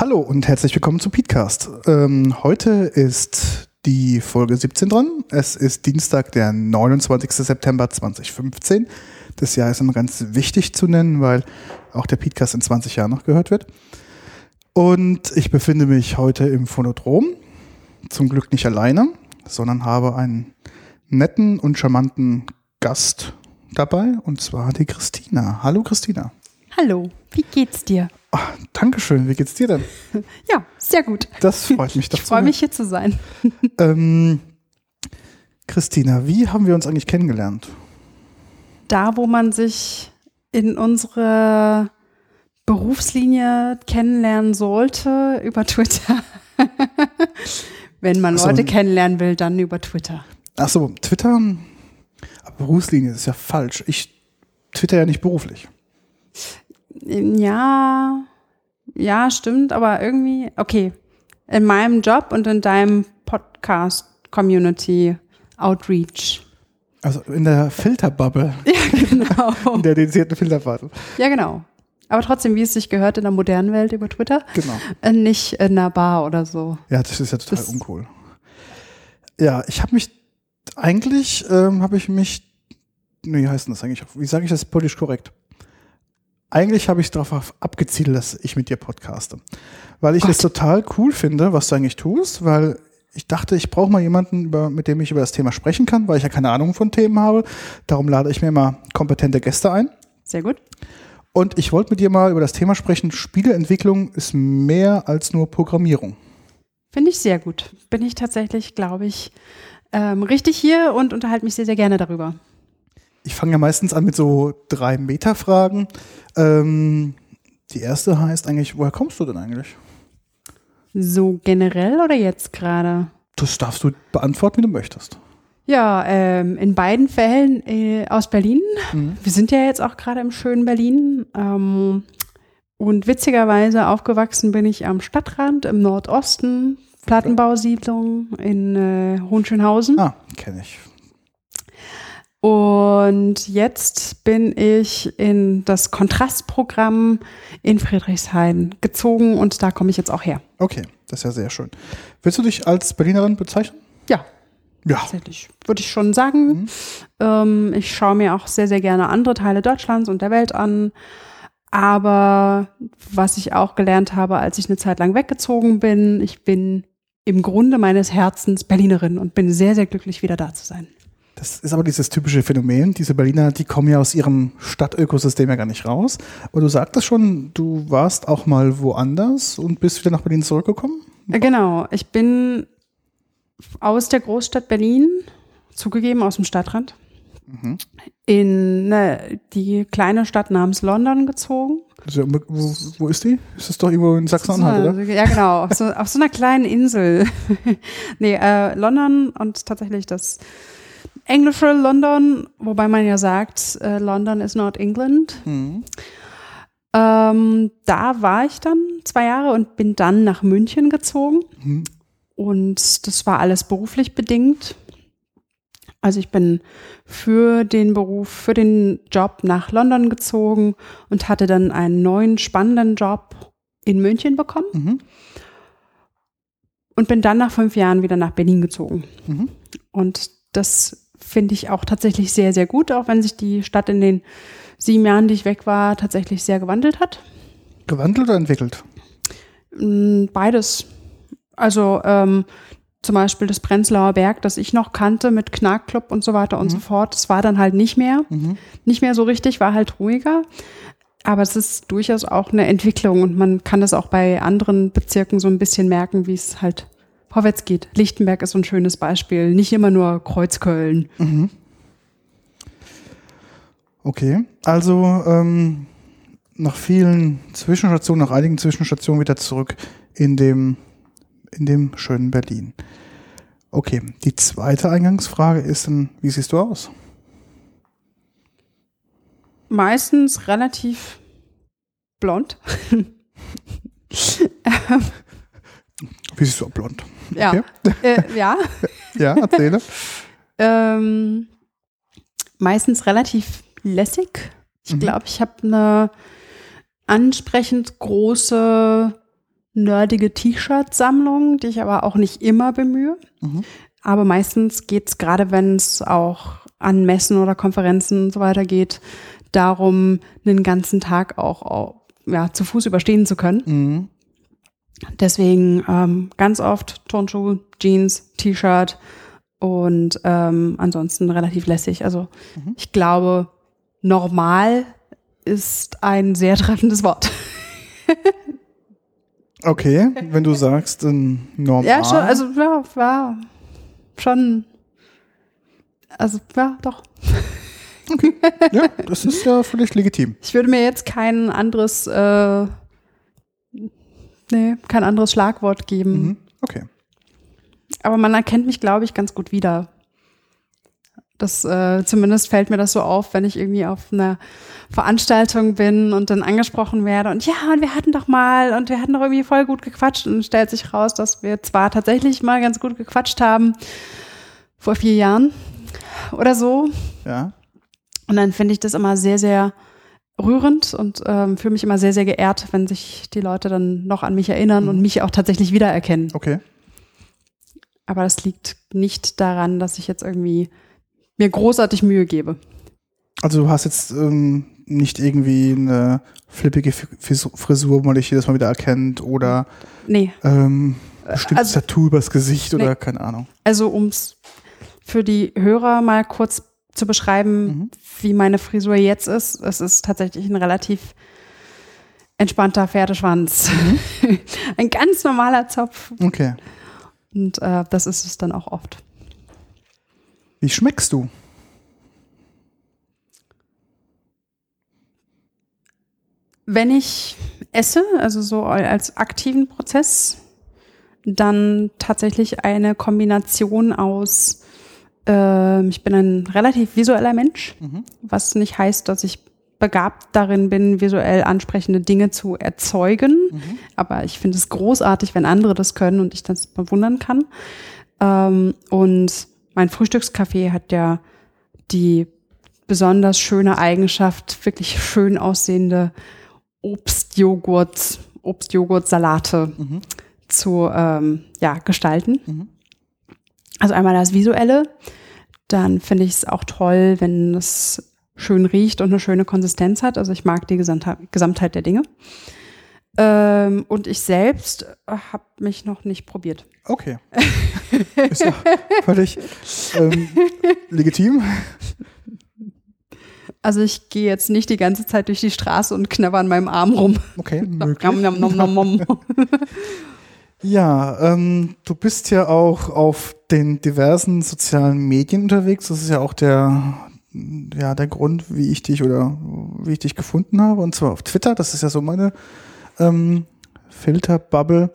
Hallo und herzlich willkommen zu Peatcast. Heute ist die Folge 17 dran. Es ist Dienstag, der 29. September 2015. Das Jahr ist immer ganz wichtig zu nennen, weil auch der Peatcast in 20 Jahren noch gehört wird. Und ich befinde mich heute im Phonodrom. Zum Glück nicht alleine, sondern habe einen netten und charmanten Gast dabei, und zwar die Christina. Hallo Christina. Hallo, wie geht's dir? Ach, Dankeschön, wie geht's dir denn? Ja, sehr gut. Das freut mich doch. Ich freue mich, hier zu sein. Christina, wie haben wir uns eigentlich kennengelernt? Da, wo man sich in unsere Berufslinie kennenlernen sollte, über Twitter. Wenn man Leute kennenlernen will, dann über Twitter. Ach so, Twitter, aber Berufslinie ist ja falsch. Ich twitter ja nicht beruflich. Ja, stimmt, aber irgendwie, okay. In meinem Job und in deinem Podcast Community Outreach. Also in der Filterbubble. Ja, genau. In der dedizierten Filterbubble. Ja, genau. Aber trotzdem, wie es sich gehört in der modernen Welt über Twitter. Genau. Nicht in einer Bar oder so. Ja, das ist ja total uncool. Ja, ich habe mich eigentlich, wie heißt denn das eigentlich? Wie sage ich das politisch korrekt? Eigentlich habe ich darauf abgezielt, dass ich mit dir podcaste. Weil ich es total cool finde, was du eigentlich tust, weil ich dachte, ich brauche mal jemanden, mit dem ich über das Thema sprechen kann, weil ich ja keine Ahnung von Themen habe. Darum lade ich mir mal kompetente Gäste ein. Sehr gut. Und ich wollte mit dir mal über das Thema sprechen. Spieleentwicklung ist mehr als nur Programmierung. Finde ich sehr gut. Bin ich tatsächlich, glaube ich, richtig hier und unterhalte mich sehr, sehr gerne darüber. Ich fange ja meistens an mit so 3 Meta-Fragen. Die erste heißt eigentlich, woher kommst du denn eigentlich? So generell oder jetzt gerade? Das darfst du beantworten, wie du möchtest. Ja, in beiden Fällen aus Berlin. Mhm. Wir sind ja jetzt auch gerade im schönen Berlin. Und witzigerweise aufgewachsen bin ich am Stadtrand im Nordosten, Plattenbausiedlung in Hohenschönhausen. Ah, kenne ich. Und jetzt bin ich in das Kontrastprogramm in Friedrichshain gezogen und da komme ich jetzt auch her. Okay, das ist ja sehr schön. Willst du dich als Berlinerin bezeichnen? Ja. Tatsächlich, würde ich schon sagen. Mhm. Ich schaue mir auch sehr, sehr gerne andere Teile Deutschlands und der Welt an. Aber was ich auch gelernt habe, als ich eine Zeit lang weggezogen bin, ich bin im Grunde meines Herzens Berlinerin und bin sehr, sehr glücklich, wieder da zu sein. Das ist aber dieses typische Phänomen. Diese Berliner, die kommen ja aus ihrem Stadtökosystem ja gar nicht raus. Aber du sagtest schon, du warst auch mal woanders und bist wieder nach Berlin zurückgekommen? Genau, ich bin aus der Großstadt Berlin, zugegeben aus dem Stadtrand, in die kleine Stadt namens London gezogen. Also, wo ist die? Ist das doch irgendwo in Sachsen-Anhalt, oder? Ja, genau, auf so einer kleinen Insel. London und tatsächlich das englische London, wobei man ja sagt, London is not England. Mhm. Da war ich dann 2 Jahre und bin dann nach München gezogen. Mhm. Und das war alles beruflich bedingt. Also ich bin für den Job nach London gezogen und hatte dann einen neuen spannenden Job in München bekommen. Mhm. Und bin dann nach 5 Jahren wieder nach Berlin gezogen. Mhm. Und das finde ich auch tatsächlich sehr, sehr gut, auch wenn sich die Stadt in den 7 Jahren, die ich weg war, tatsächlich sehr gewandelt hat. Gewandelt oder entwickelt? Beides. Also zum Beispiel das Prenzlauer Berg, das ich noch kannte mit Knarkclub und so weiter und so fort, das war dann halt nicht mehr so richtig, war halt ruhiger. Aber es ist durchaus auch eine Entwicklung und man kann das auch bei anderen Bezirken so ein bisschen merken, wie es halt vorwärts geht. Lichtenberg ist so ein schönes Beispiel, nicht immer nur Kreuzköln. Mhm. Okay, also nach einigen Zwischenstationen wieder zurück in dem schönen Berlin. Okay, die zweite Eingangsfrage ist dann, wie siehst du aus? Meistens relativ blond. Wie siehst du auch blond? Ja. Okay. Ja. Ja, erzähle. Meistens relativ lässig. Ich glaube, ich habe eine ansprechend große nerdige T-Shirt-Sammlung, die ich aber auch nicht immer bemühe. Aber meistens geht es, gerade wenn es auch an Messen oder Konferenzen und so weiter geht, darum, einen ganzen Tag auch zu Fuß überstehen zu können. Deswegen ganz oft Turnschuhe, Jeans, T-Shirt und ansonsten relativ lässig. Also ich glaube, normal ist ein sehr treffendes Wort. Okay, wenn du sagst, normal. Ja, schon, also war schon, also ja, doch. Okay, ja, das ist ja völlig legitim. Ich würde mir jetzt kein anderes Schlagwort geben. Okay. Aber man erkennt mich, glaube ich, ganz gut wieder. Das, zumindest fällt mir das so auf, wenn ich irgendwie auf einer Veranstaltung bin und dann angesprochen werde und wir hatten doch irgendwie voll gut gequatscht und stellt sich raus, dass wir zwar tatsächlich mal ganz gut gequatscht haben, vor 4 Jahren oder so. Ja. Und dann finde ich das immer sehr, sehr rührend und fühle mich immer sehr, sehr geehrt, wenn sich die Leute dann noch an mich erinnern und mich auch tatsächlich wiedererkennen. Okay. Aber das liegt nicht daran, dass ich jetzt irgendwie mir großartig Mühe gebe. Also du hast jetzt nicht irgendwie eine flippige Frisur, wo man dich jedes Mal wieder erkennt oder bestimmtes Tattoo übers Gesicht oder keine Ahnung. Also um es für die Hörer mal kurz zu beschreiben, wie meine Frisur jetzt ist. Es ist tatsächlich ein relativ entspannter Pferdeschwanz. Ein ganz normaler Zopf. Okay. Und das ist es dann auch oft. Wie schmeckst du? Wenn ich esse, also so als aktiven Prozess, dann tatsächlich eine Kombination aus, ich bin ein relativ visueller Mensch, was nicht heißt, dass ich begabt darin bin, visuell ansprechende Dinge zu erzeugen. Aber ich finde es großartig, wenn andere das können und ich das bewundern kann. Und mein Frühstückskaffee hat ja die besonders schöne Eigenschaft, wirklich schön aussehende Obst-Joghurt-Salate zu gestalten. Also einmal das Visuelle, dann finde ich es auch toll, wenn es schön riecht und eine schöne Konsistenz hat. Also ich mag die Gesamtheit der Dinge. Und ich selbst habe mich noch nicht probiert. Okay. Ist ja völlig legitim. Also ich gehe jetzt nicht die ganze Zeit durch die Straße und knabber an meinem Arm rum. Okay, möglich. Ja, du bist ja auch auf den diversen sozialen Medien unterwegs. Das ist ja auch der Grund, wie ich dich gefunden habe. Und zwar auf Twitter. Das ist ja so meine Filterbubble.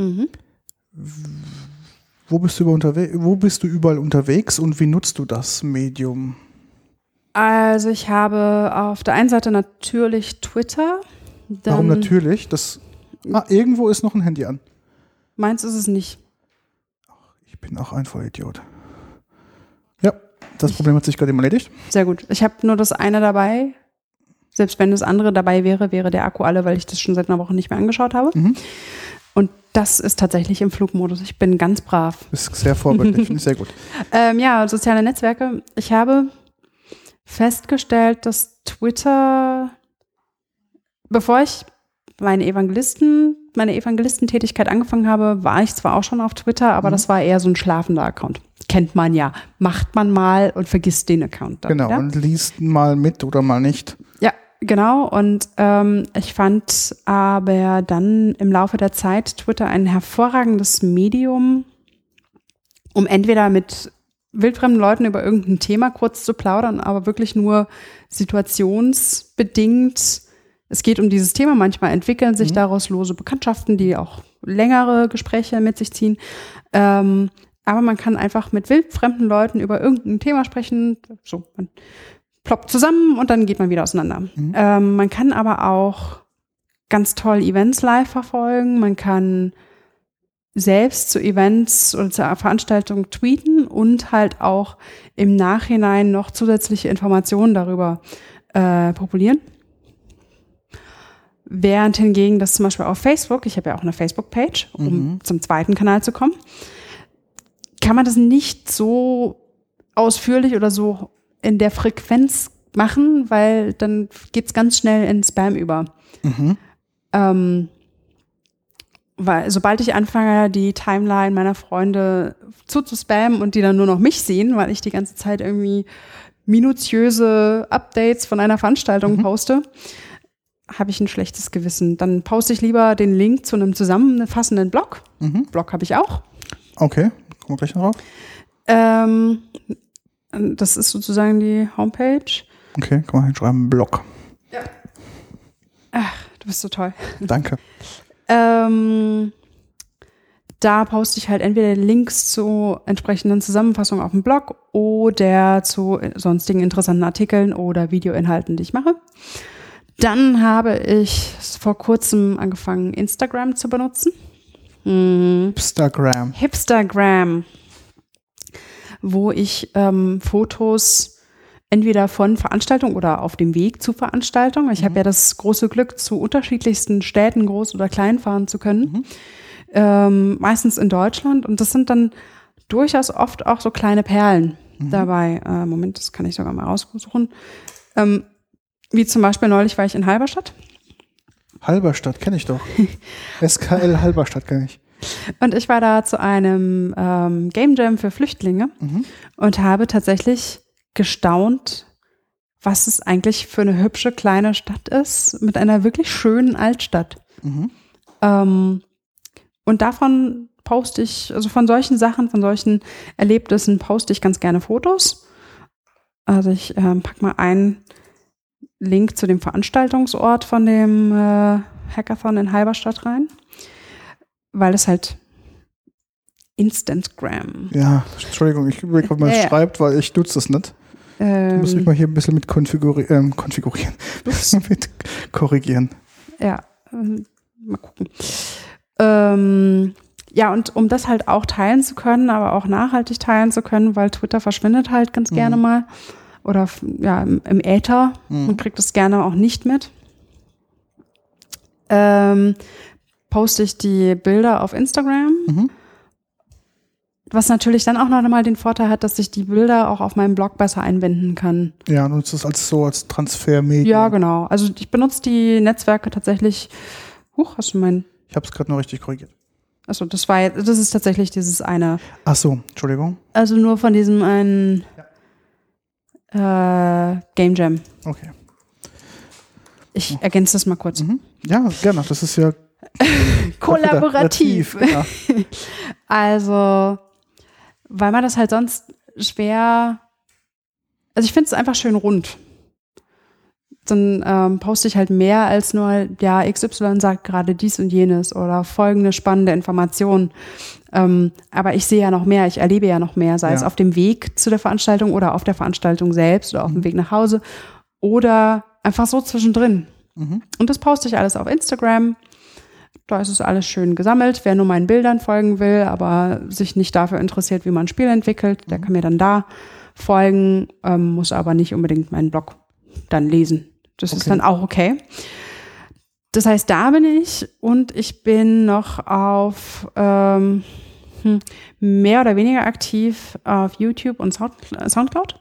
Wo bist du überall unterwegs und wie nutzt du das Medium? Also ich habe auf der einen Seite natürlich Twitter. Warum natürlich? Irgendwo ist noch ein Handy an. Meins ist es nicht. Ich bin auch ein Vollidiot. Ja, das Problem hat sich gerade eben erledigt. Sehr gut. Ich habe nur das eine dabei. Selbst wenn das andere dabei wäre, wäre der Akku alle, weil ich das schon seit einer Woche nicht mehr angeschaut habe. Und das ist tatsächlich im Flugmodus. Ich bin ganz brav. Das ist sehr vorbildlich, finde ich sehr gut. Soziale Netzwerke. Ich habe festgestellt, dass Twitter, bevor ich meine Evangelistentätigkeit angefangen habe, war ich zwar auch schon auf Twitter, aber das war eher so ein schlafender Account. Kennt man ja. Macht man mal und vergisst den Account dann. Genau, wieder. Und liest mal mit oder mal nicht. Ja, genau. Und ich fand aber dann im Laufe der Zeit Twitter ein hervorragendes Medium, um entweder mit wildfremden Leuten über irgendein Thema kurz zu plaudern, aber wirklich nur situationsbedingt. Es geht um dieses Thema. Manchmal entwickeln sich daraus lose Bekanntschaften, die auch längere Gespräche mit sich ziehen. Aber man kann einfach mit wildfremden Leuten über irgendein Thema sprechen. So, man ploppt zusammen und dann geht man wieder auseinander. Man kann aber auch ganz toll Events live verfolgen. Man kann selbst zu Events oder zur Veranstaltung tweeten und halt auch im Nachhinein noch zusätzliche Informationen darüber populieren. Während hingegen das zum Beispiel auf Facebook, ich habe ja auch eine Facebook-Page, um zum zweiten Kanal zu kommen, kann man das nicht so ausführlich oder so in der Frequenz machen, weil dann geht es ganz schnell in Spam über. Weil sobald ich anfange, die Timeline meiner Freunde zu spammen und die dann nur noch mich sehen, weil ich die ganze Zeit irgendwie minutiöse Updates von einer Veranstaltung poste, habe ich ein schlechtes Gewissen. Dann poste ich lieber den Link zu einem zusammenfassenden Blog. Blog habe ich auch. Okay, kommen wir gleich noch drauf. Das ist sozusagen die Homepage. Okay, kann man hinschreiben, Blog. Ja. Ach, du bist so toll. Danke. Da poste ich halt entweder Links zu entsprechenden Zusammenfassungen auf dem Blog oder zu sonstigen interessanten Artikeln oder Videoinhalten, die ich mache. Dann habe ich vor kurzem angefangen, Instagram zu benutzen. Hipstagram. Wo ich Fotos entweder von Veranstaltungen oder auf dem Weg zu Veranstaltungen. Ich habe ja das große Glück, zu unterschiedlichsten Städten, groß oder klein, fahren zu können. Meistens in Deutschland. Und das sind dann durchaus oft auch so kleine Perlen dabei. Moment, das kann ich sogar mal raussuchen. Wie zum Beispiel neulich war ich in Halberstadt. Halberstadt kenne ich doch. SKL Halberstadt kenne ich. Und ich war da zu einem Game Jam für Flüchtlinge und habe tatsächlich gestaunt, was es eigentlich für eine hübsche kleine Stadt ist, mit einer wirklich schönen Altstadt. Und davon poste ich, also von solchen Sachen, von solchen Erlebnissen poste ich ganz gerne Fotos. Also ich packe mal einen Link zu dem Veranstaltungsort von dem Hackathon in Halberstadt rein, weil es halt Instantgram. Ja, Entschuldigung, ich überlege, ob man es schreibt, weil ich nutze es nicht. Ich muss mich mal hier ein bisschen mit konfigurieren. Mit korrigieren. Ja, mal gucken. Ja, und um das halt auch teilen zu können, aber auch nachhaltig teilen zu können, weil Twitter verschwindet halt ganz gerne mal. Oder ja, im Äther. Man kriegt es gerne auch nicht mit. Poste ich die Bilder auf Instagram. Was natürlich dann auch noch einmal den Vorteil hat, dass ich die Bilder auch auf meinem Blog besser einbinden kann. Ja, nutzt es als Transfermedium. Ja, genau. Also ich benutze die Netzwerke tatsächlich. Hast du meinen? Ich habe es gerade noch richtig korrigiert. Achso, das ist tatsächlich dieses eine. Ach so, Entschuldigung. Also nur von diesem einen Game Jam. Okay. Ich ergänze das mal kurz. Ja, gerne. Das ist ja kollaborativ. Ja. Also, weil man das halt sonst schwer, also ich finde es einfach schön rund. Dann poste ich halt mehr als nur, ja, XY sagt gerade dies und jenes oder folgende spannende Informationen. Aber ich sehe ja noch mehr, ich erlebe ja noch mehr, sei es auf dem Weg zu der Veranstaltung oder auf der Veranstaltung selbst oder auf dem Weg nach Hause oder einfach so zwischendrin. Und das poste ich alles auf Instagram. Da ist es alles schön gesammelt. Wer nur meinen Bildern folgen will, aber sich nicht dafür interessiert, wie man ein Spiel entwickelt, der kann mir dann da folgen, muss aber nicht unbedingt meinen Blog dann lesen. Das ist dann auch okay. Das heißt, da bin ich und ich bin noch auf mehr oder weniger aktiv auf YouTube und Soundcloud.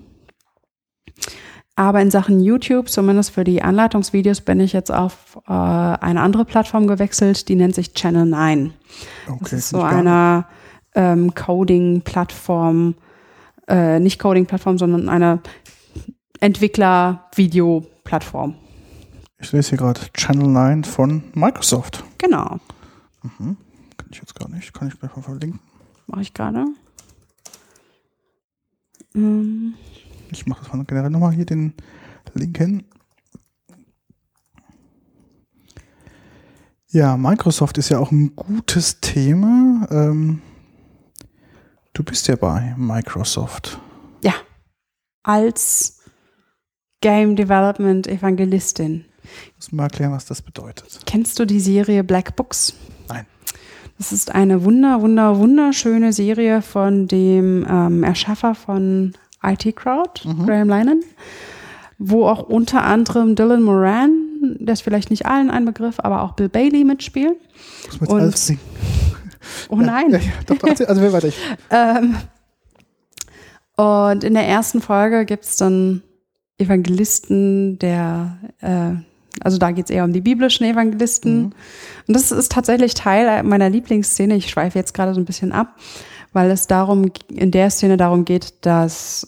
Aber in Sachen YouTube, zumindest für die Anleitungsvideos, bin ich jetzt auf eine andere Plattform gewechselt, die nennt sich Channel 9. Okay, das ist so eine Coding-Plattform, nicht Coding-Plattform, sondern eine Entwickler-Video-Plattform. Ich lese hier gerade Channel 9 von Microsoft. Genau. Kann ich jetzt gar nicht. Kann ich gleich mal verlinken? Mache ich gerade. Ich mache das mal generell nochmal hier den Link hin. Ja, Microsoft ist ja auch ein gutes Thema. Du bist ja bei Microsoft. Ja, als Game Development Evangelistin. Ich muss mal erklären, was das bedeutet. Kennst du die Serie Black Books? Nein. Das ist eine wunderschöne Serie von dem Erschaffer von IT Crowd, Graham Linehan, wo auch unter anderem Dylan Moran der ist vielleicht nicht allen ein Begriff, aber auch Bill Bailey mitspielen. Muss man jetzt alles singen? Oh nein. Ja, doch, also wer weiter? Und in der ersten Folge gibt es dann Evangelisten, also da geht es eher um die biblischen Evangelisten. Und das ist tatsächlich Teil meiner Lieblingsszene. Ich schweife jetzt gerade so ein bisschen ab, weil es in der Szene darum geht, dass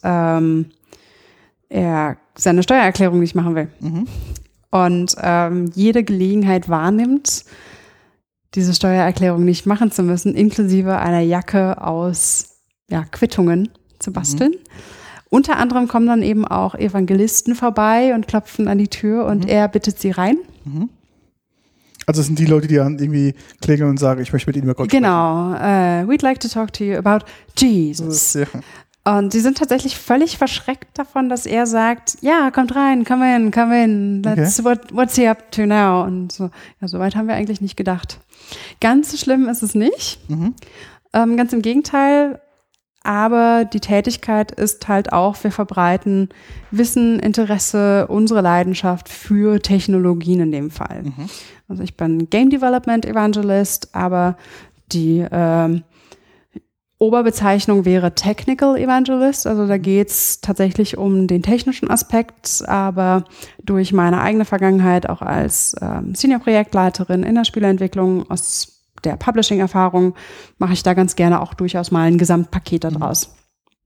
er seine Steuererklärung nicht machen will. Und jede Gelegenheit wahrnimmt, diese Steuererklärung nicht machen zu müssen, inklusive einer Jacke aus Quittungen zu basteln. Unter anderem kommen dann eben auch Evangelisten vorbei und klopfen an die Tür und er bittet sie rein. Also es sind die Leute, die dann irgendwie klingeln und sagen, ich möchte mit Ihnen über Gott sprechen. Genau. We'd like to talk to you about Jesus. Ja. Und sie sind tatsächlich völlig verschreckt davon, dass er sagt, ja, kommt rein, come in. What's he up to now? Und so, ja, so weit haben wir eigentlich nicht gedacht. Ganz so schlimm ist es nicht. Ganz im Gegenteil. Aber die Tätigkeit ist halt auch, wir verbreiten Wissen, Interesse, unsere Leidenschaft für Technologien in dem Fall. Also ich bin Game Development Evangelist, aber die Oberbezeichnung wäre Technical Evangelist. Also da geht's tatsächlich um den technischen Aspekt, aber durch meine eigene Vergangenheit auch als Senior-Projektleiterin in der Spieleentwicklung aus der Publishing-Erfahrung mache ich da ganz gerne auch durchaus mal ein Gesamtpaket daraus.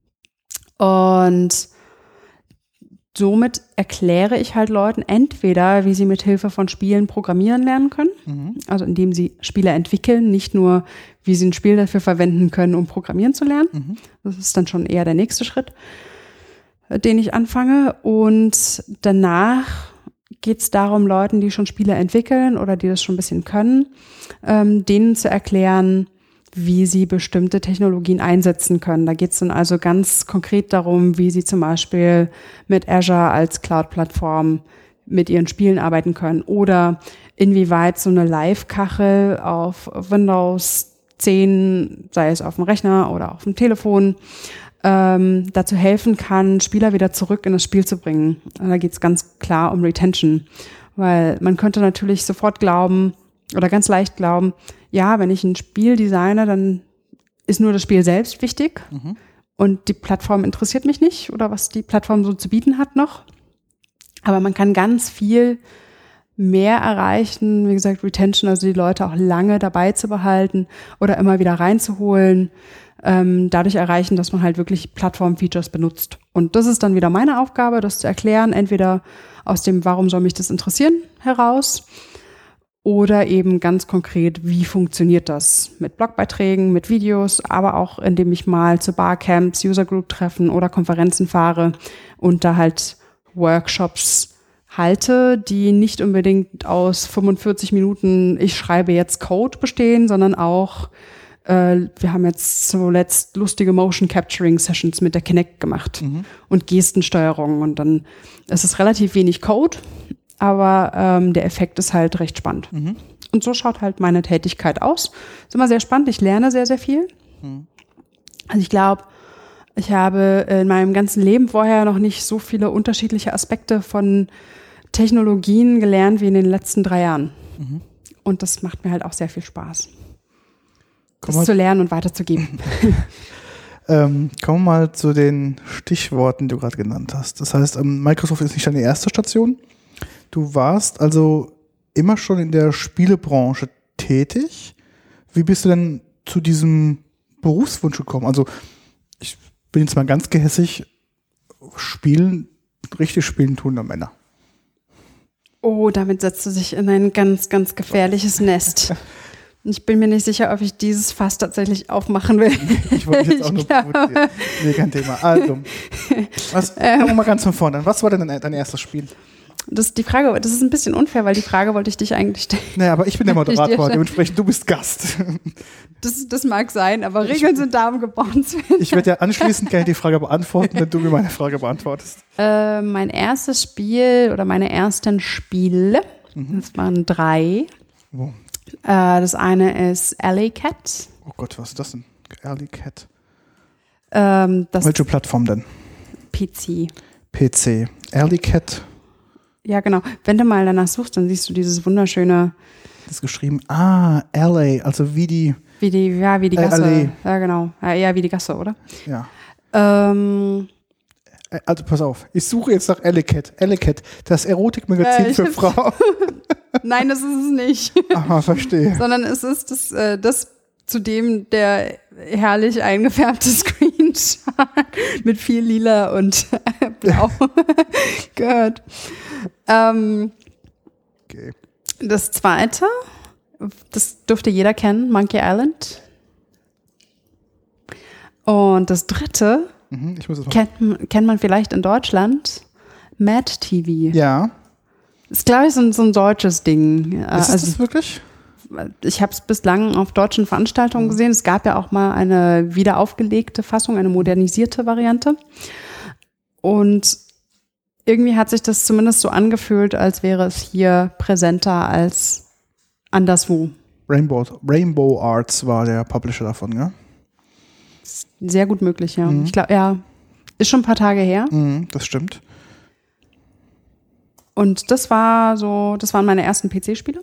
Und somit erkläre ich halt Leuten entweder, wie sie mit Hilfe von Spielen programmieren lernen können, also indem sie Spiele entwickeln, nicht nur, wie sie ein Spiel dafür verwenden können, um programmieren zu lernen. Das ist dann schon eher der nächste Schritt, den ich anfange. Und danach geht es darum, Leuten, die schon Spiele entwickeln oder die das schon ein bisschen können, denen zu erklären, wie sie bestimmte Technologien einsetzen können. Da geht es dann also ganz konkret darum, wie sie zum Beispiel mit Azure als Cloud-Plattform mit ihren Spielen arbeiten können oder inwieweit so eine Live-Kachel auf Windows 10, sei es auf dem Rechner oder auf dem Telefon, dazu helfen kann, Spieler wieder zurück in das Spiel zu bringen. Da geht es ganz klar um Retention, weil man könnte natürlich sofort glauben oder ganz leicht glauben, ja, wenn ich ein Spiel designe, dann ist nur das Spiel selbst wichtig und die Plattform interessiert mich nicht oder was die Plattform so zu bieten hat noch. Aber man kann ganz viel mehr erreichen, wie gesagt, Retention, also die Leute auch lange dabei zu behalten oder immer wieder reinzuholen, dadurch erreichen, dass man halt wirklich Plattform-Features benutzt. Und das ist dann wieder meine Aufgabe, das zu erklären, entweder aus dem Warum soll mich das interessieren heraus oder eben ganz konkret, wie funktioniert das mit Blogbeiträgen, mit Videos, aber auch indem ich mal zu Barcamps, User-Group-Treffen oder Konferenzen fahre und da halt Workshops halte, die nicht unbedingt aus 45 Minuten, ich schreibe jetzt Code bestehen, sondern auch wir haben jetzt zuletzt lustige Motion Capturing Sessions mit der Kinect gemacht und Gestensteuerung und dann ist es relativ wenig Code, aber der Effekt ist halt recht spannend. Und so schaut halt meine Tätigkeit aus. Ist immer sehr spannend, ich lerne sehr, sehr viel. Also ich glaube, ich habe in meinem ganzen Leben vorher noch nicht so viele unterschiedliche Aspekte von Technologien gelernt wie in den letzten 3 Jahren. Und das macht mir halt auch sehr viel Spaß. Das zu lernen und weiterzugeben. Kommen wir mal zu den Stichworten, die du gerade genannt hast. Das heißt, Microsoft ist nicht deine erste Station. Du warst also immer schon in der Spielebranche tätig. Wie bist du denn zu diesem Berufswunsch gekommen? Also ich bin jetzt mal ganz gehässig, richtig spielen tun nur Männer. Oh, damit setzt du sich in ein ganz, ganz gefährliches Nest. Ich bin mir nicht sicher, ob ich dieses Fass tatsächlich aufmachen will. Ich wollte jetzt auch nur provozieren. Nee, kein Thema. Also, fangen wir mal ganz von vorne an. Was war denn dein erstes Spiel? Das ist ein bisschen unfair, weil die Frage wollte ich dich eigentlich stellen. Naja, aber ich bin der Moderator, dementsprechend du bist Gast. Das mag sein, aber Regeln sind da, um gebrochen zu werden. Ich werde ja anschließend gerne die Frage beantworten, wenn du mir meine Frage beantwortest. Mein erstes Spiel oder meine ersten Spiele, das waren 3. Wo? Das eine ist Alley Cat. Oh Gott, was ist das denn? Alley Cat. Welche Plattform denn? PC. PC. Alley Cat. Ja, genau. Wenn du mal danach suchst, dann siehst du dieses wunderschöne. Das ist geschrieben, LA, also wie die Gasse. LA. Ja, genau. Ja, wie die Gasse, oder? Ja. Ähm, Also pass auf, ich suche jetzt nach Ellicat, das Erotikmagazin für Frauen. Nein, das ist es nicht. Aha, verstehe. Sondern es ist das zu dem der herrlich eingefärbte Screenshot mit viel Lila und Blau gehört. Okay. Das zweite, das dürfte jeder kennen, Monkey Island. Und das dritte Ich muss es kennt man vielleicht in Deutschland, Mad TV. Ja. Ist, glaube ich, so ein deutsches Ding. Ist es das wirklich? Ich habe es bislang auf deutschen Veranstaltungen gesehen. Es gab ja auch mal eine wiederaufgelegte Fassung, eine modernisierte Variante. Und irgendwie hat sich das zumindest so angefühlt, als wäre es hier präsenter als anderswo. Rainbow Arts war der Publisher davon, ja? Sehr gut möglich, ja. Ich glaube, ja, ist schon ein paar Tage her. Das stimmt. Und das waren meine ersten PC-Spiele.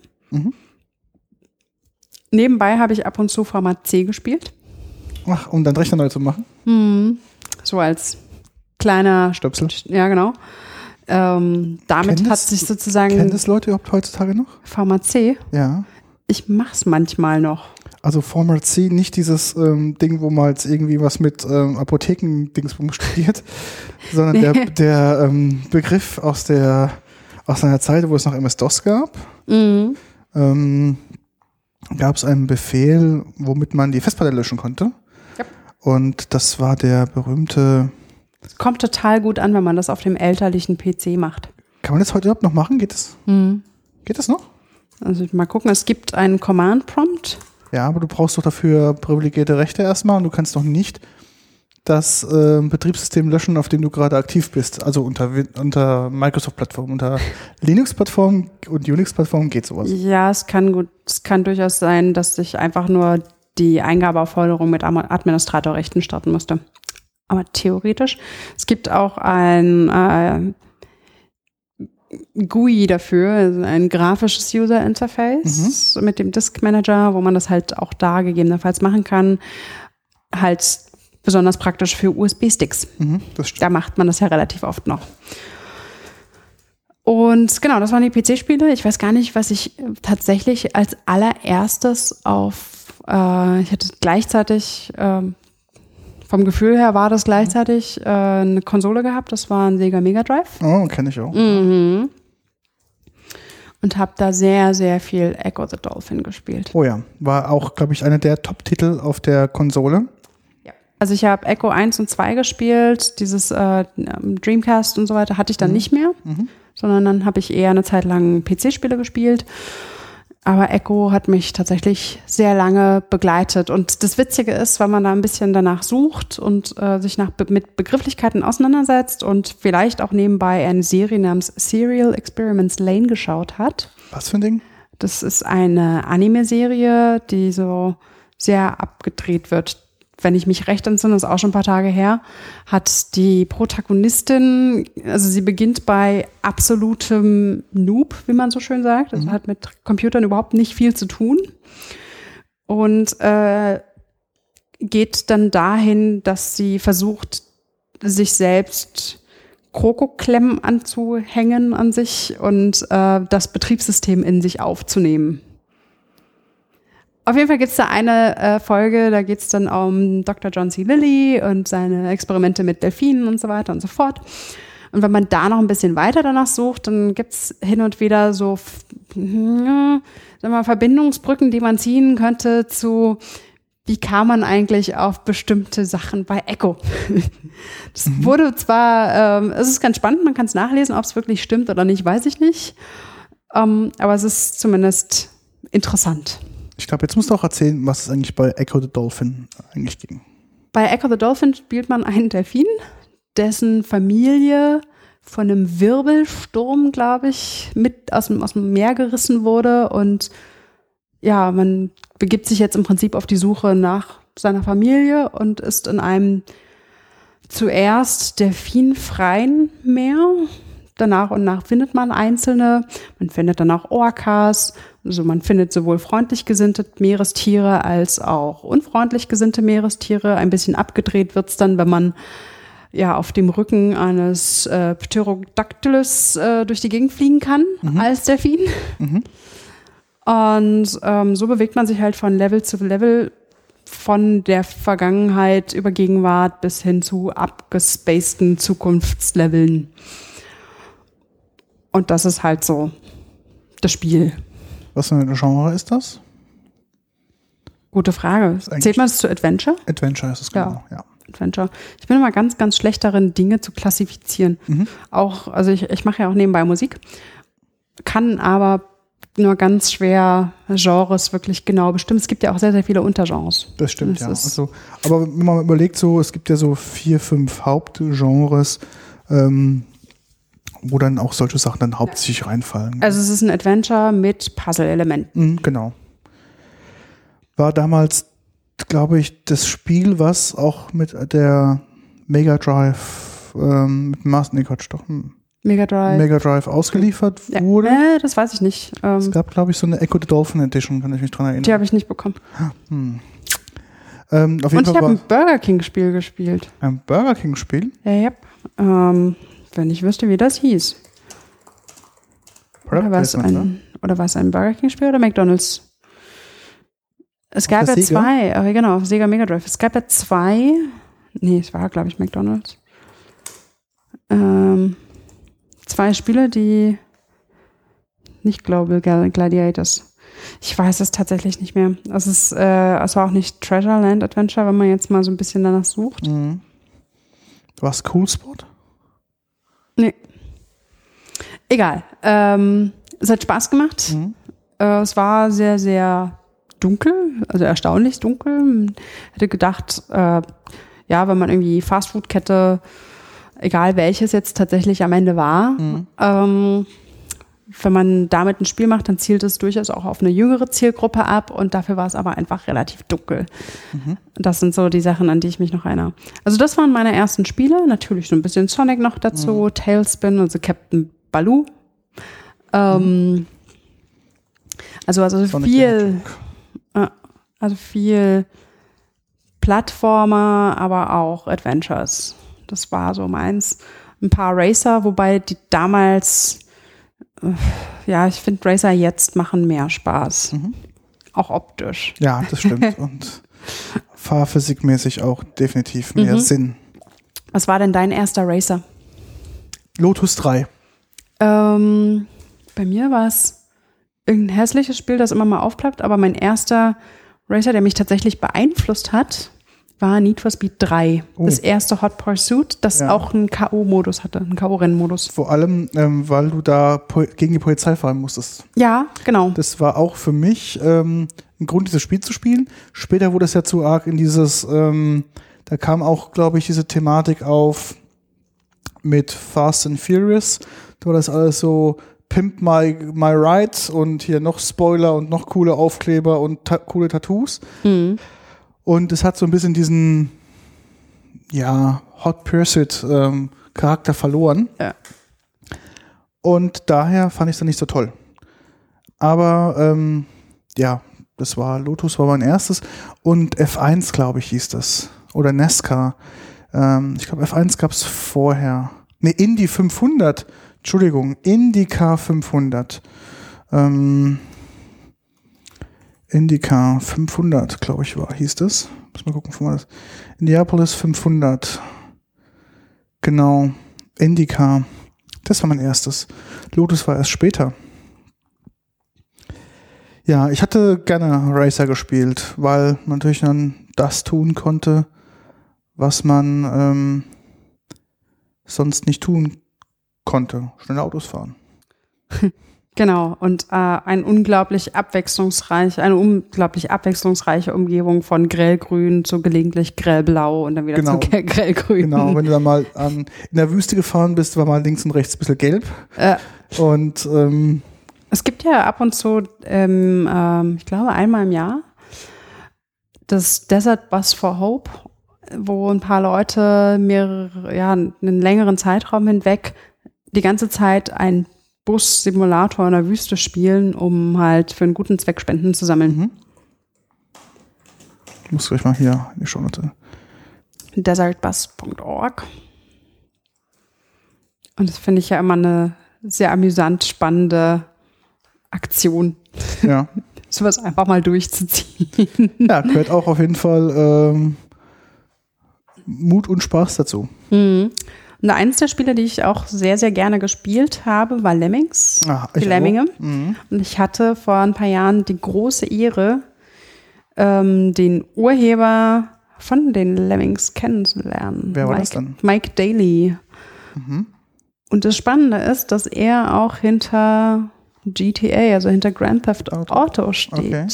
Nebenbei habe ich ab und zu Format C gespielt. Ach, um dann Rechner neu zu machen? So als kleiner Stöpsel. Ja, genau. Damit hat sich sozusagen. Kennen das Leute überhaupt heutzutage noch? Format C? Ja. Ich mach's manchmal noch. Also Format C, nicht dieses Ding, wo man jetzt irgendwie was mit Apotheken-Dingsbum studiert, sondern der Begriff aus einer Zeit, wo es noch MS-DOS gab. Gab es einen Befehl, womit man die Festplatte löschen konnte. Ja. Und das war der berühmte. Es kommt total gut an, wenn man das auf dem elterlichen PC macht. Kann man das heute überhaupt noch machen? Geht das? Geht das noch? Also mal gucken, es gibt einen Command-Prompt. Ja, aber du brauchst doch dafür privilegierte Rechte erstmal und du kannst doch nicht das Betriebssystem löschen, auf dem du gerade aktiv bist. Also unter Microsoft-Plattformen, unter Linux-Plattformen und Unix-Plattformen geht sowas. Ja, es kann durchaus sein, dass ich einfach nur die Eingabeaufforderung mit Administratorrechten starten musste. Aber theoretisch. Es gibt auch ein GUI dafür, also ein grafisches User-Interface mit dem Disk Manager, wo man das halt auch da gegebenenfalls machen kann. Halt besonders praktisch für USB-Sticks. Das stimmt. Da macht man das ja relativ oft noch. Und genau, das waren die PC-Spiele. Ich weiß gar nicht, was ich tatsächlich als allererstes ich hatte gleichzeitig, vom Gefühl her war das gleichzeitig eine Konsole gehabt. Das war ein Sega Mega Drive. Oh, kenne ich auch. Und habe da sehr, sehr viel Echo the Dolphin gespielt. Oh ja, war auch, glaube ich, einer der Top-Titel auf der Konsole. Ja. Also ich habe Echo 1 und 2 gespielt. Dieses Dreamcast und so weiter hatte ich dann nicht mehr. Sondern dann habe ich eher eine Zeit lang PC-Spiele gespielt. Aber Echo hat mich tatsächlich sehr lange begleitet. Und das Witzige ist, wenn man da ein bisschen danach sucht und sich mit Begrifflichkeiten auseinandersetzt und vielleicht auch nebenbei eine Serie namens Serial Experiments Lane geschaut hat. Was für ein Ding? Das ist eine Anime-Serie, die so sehr abgedreht wird. Wenn ich mich recht entsinne, ist auch schon ein paar Tage her, hat die Protagonistin, also sie beginnt bei absolutem Noob, wie man so schön sagt, also hat mit Computern überhaupt nicht viel zu tun und geht dann dahin, dass sie versucht, sich selbst Krokoklemmen anzuhängen an sich und das Betriebssystem in sich aufzunehmen. Auf jeden Fall gibt es da eine Folge, da geht es dann um Dr. John C. Lilly und seine Experimente mit Delfinen und so weiter und so fort. Und wenn man da noch ein bisschen weiter danach sucht, dann gibt es hin und wieder so Verbindungsbrücken, die man ziehen könnte zu, wie kam man eigentlich auf bestimmte Sachen bei Echo. Das wurde zwar, es ist ganz spannend, man kann es nachlesen, ob es wirklich stimmt oder nicht, weiß ich nicht. Aber es ist zumindest interessant. Ich glaube, jetzt musst du auch erzählen, was es eigentlich bei Echo the Dolphin eigentlich ging. Bei Echo the Dolphin spielt man einen Delfin, dessen Familie von einem Wirbelsturm, glaube ich, mit aus dem Meer gerissen wurde. Und ja, man begibt sich jetzt im Prinzip auf die Suche nach seiner Familie und ist in einem zuerst delfinfreien Meer, dann nach und nach findet man einzelne. Man findet dann auch Orcas. Also man findet sowohl freundlich gesinnte Meerestiere als auch unfreundlich gesinnte Meerestiere. Ein bisschen abgedreht wird's dann, wenn man ja auf dem Rücken eines Pterodactylus durch die Gegend fliegen kann als Delfin. Und so bewegt man sich halt von Level zu Level, von der Vergangenheit über Gegenwart bis hin zu abgespaceden Zukunftsleveln. Und das ist halt so das Spiel. Was für ein Genre ist das? Gute Frage. Zählt man es zu Adventure? Adventure ist es, genau, ja. Adventure. Ich bin immer ganz, ganz schlecht darin, Dinge zu klassifizieren. Auch, also ich mache ja auch nebenbei Musik, kann aber nur ganz schwer Genres wirklich genau bestimmen. Es gibt ja auch sehr, sehr viele Untergenres. Das stimmt, ja. Also, aber wenn man überlegt, so, es gibt ja so 4, 5 Hauptgenres, wo dann auch solche Sachen dann hauptsächlich reinfallen. Also es ist ein Adventure mit Puzzle-Elementen. Genau. War damals, glaube ich, das Spiel, was auch mit der Mega Drive, Mega Drive ausgeliefert wurde. Das weiß ich nicht. Es gab, glaube ich, so eine Echo the Dolphin Edition, kann ich mich dran erinnern. Die habe ich nicht bekommen. Auf jeden Und Fall ich habe ein Burger King-Spiel gespielt. Ein Burger King-Spiel? Ja. Wenn ich wüsste, wie das hieß. Oder war es ein Burger King-Spiel oder McDonald's? Es gab ja Sega? 2, genau, auf Sega Mega Drive. Es gab ja 2, es war, glaube ich, McDonald's. 2 Spiele, die nicht Global Gladiators. Ich weiß es tatsächlich nicht mehr. Es war auch nicht Treasure Land Adventure, wenn man jetzt mal so ein bisschen danach sucht. War es Cool Spot? Nee. Egal. Es hat Spaß gemacht. Es war sehr, sehr dunkel, also erstaunlich dunkel. Hätte gedacht, wenn man irgendwie Fastfood-Kette, egal welches jetzt tatsächlich am Ende war, wenn man damit ein Spiel macht, dann zielt es durchaus auch auf eine jüngere Zielgruppe ab und dafür war es aber einfach relativ dunkel. Das sind so die Sachen, an die ich mich noch erinnere. Also das waren meine ersten Spiele, natürlich so ein bisschen Sonic noch dazu, Tailspin, also Captain Baloo. Also viel Plattformer, aber auch Adventures. Das war so meins. Ein paar Racer, wobei die damals, ich finde Racer jetzt machen mehr Spaß. Auch optisch. Ja, das stimmt. Und fahrphysikmäßig auch definitiv mehr Sinn. Was war denn dein erster Racer? Lotus 3. Bei mir war es irgendein hässliches Spiel, das immer mal aufplappt, aber mein erster Racer, der mich tatsächlich beeinflusst hat, war Need for Speed 3. Das erste Hot Pursuit, das auch einen K.O.-Modus hatte, einen K.O.-Rennmodus. Vor allem, weil du da gegen die Polizei fahren musstest. Ja, genau. Das war auch für mich ein Grund, dieses Spiel zu spielen. Später wurde es ja zu arg in dieses, da kam auch, glaube ich, diese Thematik auf mit Fast and Furious. Da war das alles so Pimp my Ride und hier noch Spoiler und noch coole Aufkleber und coole Tattoos. Und es hat so ein bisschen diesen, Hot Pursuit Charakter verloren. Ja. Und daher fand ich es dann nicht so toll. Aber Lotus war mein erstes. Und F1, glaube ich, hieß das. Oder NASCAR. Ich glaube, F1 gab es vorher. Ne, Indy 500. Entschuldigung, IndyCar 500. IndyCar 500, glaube ich, hieß das. Muss mal gucken, wo war das? Indianapolis 500. Genau. IndyCar. Das war mein erstes. Lotus war erst später. Ja, ich hatte gerne Racer gespielt, weil man natürlich dann das tun konnte, was man sonst nicht tun konnte. Schnelle Autos fahren. Genau, und eine unglaublich abwechslungsreiche Umgebung von grellgrün zu gelegentlich grellblau und dann wieder zu grellgrün. Genau, wenn du dann mal in der Wüste gefahren bist, war mal links und rechts ein bisschen gelb. Und es gibt ja ab und zu, ich glaube einmal im Jahr, das Desert Bus for Hope, wo ein paar Leute einen längeren Zeitraum hinweg die ganze Zeit einen Bus-Simulator in der Wüste spielen, um halt für einen guten Zweck Spenden zu sammeln. Ich muss gleich mal hier in die Shownote. Desertbus.org. Und das finde ich ja immer eine sehr amüsant spannende Aktion. Ja. Sowas einfach mal durchzuziehen. Ja, gehört auch auf jeden Fall Mut und Spaß dazu. Und eines der Spiele, die ich auch sehr, sehr gerne gespielt habe, war Lemmings. Die Lemminge. Und ich hatte vor ein paar Jahren die große Ehre, den Urheber von den Lemmings kennenzulernen. Wer war das dann? Mike Daly. Und das Spannende ist, dass er auch hinter GTA, also hinter Grand Theft Auto steht. Okay.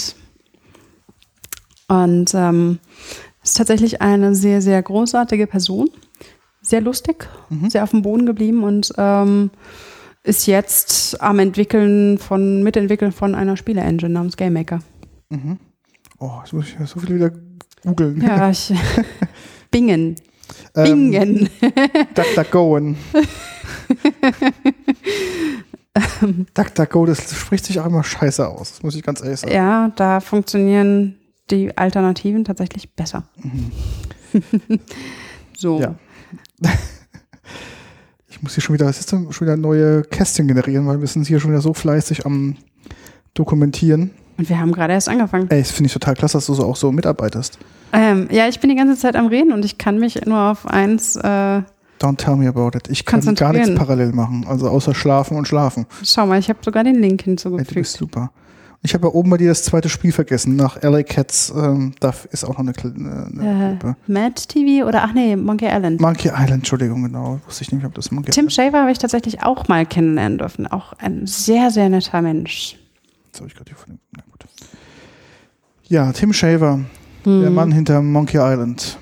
Und ist tatsächlich eine sehr, sehr großartige Person. Sehr lustig, sehr auf dem Boden geblieben und ist jetzt am Mitentwickeln von einer Spiele-Engine namens GameMaker. Oh, jetzt muss ich so viel wieder googeln. Ja, Bingen. Bingen. DuckDuckGo. DuckDuckGo, das spricht sich auch immer scheiße aus, das muss ich ganz ehrlich sagen. Ja, da funktionieren die Alternativen tatsächlich besser. So. Ja. Ich muss hier schon wieder neue Kästchen generieren, weil wir sind hier schon wieder so fleißig am Dokumentieren. Und wir haben gerade erst angefangen. Ey, das finde ich total klasse, dass du so auch so mitarbeitest. Ja, ich bin die ganze Zeit am Reden und ich kann mich nur auf eins Don't tell me about it. Ich kann gar nichts parallel machen, also außer schlafen und schlafen. Schau mal, ich habe sogar den Link hinzugefügt. Ey, du bist super. Ich habe ja oben bei dir das zweite Spiel vergessen. Nach LA Cats, da ist auch noch eine Gruppe. Mad TV oder, Monkey Island. Monkey Island, Entschuldigung, genau. Wusste ich nicht, ob das Monkey Tim Island. Schafer habe ich tatsächlich auch mal kennenlernen dürfen. Auch ein sehr, sehr netter Mensch. Jetzt habe ich gerade hier von dem. Na gut. Ja, Tim Schafer, der Mann hinter Monkey Island.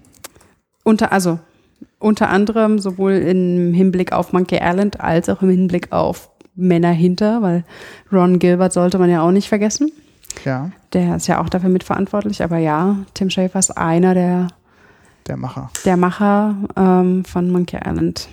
Unter anderem sowohl im Hinblick auf Monkey Island als auch im Hinblick auf Männer hinter, weil Ron Gilbert sollte man ja auch nicht vergessen. Ja. Der ist ja auch dafür mitverantwortlich, aber ja, Tim Schafer ist einer der Macher von Monkey Island.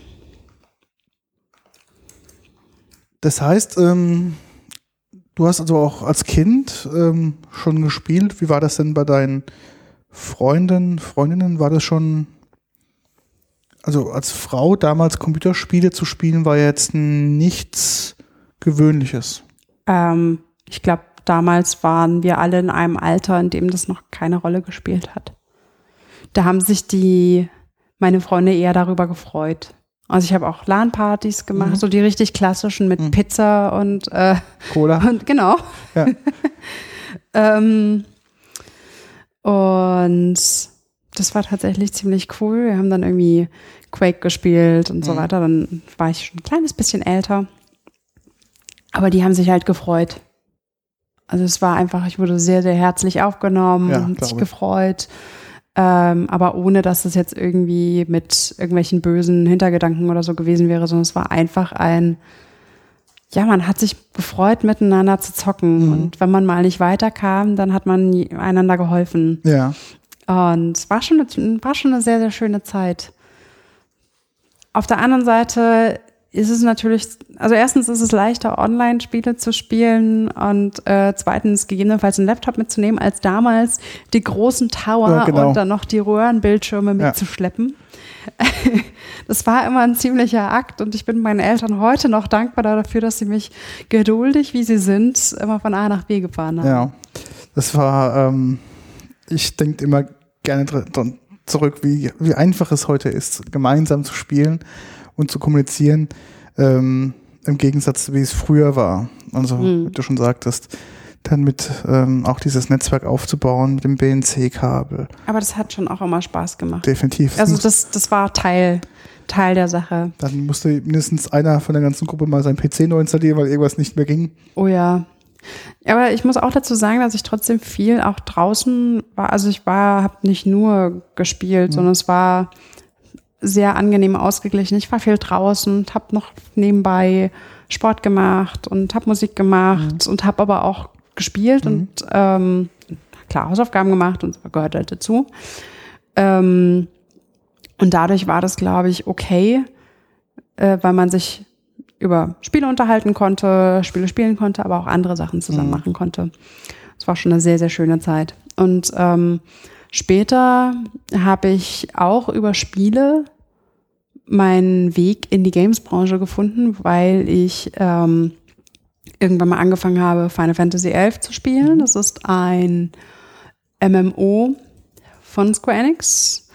Das heißt, du hast also auch als Kind schon gespielt. Wie war das denn bei deinen Freundinnen? War das schon, also als Frau damals Computerspiele zu spielen, war jetzt nichts Gewöhnliches? Ich glaube, damals waren wir alle in einem Alter, in dem das noch keine Rolle gespielt hat. Da haben sich meine Freunde eher darüber gefreut. Also ich habe auch LAN-Partys gemacht, so die richtig klassischen mit Pizza und Cola. Und, genau. Ja. Und das war tatsächlich ziemlich cool. Wir haben dann irgendwie Quake gespielt und so weiter. Dann war ich schon ein kleines bisschen älter. Aber die haben sich halt gefreut. Also es war einfach, ich wurde sehr, sehr herzlich aufgenommen und sich gefreut. Aber ohne, dass es jetzt irgendwie mit irgendwelchen bösen Hintergedanken oder so gewesen wäre, sondern es war einfach man hat sich gefreut, miteinander zu zocken. Und wenn man mal nicht weiterkam, dann hat man einander geholfen. Ja. Und es war schon eine sehr, sehr schöne Zeit. Auf der anderen Seite ist es natürlich, also erstens ist es leichter, Online-Spiele zu spielen und zweitens gegebenenfalls einen Laptop mitzunehmen, als damals die großen Tower und dann noch die Röhrenbildschirme mitzuschleppen. Das war immer ein ziemlicher Akt und ich bin meinen Eltern heute noch dankbar dafür, dass sie mich geduldig, wie sie sind, immer von A nach B gefahren haben. Ja, das war, ich denke immer gerne zurück, wie einfach es heute ist, gemeinsam zu spielen und zu kommunizieren, im Gegensatz, wie es früher war. Also, wie du schon sagtest, dann mit auch dieses Netzwerk aufzubauen mit dem BNC-Kabel. Aber das hat schon auch immer Spaß gemacht. Definitiv. Also das war Teil der Sache. Dann musste mindestens einer von der ganzen Gruppe mal seinen PC neu installieren, weil irgendwas nicht mehr ging. Oh ja. Aber ich muss auch dazu sagen, dass ich trotzdem viel auch draußen war. Also habe nicht nur gespielt, sondern es war sehr angenehm ausgeglichen. Ich war viel draußen und habe noch nebenbei Sport gemacht und habe Musik gemacht und habe aber auch gespielt und klar Hausaufgaben gemacht und das gehört halt dazu. Und dadurch war das, glaube ich, okay, weil man sich über Spiele unterhalten konnte, Spiele spielen konnte, aber auch andere Sachen zusammen machen konnte. Es war schon eine sehr, sehr schöne Zeit. Und später habe ich auch über Spiele meinen Weg in die Games-Branche gefunden, weil ich irgendwann mal angefangen habe, Final Fantasy XI zu spielen. Das ist ein MMO von Square Enix.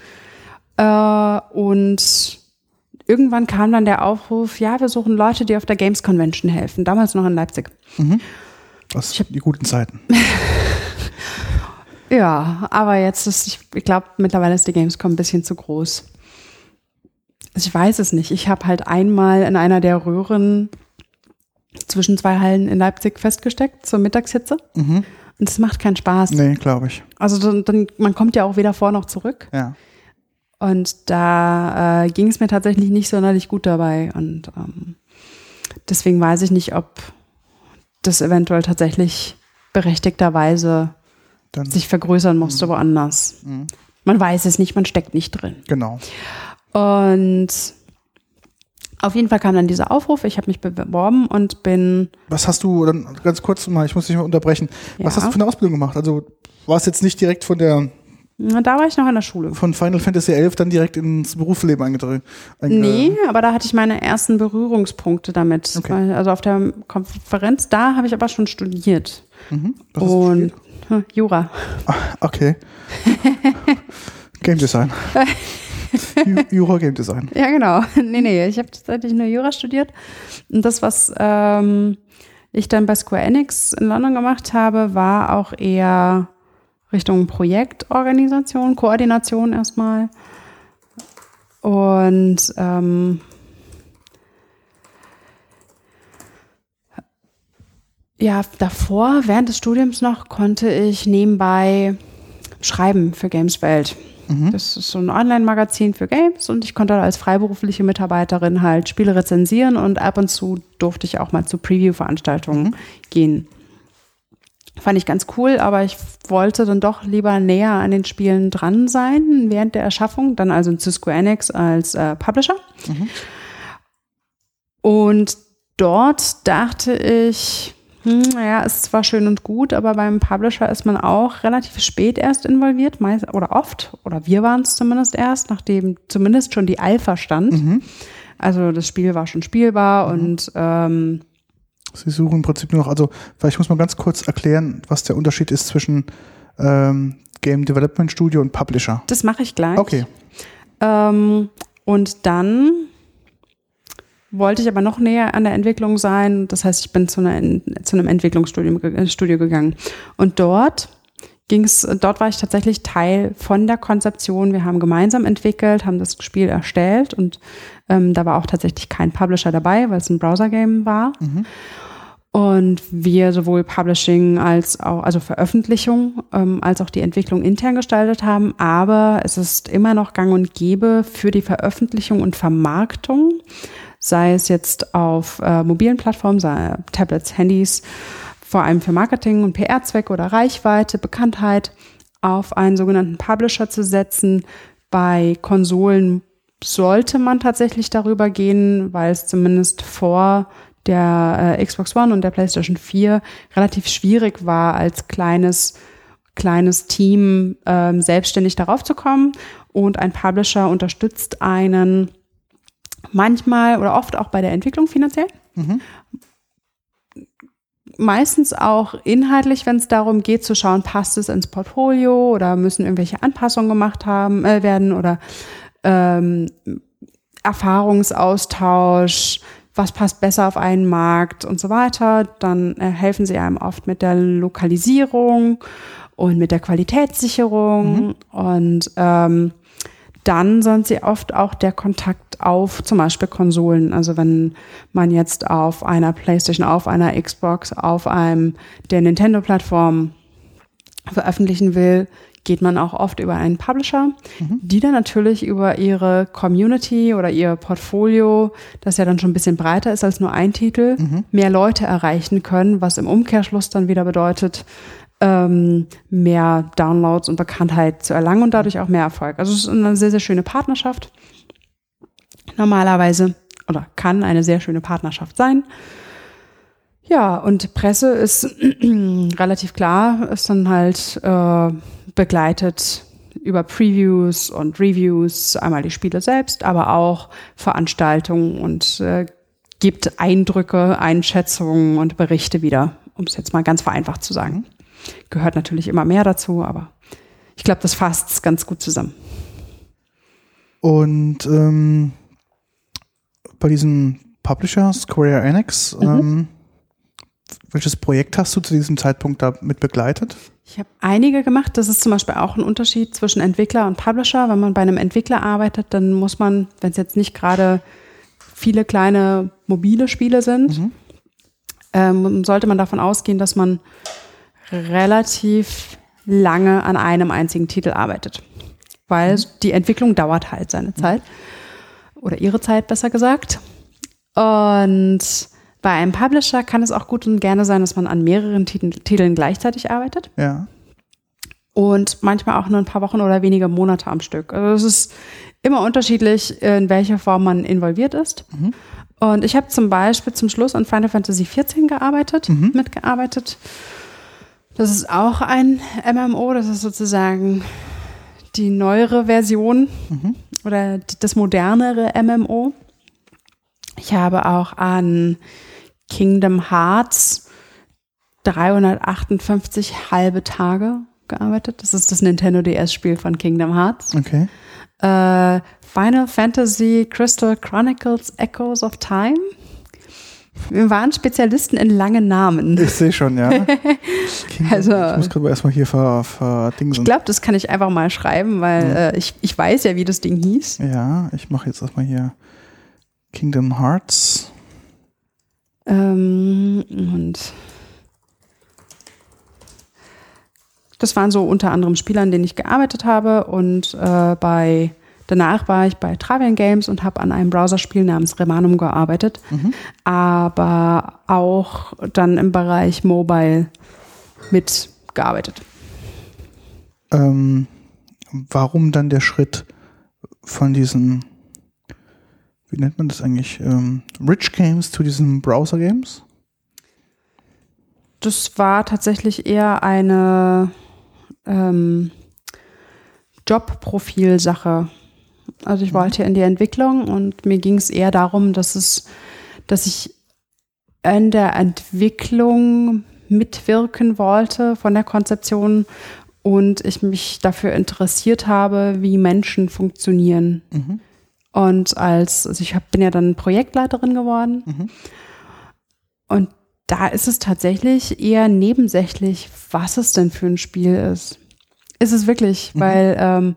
Und irgendwann kam dann der Aufruf, ja, wir suchen Leute, die auf der Games Convention helfen. Damals noch in Leipzig. Das sind die guten Zeiten. Ja, aber jetzt ich glaube, mittlerweile ist die Gamescom ein bisschen zu groß. Also ich weiß es nicht. Ich habe halt einmal in einer der Röhren zwischen 2 Hallen in Leipzig festgesteckt zur Mittagshitze. Und das macht keinen Spaß. Nee, glaube ich. Also dann, man kommt ja auch weder vor noch zurück. Ja. Und da ging es mir tatsächlich nicht sonderlich gut dabei. Und deswegen weiß ich nicht, ob das eventuell tatsächlich berechtigterweise Dann sich vergrößern musste woanders. Man weiß es nicht, man steckt nicht drin. Genau. Und auf jeden Fall kam dann dieser Aufruf, ich habe mich beworben und bin... Was hast du, dann ganz kurz mal, ich muss dich mal unterbrechen, was hast du für eine Ausbildung gemacht? Also war es jetzt nicht direkt Da war ich noch in der Schule. von Final Fantasy XI dann direkt ins Berufsleben eingetreten? Nee, aber da hatte ich meine ersten Berührungspunkte damit. Okay. Also auf der Konferenz, da habe ich aber schon studiert. Was hast du studiert? Jura. Okay. Game Design. Jura Game Design. Ja, genau. Nee, ich habe tatsächlich nur Jura studiert. Und das, was ich dann bei Square Enix in London gemacht habe, war auch eher Richtung Projektorganisation, Koordination erstmal. Und ja, davor, während des Studiums noch, konnte ich nebenbei schreiben für Gameswelt. Das ist so ein Online-Magazin für Games und ich konnte da als freiberufliche Mitarbeiterin halt Spiele rezensieren und ab und zu durfte ich auch mal zu Preview-Veranstaltungen gehen. Fand ich ganz cool, aber ich wollte dann doch lieber näher an den Spielen dran sein während der Erschaffung, dann also zu Square Enix als Publisher. Und dort dachte ich, naja, ist zwar schön und gut, aber beim Publisher ist man auch relativ spät erst involviert, oder oft, oder wir waren es zumindest erst, nachdem zumindest schon die Alpha stand. Also das Spiel war schon spielbar und Sie suchen im Prinzip nur noch, also vielleicht muss man ganz kurz erklären, was der Unterschied ist zwischen Game Development Studio und Publisher. Das mache ich gleich. Okay. Und dann wollte ich aber noch näher an der Entwicklung sein. Das heißt, ich bin zu einem Entwicklungsstudio gegangen. Und dort war ich tatsächlich Teil von der Konzeption. Wir haben gemeinsam entwickelt, haben das Spiel erstellt und da war auch tatsächlich kein Publisher dabei, weil es ein Browser-Game war. Und wir sowohl Publishing als auch, also Veröffentlichung, als auch die Entwicklung intern gestaltet haben. Aber es ist immer noch gang und gäbe für die Veröffentlichung und Vermarktung, sei es jetzt auf mobilen Plattformen, sei Tablets, Handys, vor allem für Marketing- und PR-Zwecke oder Reichweite, Bekanntheit, auf einen sogenannten Publisher zu setzen. Bei Konsolen sollte man tatsächlich darüber gehen, weil es zumindest vor der Xbox One und der PlayStation 4 relativ schwierig war, als kleines Team selbstständig darauf zu kommen. Und ein Publisher unterstützt einen manchmal oder oft auch bei der Entwicklung finanziell. Meistens auch inhaltlich, wenn es darum geht zu schauen, passt es ins Portfolio oder müssen irgendwelche Anpassungen gemacht werden oder Erfahrungsaustausch, was passt besser auf einen Markt und so weiter. Dann helfen sie einem oft mit der Lokalisierung und mit der Qualitätssicherung und dann sind sie oft auch der Kontakt auf zum Beispiel Konsolen. Also wenn man jetzt auf einer PlayStation, auf einer Xbox, auf der Nintendo-Plattform veröffentlichen will, geht man auch oft über einen Publisher, die dann natürlich über ihre Community oder ihr Portfolio, das ja dann schon ein bisschen breiter ist als nur ein Titel, mehr Leute erreichen können, was im Umkehrschluss dann wieder bedeutet, mehr Downloads und Bekanntheit zu erlangen und dadurch auch mehr Erfolg. Also es ist eine sehr, sehr schöne Partnerschaft normalerweise. oder kann eine sehr schöne Partnerschaft sein. Ja, und Presse ist relativ klar, ist dann halt begleitet über Previews und Reviews, einmal die Spiele selbst, aber auch Veranstaltungen und gibt Eindrücke, Einschätzungen und Berichte wieder, um es jetzt mal ganz vereinfacht zu sagen. Gehört natürlich immer mehr dazu, aber ich glaube, das fasst es ganz gut zusammen. Und bei diesem Publisher, Square Enix, welches Projekt hast du zu diesem Zeitpunkt damit begleitet? Ich habe einige gemacht. Das ist zum Beispiel auch ein Unterschied zwischen Entwickler und Publisher. Wenn man bei einem Entwickler arbeitet, dann muss man, wenn es jetzt nicht gerade viele kleine mobile Spiele sind, sollte man davon ausgehen, dass man relativ lange an einem einzigen Titel arbeitet. Weil die Entwicklung dauert halt seine Zeit. Oder ihre Zeit, besser gesagt. Und bei einem Publisher kann es auch gut und gerne sein, dass man an mehreren Titeln gleichzeitig arbeitet. Ja. Und manchmal auch nur ein paar Wochen oder wenige Monate am Stück. Also es ist immer unterschiedlich, in welcher Form man involviert ist. Und ich habe zum Beispiel zum Schluss an Final Fantasy XIV mitgearbeitet. Das ist auch ein MMO, das ist sozusagen die neuere Version oder das modernere MMO. Ich habe auch an Kingdom Hearts 358 halbe Tage gearbeitet. Das ist das Nintendo DS-Spiel von Kingdom Hearts. Okay. Final Fantasy Crystal Chronicles Echoes of Time. Wir waren Spezialisten in langen Namen. Ich sehe schon, ja. Also, ich muss gerade erstmal hier verdingsen. Ich glaube, das kann ich einfach mal schreiben, weil ich weiß ja, wie das Ding hieß. Ja, ich mache jetzt erstmal hier Kingdom Hearts. Und das waren so unter anderem Spiele, an denen ich gearbeitet habe. Und danach war ich bei Travian Games und habe an einem Browserspiel namens Remanum gearbeitet. Aber auch dann im Bereich Mobile mitgearbeitet. Warum dann der Schritt von diesen, wie nennt man das eigentlich, Rich Games zu diesen Browser Games? Das war tatsächlich eher eine Jobprofil-Sache. Also ich wollte in die Entwicklung und mir ging es eher darum, dass ich in der Entwicklung mitwirken wollte von der Konzeption und ich mich dafür interessiert habe, wie Menschen funktionieren. Und bin ja dann Projektleiterin geworden. Und da ist es tatsächlich eher nebensächlich, was es denn für ein Spiel ist. Ist es wirklich, weil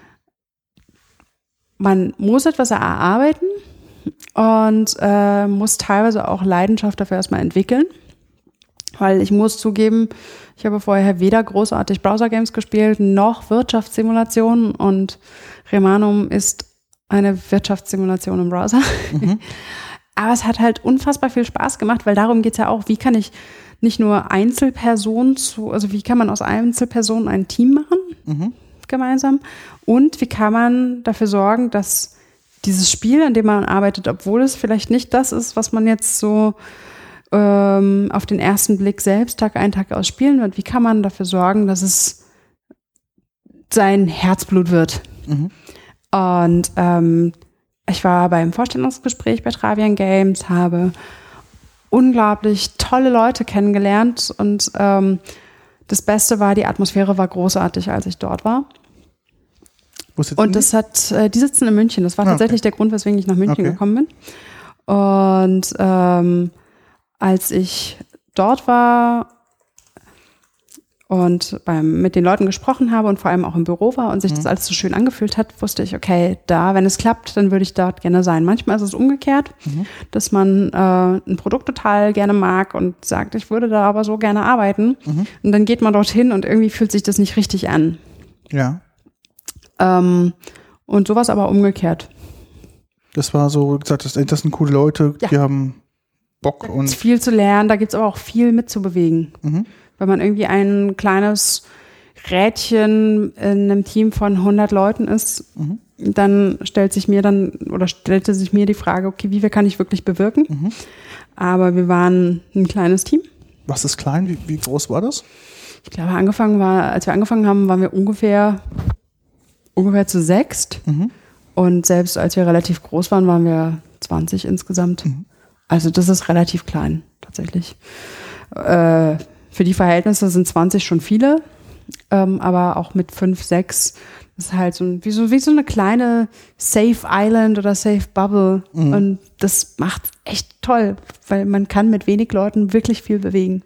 man muss etwas erarbeiten und muss teilweise auch Leidenschaft dafür erstmal entwickeln. Weil ich muss zugeben, ich habe vorher weder großartig Browser-Games gespielt, noch Wirtschaftssimulationen und Remanum ist eine Wirtschaftssimulation im Browser. Aber es hat halt unfassbar viel Spaß gemacht, weil darum geht es ja auch, wie kann ich nicht nur Einzelpersonen wie kann man aus Einzelpersonen ein Team machen, gemeinsam, und wie kann man dafür sorgen, dass dieses Spiel, an dem man arbeitet, obwohl es vielleicht nicht das ist, was man jetzt so auf den ersten Blick selbst Tag ein, Tag aus spielen wird, wie kann man dafür sorgen, dass es sein Herzblut wird. Und ich war beim Vorstellungsgespräch bei Travian Games, habe unglaublich tolle Leute kennengelernt und das Beste war, die Atmosphäre war großartig, als ich dort war. Und die sitzen in München. Das war tatsächlich der Grund, weswegen ich nach München gekommen bin. Und als ich dort war und mit den Leuten gesprochen habe und vor allem auch im Büro war und sich das alles so schön angefühlt hat, wusste ich, okay, wenn es klappt, dann würde ich dort gerne sein. Manchmal ist es umgekehrt, dass man ein Produkt total gerne mag und sagt, ich würde da aber so gerne arbeiten. Und dann geht man dorthin und irgendwie fühlt sich das nicht richtig an. Ja. Und sowas aber umgekehrt. Das war so, gesagt, das sind coole Leute, die haben Bock. Da gibt's viel zu lernen, da gibt es aber auch viel mitzubewegen. Wenn man irgendwie ein kleines Rädchen in einem Team von 100 Leuten ist, dann stellte sich mir die Frage, okay, wie viel kann ich wirklich bewirken? Aber wir waren ein kleines Team. Was ist klein? Wie groß war das? Ich glaube, als wir angefangen haben, waren wir ungefähr zu 6. Und selbst als wir relativ groß waren, waren wir 20 insgesamt. Also das ist relativ klein, tatsächlich. Für die Verhältnisse sind 20 schon viele, aber auch mit 5, 6, das ist halt wie so eine kleine Safe Island oder Safe Bubble. Und das macht echt toll, weil man kann mit wenig Leuten wirklich viel bewegen.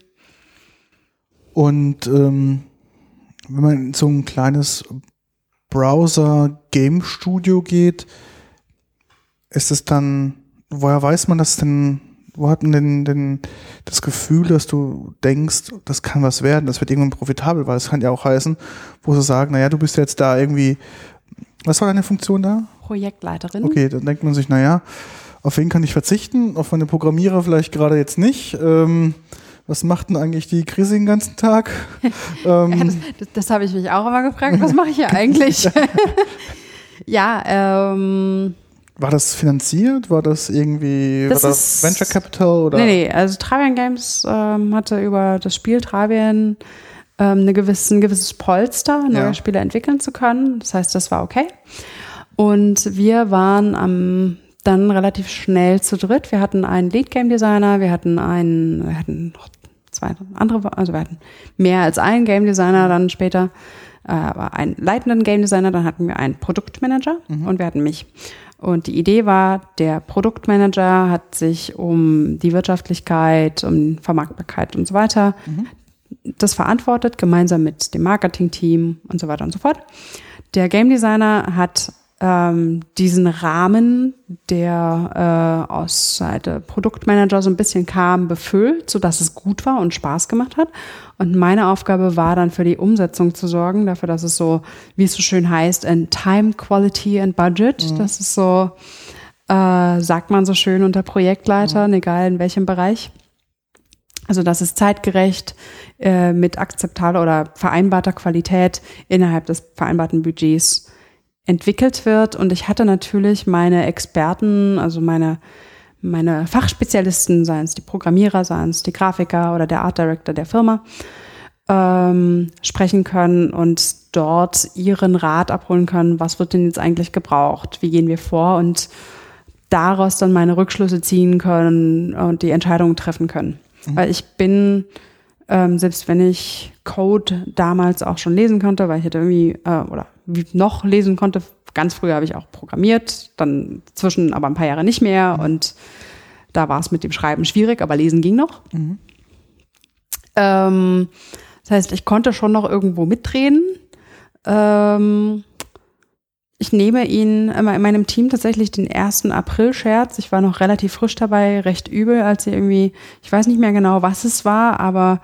Und wenn man in so ein kleines Browser-Game-Studio geht, ist es dann, woher weiß man das denn, wo hat man denn das Gefühl, dass du denkst, das kann was werden, das wird irgendwann profitabel, weil es kann ja auch heißen, wo sie sagen, naja, du bist jetzt da irgendwie, was war deine Funktion da? Projektleiterin. Okay, dann denkt man sich, naja, auf wen kann ich verzichten, auf meine Programmierer vielleicht gerade jetzt nicht, was macht denn eigentlich die Krise den ganzen Tag? Das habe ich mich auch immer gefragt. Was mache ich hier eigentlich? Ja, war das finanziert? War das irgendwie war das Venture Capital? Oder? Nee, also Travian Games hatte über das Spiel Travian ein gewisses Polster, neue Spiele entwickeln zu können. Das heißt, das war okay. Und wir waren dann relativ schnell zu dritt. Wir hatten einen Lead Game Designer, wir hatten noch zwei andere, also wir hatten mehr als einen Game Designer dann später, einen leitenden Game Designer, dann hatten wir einen Produktmanager und wir hatten mich. Und die Idee war, der Produktmanager hat sich um die Wirtschaftlichkeit, um Vermarktbarkeit und so weiter das verantwortet, gemeinsam mit dem Marketing-Team und so weiter und so fort. Der Game Designer hat diesen Rahmen, der aus Seite Produktmanager so ein bisschen kam, befüllt, sodass es gut war und Spaß gemacht hat. Und meine Aufgabe war dann für die Umsetzung zu sorgen, dafür, dass es so, wie es so schön heißt, in Time, Quality and Budget. Das ist so, sagt man so schön unter Projektleitern, egal in welchem Bereich. Also dass es zeitgerecht mit akzeptabler oder vereinbarter Qualität innerhalb des vereinbarten Budgets entwickelt wird. Und ich hatte natürlich meine Experten, also meine Fachspezialisten, seien es die Programmierer, seien es die Grafiker oder der Art Director der Firma, sprechen können und dort ihren Rat abholen können, was wird denn jetzt eigentlich gebraucht, wie gehen wir vor und daraus dann meine Rückschlüsse ziehen können und die Entscheidungen treffen können. Weil ich bin, selbst wenn ich Code damals auch schon lesen konnte, weil ich hätte irgendwie, oder noch lesen konnte, ganz früh habe ich auch programmiert, dann zwischen aber ein paar Jahre nicht mehr und da war es mit dem Schreiben schwierig, aber lesen ging noch. Das heißt, ich konnte schon noch irgendwo mitreden. Ich nehme ihn immer in meinem Team tatsächlich den 1. April-Scherz. Ich war noch relativ frisch dabei, recht übel, als sie irgendwie, ich weiß nicht mehr genau, was es war, aber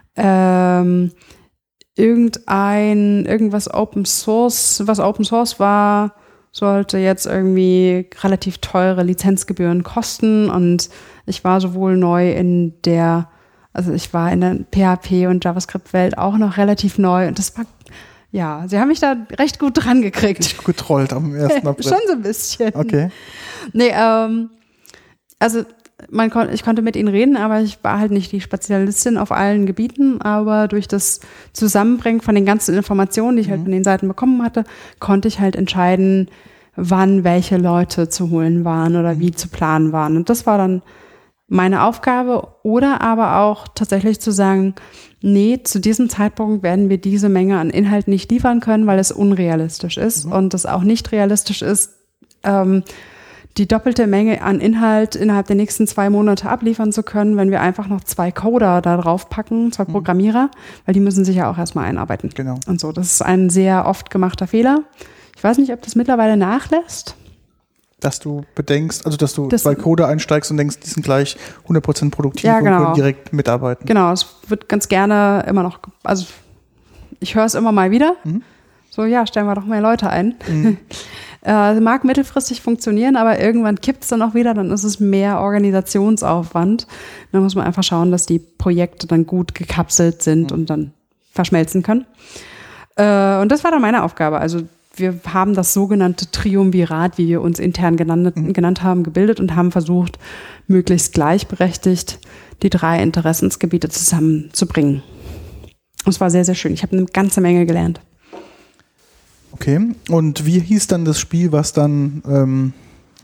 irgendwas Open Source, was Open Source war, sollte jetzt irgendwie relativ teure Lizenzgebühren kosten und ich war sowohl neu also ich war in der PHP und JavaScript-Welt auch noch relativ neu und das war, ja, sie haben mich da recht gut dran gekriegt. Richtig getrollt am 1. April. Schon so ein bisschen. Okay. Nee, also ich konnte mit ihnen reden, aber ich war halt nicht die Spezialistin auf allen Gebieten, aber durch das Zusammenbringen von den ganzen Informationen, die ich halt von den Seiten bekommen hatte, konnte ich halt entscheiden, wann welche Leute zu holen waren oder wie zu planen waren. Und das war dann meine Aufgabe oder aber auch tatsächlich zu sagen, nee, zu diesem Zeitpunkt werden wir diese Menge an Inhalt nicht liefern können, weil es unrealistisch ist und es auch nicht realistisch ist, die doppelte Menge an Inhalt innerhalb der nächsten 2 Monate abliefern zu können, wenn wir einfach noch 2 Coder da drauf packen, 2 Programmierer, weil die müssen sich ja auch erstmal einarbeiten. Genau. Und so, das ist ein sehr oft gemachter Fehler. Ich weiß nicht, ob das mittlerweile nachlässt. Dass du bedenkst, also dass du 2 Coder einsteigst und denkst, die sind gleich 100% produktiv und können direkt mitarbeiten. Genau, es wird ganz gerne immer noch, also ich höre es immer mal wieder. So, ja, stellen wir doch mehr Leute ein. Mag mittelfristig funktionieren, aber irgendwann kippt es dann auch wieder, dann ist es mehr Organisationsaufwand. Dann muss man einfach schauen, dass die Projekte dann gut gekapselt sind und dann verschmelzen können. Und das war dann meine Aufgabe, also wir haben das sogenannte Triumvirat, wie wir uns intern genannt haben, gebildet und haben versucht, möglichst gleichberechtigt die 3 Interessensgebiete zusammenzubringen. Und es war sehr, sehr schön. Ich habe eine ganze Menge gelernt. Okay, und wie hieß dann das Spiel, was dann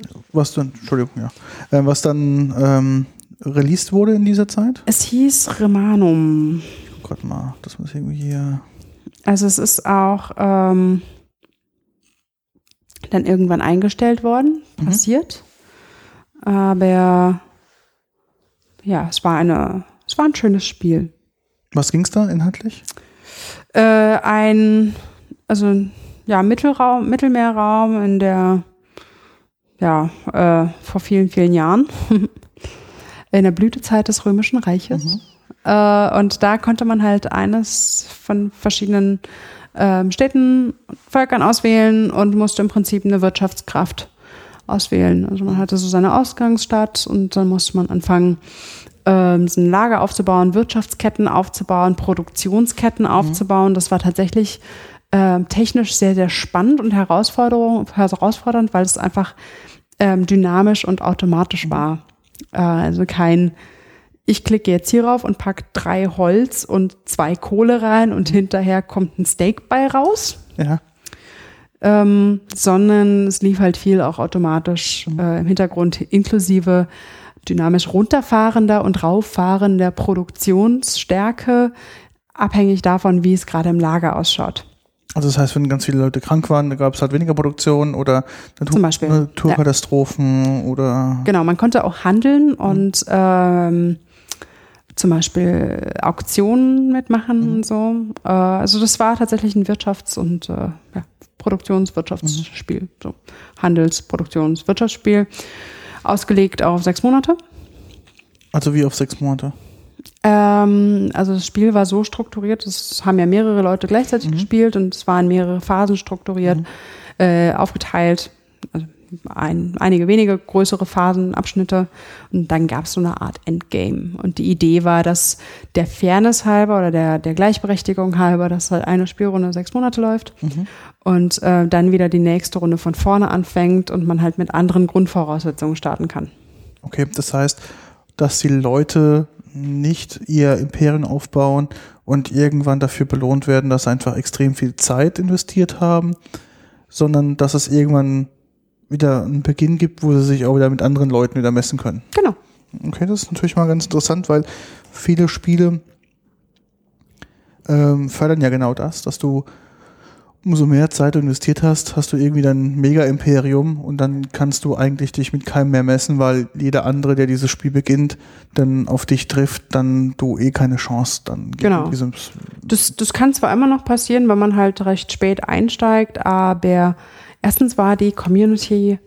released wurde in dieser Zeit? Es hieß Remanum. Oh Gott mal, das muss irgendwie hier... Also es ist auch dann irgendwann eingestellt worden, passiert. Aber ja, es war ein schönes Spiel. Was ging es da inhaltlich? Mittelmeerraum in der, vor vielen, vielen Jahren, in der Blütezeit des Römischen Reiches. Und da konnte man halt eines von verschiedenen Städten, Völkern auswählen und musste im Prinzip eine Wirtschaftskraft auswählen. Also man hatte so seine Ausgangsstadt und dann musste man anfangen, ein Lager aufzubauen, Wirtschaftsketten aufzubauen, Produktionsketten aufzubauen. Das war tatsächlich technisch sehr, sehr spannend und herausfordernd, weil es einfach dynamisch und automatisch war. Also kein, ich klicke jetzt hier rauf und packe 3 Holz und 2 Kohle rein und hinterher kommt ein Steak bei raus. Ja. Sondern es lief halt viel auch automatisch im Hintergrund, inklusive dynamisch runterfahrender und rauffahrender Produktionsstärke, abhängig davon, wie es gerade im Lager ausschaut. Also das heißt, wenn ganz viele Leute krank waren, da gab es halt weniger Produktion oder Naturkatastrophen oder... Genau, man konnte auch handeln und zum Beispiel Auktionen mitmachen und so. Also das war tatsächlich ein Wirtschafts- und Produktionswirtschaftsspiel. So Handels-Produktions-Wirtschaftsspiel. Ausgelegt auf 6 Monate. Also wie auf 6 Monate? Also das Spiel war so strukturiert, es haben ja mehrere Leute gleichzeitig gespielt und es waren mehrere Phasen strukturiert, aufgeteilt. Also einige wenige größere Phasenabschnitte und dann gab es so eine Art Endgame. Und die Idee war, dass der Fairness halber oder der Gleichberechtigung halber, dass halt eine Spielrunde 6 Monate läuft und dann wieder die nächste Runde von vorne anfängt und man halt mit anderen Grundvoraussetzungen starten kann. Okay, das heißt, dass die Leute nicht ihr Imperium aufbauen und irgendwann dafür belohnt werden, dass sie einfach extrem viel Zeit investiert haben, sondern dass es irgendwann wieder einen Beginn gibt, wo sie sich auch wieder mit anderen Leuten wieder messen können. Genau. Okay, das ist natürlich mal ganz interessant, weil viele Spiele fördern ja genau das, dass du umso mehr Zeit du investiert hast, hast du irgendwie dein Mega-Imperium und dann kannst du eigentlich dich mit keinem mehr messen, weil jeder andere, der dieses Spiel beginnt, dann auf dich trifft, dann du keine Chance dann gibt. Genau. Das kann zwar immer noch passieren, wenn man halt recht spät einsteigt, aber erstens war die Community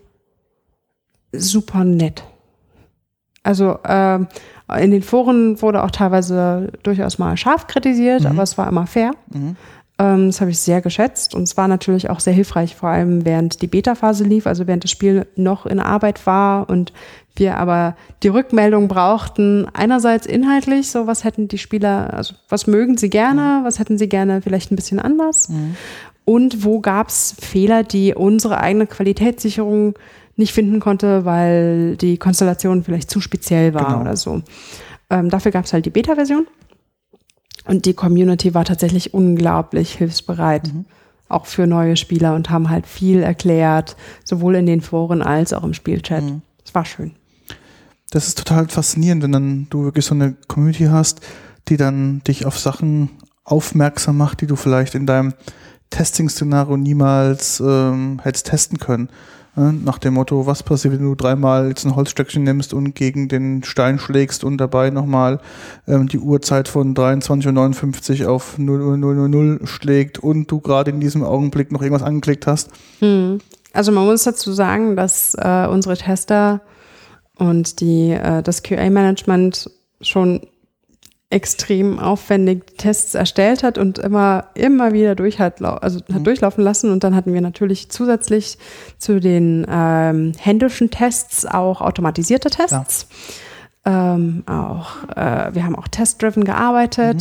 super nett. Also in den Foren wurde auch teilweise durchaus mal scharf kritisiert, aber es war immer fair. Das habe ich sehr geschätzt und es war natürlich auch sehr hilfreich, vor allem während die Beta-Phase lief, also während das Spiel noch in Arbeit war und wir aber die Rückmeldung brauchten, einerseits inhaltlich, so was hätten die Spieler, also was mögen sie gerne, was hätten sie gerne vielleicht ein bisschen anders und wo gab es Fehler, die unsere eigene Qualitätssicherung nicht finden konnte, weil die Konstellation vielleicht zu speziell war oder so. Dafür gab es halt die Beta-Version. Und die Community war tatsächlich unglaublich hilfsbereit, auch für neue Spieler und haben halt viel erklärt, sowohl in den Foren als auch im Spielchat. Es war schön. Das ist total faszinierend, wenn dann du wirklich so eine Community hast, die dann dich auf Sachen aufmerksam macht, die du vielleicht in deinem Testing-Szenario niemals hättest testen können. Nach dem Motto, was passiert, wenn du 3-mal jetzt ein Holzstöckchen nimmst und gegen den Stein schlägst und dabei nochmal die Uhrzeit von 23:59 auf 00:00 schlägt und du gerade in diesem Augenblick noch irgendwas angeklickt hast? Also man muss dazu sagen, dass unsere Tester und das QA-Management schon extrem aufwendig Tests erstellt hat und immer wieder durchlaufen lassen. Und dann hatten wir natürlich zusätzlich zu den händischen Tests auch automatisierte Tests. Wir haben auch test-driven gearbeitet.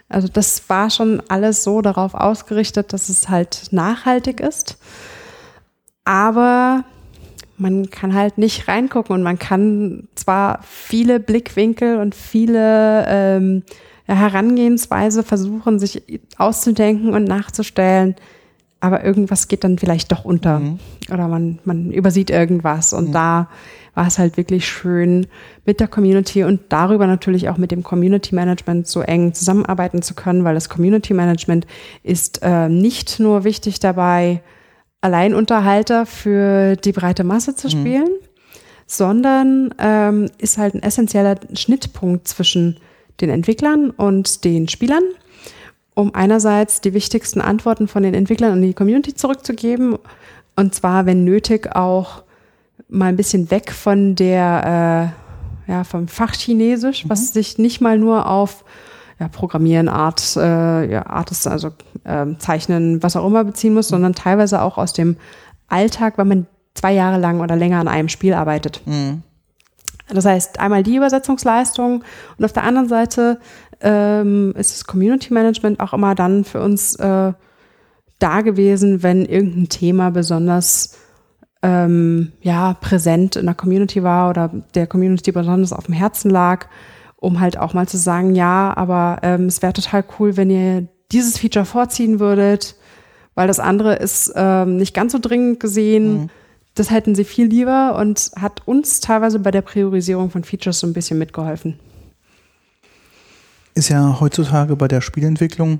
Also das war schon alles so darauf ausgerichtet, dass es halt nachhaltig ist. Aber man kann halt nicht reingucken und man kann zwar viele Blickwinkel und viele Herangehensweise versuchen, sich auszudenken und nachzustellen, aber irgendwas geht dann vielleicht doch unter oder man übersieht irgendwas und da war es halt wirklich schön, mit der Community und darüber natürlich auch mit dem Community Management so eng zusammenarbeiten zu können, weil das Community Management ist nicht nur wichtig dabei, Alleinunterhalter für die breite Masse zu spielen, sondern ist halt ein essentieller Schnittpunkt zwischen den Entwicklern und den Spielern, um einerseits die wichtigsten Antworten von den Entwicklern an die Community zurückzugeben und zwar, wenn nötig, auch mal ein bisschen weg von der vom Fachchinesisch, was sich nicht mal nur auf Programmieren, Artists, also Zeichnen, was auch immer beziehen muss, sondern teilweise auch aus dem Alltag, wenn man 2 Jahre lang oder länger an einem Spiel arbeitet. Das heißt, einmal die Übersetzungsleistung und auf der anderen Seite ist das Community Management auch immer dann für uns da gewesen, wenn irgendein Thema besonders präsent in der Community war oder der Community besonders auf dem Herzen lag, um halt auch mal zu sagen, ja, aber es wäre total cool, wenn ihr dieses Feature vorziehen würdet, weil das andere ist nicht ganz so dringend gesehen. Das hätten sie viel lieber und hat uns teilweise bei der Priorisierung von Features so ein bisschen mitgeholfen. Ist ja heutzutage bei der Spielentwicklung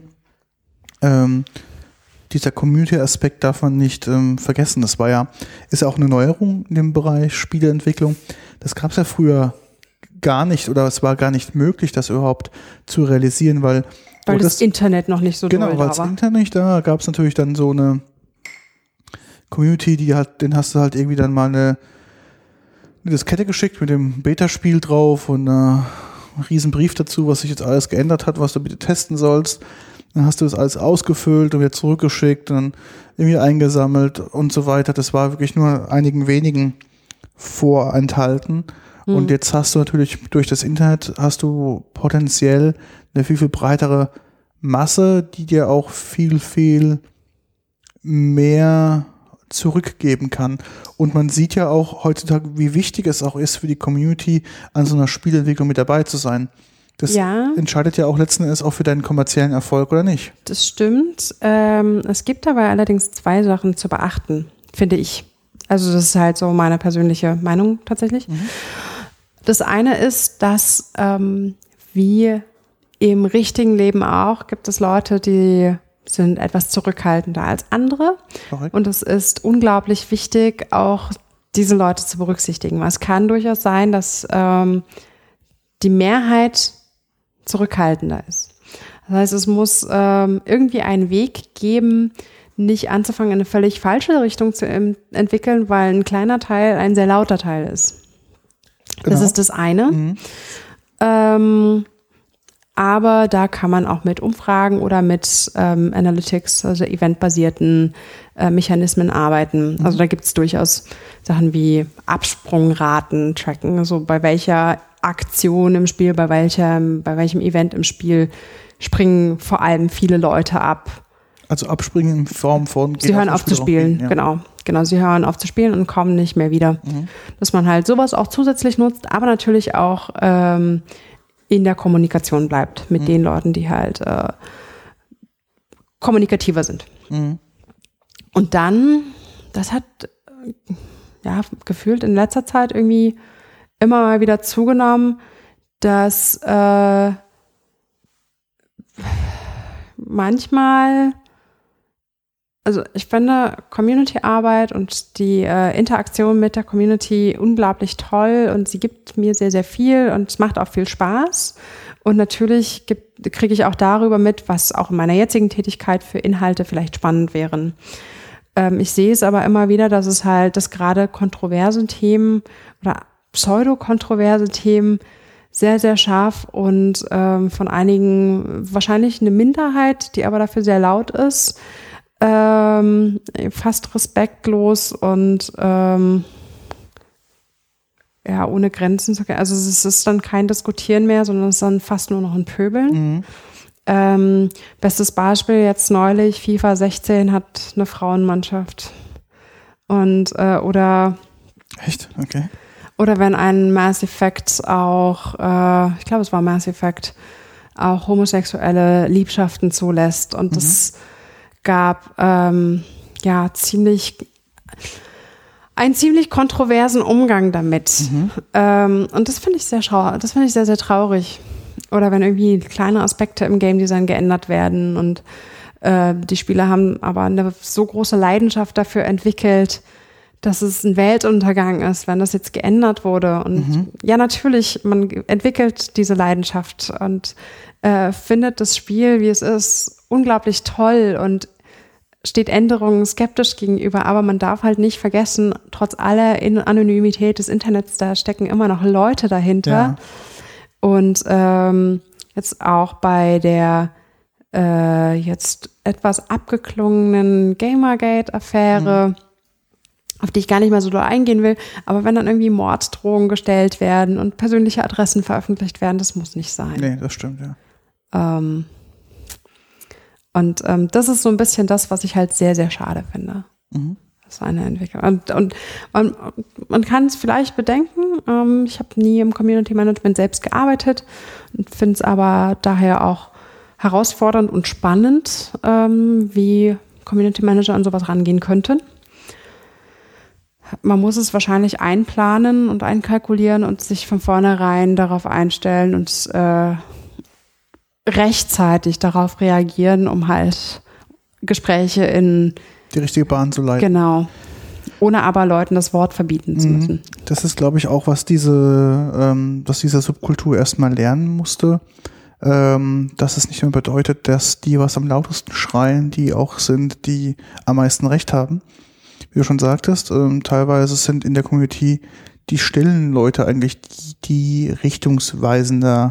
dieser Community-Aspekt darf man nicht vergessen. Das ist ja auch eine Neuerung in dem Bereich Spieleentwicklung. Das gab es ja früher gar nicht oder es war gar nicht möglich, das überhaupt zu realisieren, weil das Internet noch nicht so doll da war. Genau, weil das Internet nicht da gab es natürlich dann so eine Community, den hast du halt irgendwie dann mal eine Diskette geschickt mit dem Beta-Spiel drauf und einen riesen Brief dazu, was sich jetzt alles geändert hat, was du bitte testen sollst. Dann hast du das alles ausgefüllt und wieder zurückgeschickt und dann irgendwie eingesammelt und so weiter. Das war wirklich nur einigen wenigen vorenthalten. Und jetzt hast du natürlich durch das Internet potenziell eine viel, viel breitere Masse, die dir auch viel, viel mehr zurückgeben kann. Und man sieht ja auch heutzutage, wie wichtig es auch ist für die Community, an so einer Spielentwicklung mit dabei zu sein. Das entscheidet ja auch letzten Endes auch für deinen kommerziellen Erfolg, oder nicht? Das stimmt. Es gibt dabei allerdings 2 Sachen zu beachten, finde ich. Also das ist halt so meine persönliche Meinung tatsächlich. Das eine ist, dass wie im richtigen Leben auch, gibt es Leute, die sind etwas zurückhaltender als andere. Korrekt. Und es ist unglaublich wichtig, auch diese Leute zu berücksichtigen. Es kann durchaus sein, dass die Mehrheit zurückhaltender ist. Das heißt, es muss irgendwie einen Weg geben, nicht anzufangen, in eine völlig falsche Richtung zu entwickeln, weil ein kleiner Teil ein sehr lauter Teil ist. Genau. Das ist das eine. Aber da kann man auch mit Umfragen oder mit Analytics, also eventbasierten Mechanismen arbeiten. Also da gibt es durchaus Sachen wie Absprungraten tracken, also bei welcher Aktion im Spiel, bei welchem Event im Spiel springen vor allem viele Leute ab. Also abspringen in Form von... Sie hören auf zu spielen, ja. Genau, sie hören auf zu spielen und kommen nicht mehr wieder. Dass man halt sowas auch zusätzlich nutzt, aber natürlich auch in der Kommunikation bleibt mit den Leuten, die halt kommunikativer sind. Und dann, das hat gefühlt in letzter Zeit irgendwie immer mal wieder zugenommen, dass manchmal, also ich finde Community-Arbeit und die Interaktion mit der Community unglaublich toll und sie gibt mir sehr, sehr viel und es macht auch viel Spaß. Und natürlich kriege ich auch darüber mit, was auch in meiner jetzigen Tätigkeit für Inhalte vielleicht spannend wären. Ich sehe es aber immer wieder, dass gerade kontroverse Themen oder pseudo-kontroverse Themen sehr, sehr scharf und von einigen wahrscheinlich eine Minderheit, die aber dafür sehr laut ist, fast respektlos und ohne Grenzen zu gehen. Also es ist dann kein Diskutieren mehr, sondern es ist dann fast nur noch ein Pöbeln. Bestes Beispiel jetzt neulich, FIFA 16 hat eine Frauenmannschaft. Und oder Echt? Okay. Oder wenn ein Mass Effect auch, ich glaube es war Mass Effect, auch homosexuelle Liebschaften zulässt. Und es gab einen ziemlich kontroversen Umgang damit. Und das finde ich sehr sehr, sehr traurig. Oder wenn irgendwie kleine Aspekte im Game Design geändert werden und die Spieler haben aber eine so große Leidenschaft dafür entwickelt, dass es ein Weltuntergang ist, wenn das jetzt geändert wurde. Und ja, natürlich, man entwickelt diese Leidenschaft und findet das Spiel, wie es ist, unglaublich toll und steht Änderungen skeptisch gegenüber. Aber man darf halt nicht vergessen, trotz aller Anonymität des Internets, da stecken immer noch Leute dahinter. Ja. Und jetzt auch bei der jetzt etwas abgeklungenen Gamergate-Affäre, auf die ich gar nicht mehr so doll eingehen will, aber wenn dann irgendwie Morddrohungen gestellt werden und persönliche Adressen veröffentlicht werden, das muss nicht sein. Nee, das stimmt, ja. Und das ist so ein bisschen das, was ich halt sehr, sehr schade finde. Das ist eine Entwicklung. Und man kann es vielleicht bedenken, ich habe nie im Community Management selbst gearbeitet und finde es aber daher auch herausfordernd und spannend, wie Community Manager an sowas rangehen könnten. Man muss es wahrscheinlich einplanen und einkalkulieren und sich von vornherein darauf einstellen und rechtzeitig darauf reagieren, um halt Gespräche in die richtige Bahn zu leiten. Genau. Ohne aber Leuten das Wort verbieten zu müssen. Das ist, glaube ich, auch, was diese Subkultur erstmal lernen musste. Dass es nicht mehr bedeutet, dass die, was am lautesten schreien, die auch sind, die am meisten Recht haben. Wie du schon sagtest, teilweise sind in der Community die stillen Leute eigentlich die richtungsweisender.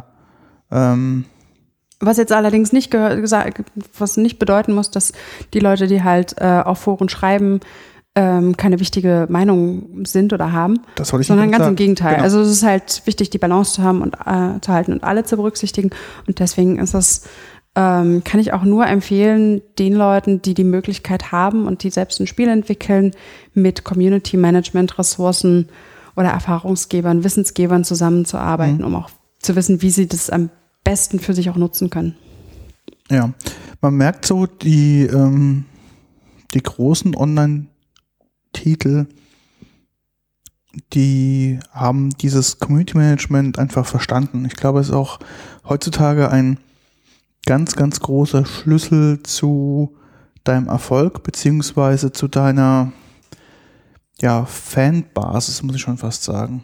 Was jetzt allerdings nicht was nicht bedeuten muss, dass die Leute, die halt auf Foren schreiben, keine wichtige Meinung sind oder haben, das soll ich sondern nicht ganz sagen. im Gegenteil. Genau. Also es ist halt wichtig, die Balance zu haben und zu halten und alle zu berücksichtigen. Und deswegen ist das, kann ich auch nur empfehlen, den Leuten, die die Möglichkeit haben und die selbst ein Spiel entwickeln, mit Community Management Ressourcen oder Erfahrungsgebern, Wissensgebern zusammenzuarbeiten, um auch zu wissen, wie sie das am besten für sich auch nutzen können. Ja, man merkt so, die großen Online-Titel, die haben dieses Community Management einfach verstanden. Ich glaube, es ist auch heutzutage ein ganz, ganz großer Schlüssel zu deinem Erfolg, beziehungsweise zu deiner Fanbasis, muss ich schon fast sagen.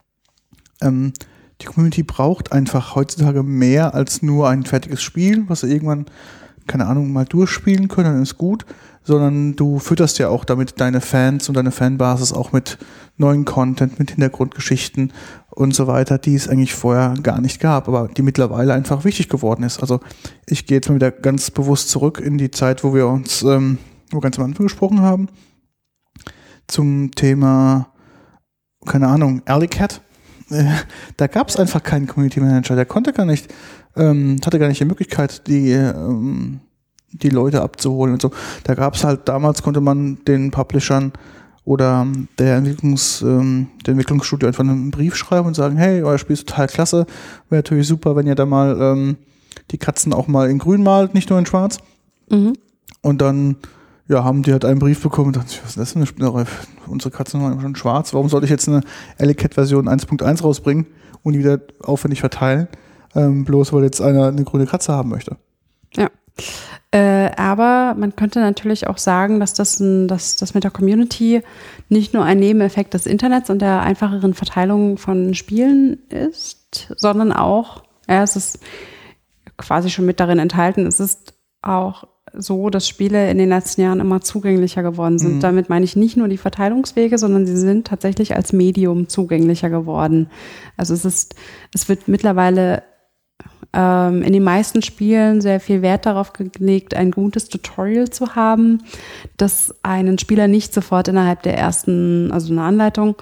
Die Community braucht einfach heutzutage mehr als nur ein fertiges Spiel, was sie irgendwann, keine Ahnung, mal durchspielen können, dann ist gut, sondern du fütterst ja auch damit deine Fans und deine Fanbasis auch mit neuen Content, mit Hintergrundgeschichten und so weiter, die es eigentlich vorher gar nicht gab, aber die mittlerweile einfach wichtig geworden ist. Also ich gehe jetzt mal wieder ganz bewusst zurück in die Zeit, wo wir uns, wo ganz am Anfang gesprochen haben, zum Thema, keine Ahnung, Alley Cat. Da gab es einfach keinen Community Manager, der konnte gar nicht, hatte gar nicht die Möglichkeit, die Leute abzuholen und so. Da gab es halt, damals konnte man den Publishern oder der Entwicklungsstudio einfach einen Brief schreiben und sagen, hey, euer Spiel ist total klasse, wäre natürlich super, wenn ihr da mal die Katzen auch mal in grün malt, nicht nur in schwarz. Und dann haben die halt einen Brief bekommen und dachten, was ist das denn? Unsere Katzen waren schon schwarz. Warum sollte ich jetzt eine Alley Cat Version 1.1 rausbringen und die wieder aufwendig verteilen? Bloß weil jetzt einer eine grüne Katze haben möchte. Ja. Aber man könnte natürlich auch sagen, dass das mit der Community nicht nur ein Nebeneffekt des Internets und der einfacheren Verteilung von Spielen ist, sondern auch, es ist quasi schon mit darin enthalten, es ist auch so, dass Spiele in den letzten Jahren immer zugänglicher geworden sind. Damit meine ich nicht nur die Verteilungswege, sondern sie sind tatsächlich als Medium zugänglicher geworden. Also es wird mittlerweile in den meisten Spielen sehr viel Wert darauf gelegt, ein gutes Tutorial zu haben, das einen Spieler nicht sofort innerhalb der ersten, also eine Anleitung,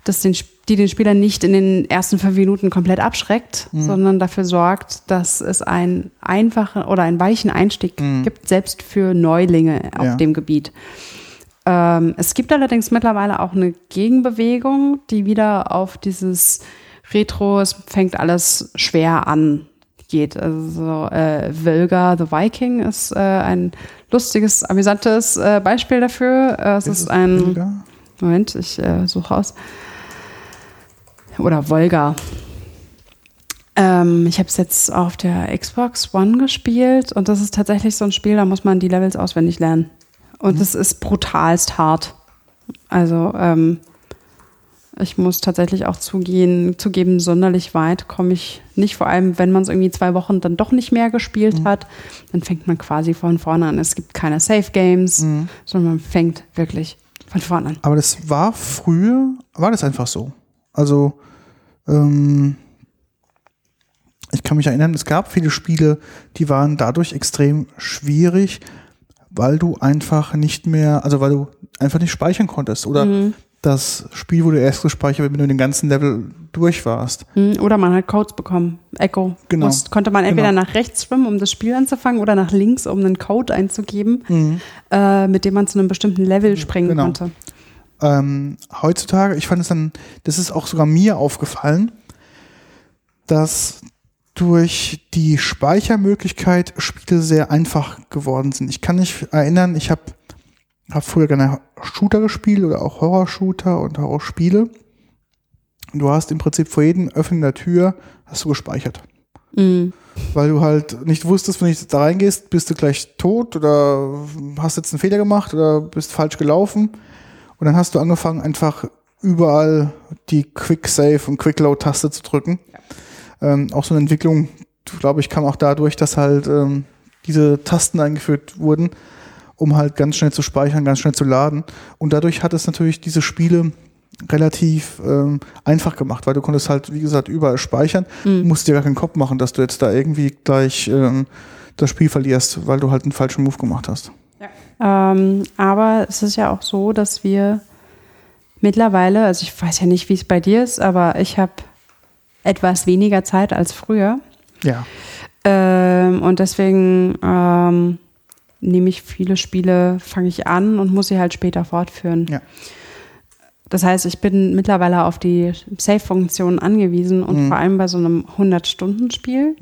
die den Spieler nicht in den ersten 5 Minuten komplett abschreckt, sondern dafür sorgt, dass es einen einfachen oder einen weichen Einstieg gibt, selbst für Neulinge auf dem Gebiet. Es gibt allerdings mittlerweile auch eine Gegenbewegung, die wieder auf dieses Retro, es fängt alles schwer an, geht. Also Völga the Viking ist ein lustiges, amüsantes Beispiel dafür. Es ist ein... Völga? Moment, ich suche aus. Oder Volga. Ich habe es jetzt auf der Xbox One gespielt und das ist tatsächlich so ein Spiel, da muss man die Levels auswendig lernen. Und es ist brutalst hart. Also ich muss tatsächlich auch zugeben, sonderlich weit komme ich nicht. Vor allem, wenn man es irgendwie 2 Wochen dann doch nicht mehr gespielt hat, dann fängt man quasi von vorne an. Es gibt keine Safe-Games, sondern man fängt wirklich von vorne an. Aber das war früher, war das einfach so. Also ich kann mich erinnern, es gab viele Spiele, die waren dadurch extrem schwierig, weil du einfach nicht speichern konntest. Oder das Spiel wurde erst gespeichert, wenn du den ganzen Level durch warst. Oder man hat Codes bekommen. Echo. Genau. Konnte man entweder nach rechts schwimmen, um das Spiel anzufangen, oder nach links, um einen Code einzugeben, mit dem man zu einem bestimmten Level springen konnte. Heutzutage, ich fand es dann, das ist auch sogar mir aufgefallen, dass durch die Speichermöglichkeit Spiele sehr einfach geworden sind. Ich kann mich erinnern, ich habe früher gerne Shooter gespielt oder auch Horror-Shooter und Horrorspiele. Und du hast im Prinzip vor jedem Öffnen der Tür hast du gespeichert. Weil du halt nicht wusstest, wenn du da reingehst, bist du gleich tot oder hast jetzt einen Fehler gemacht oder bist falsch gelaufen. Und dann hast du angefangen, einfach überall die Quick-Save und Quick-Load-Taste zu drücken. Auch so eine Entwicklung, glaube ich, kam auch dadurch, dass halt diese Tasten eingeführt wurden, um halt ganz schnell zu speichern, ganz schnell zu laden. Und dadurch hat es natürlich diese Spiele relativ einfach gemacht, weil du konntest halt, wie gesagt, überall speichern. Musst dir gar keinen Kopf machen, dass du jetzt da irgendwie gleich das Spiel verlierst, weil du halt einen falschen Move gemacht hast. Ja. Aber es ist ja auch so, dass wir mittlerweile, also ich weiß ja nicht, wie es bei dir ist, aber ich habe etwas weniger Zeit als früher. Ja. Und deswegen nehme ich viele Spiele, fange ich an und muss sie halt später fortführen. Ja. Das heißt, ich bin mittlerweile auf die Save-Funktion angewiesen und vor allem bei so einem 100-Stunden-Spiel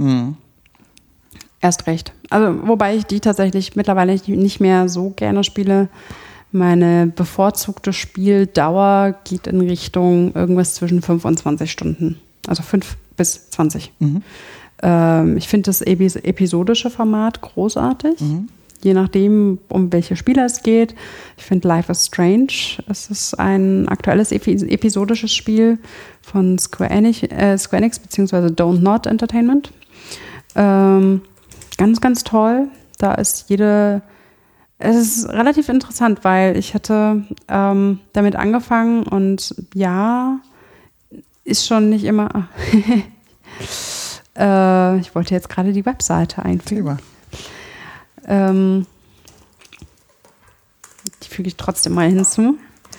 erst recht. Also wobei ich die tatsächlich mittlerweile nicht mehr so gerne spiele. Meine bevorzugte Spieldauer geht in Richtung irgendwas zwischen 5 und 20 Stunden. Also 5 bis 20. Ich finde das episodische Format großartig. Je nachdem, um welche Spiele es geht. Ich finde Life is Strange. Es ist ein aktuelles episodisches Spiel von Square Enix beziehungsweise Don't Not Entertainment. Ganz, ganz toll. Da ist es ist relativ interessant, weil ich hatte damit angefangen und ja, ist schon nicht immer. Ich wollte jetzt gerade die Webseite einfügen. Die füge ich trotzdem mal hinzu.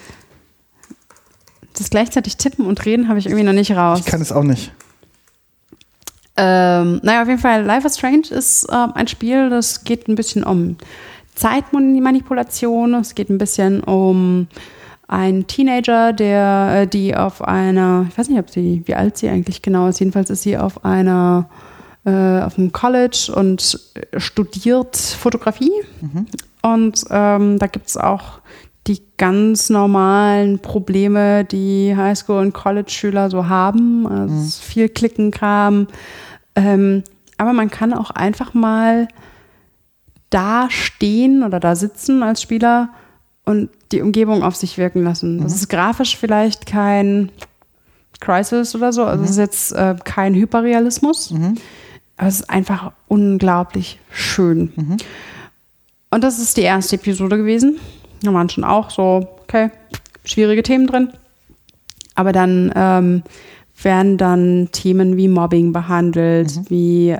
Das gleichzeitig Tippen und Reden habe ich irgendwie noch nicht raus. Ich kann es auch nicht. Naja, auf jeden Fall, Life is Strange ist ein Spiel, das geht ein bisschen um Zeitmanipulation. Es geht ein bisschen um einen Teenager, die auf einer, ich weiß nicht, wie alt sie eigentlich genau ist, jedenfalls ist sie auf einem College und studiert Fotografie. Und da gibt es auch die ganz normalen Probleme, die Highschool- und College-Schüler so haben. Also viel Klickenkram. Aber man kann auch einfach mal da stehen oder da sitzen als Spieler und die Umgebung auf sich wirken lassen. Das ist grafisch vielleicht kein Crysis oder so. Also es ist jetzt kein Hyperrealismus. Aber es ist einfach unglaublich schön. Und das ist die erste Episode gewesen. Da waren schon auch so, okay, schwierige Themen drin. Aber dann werden dann Themen wie Mobbing behandelt, wie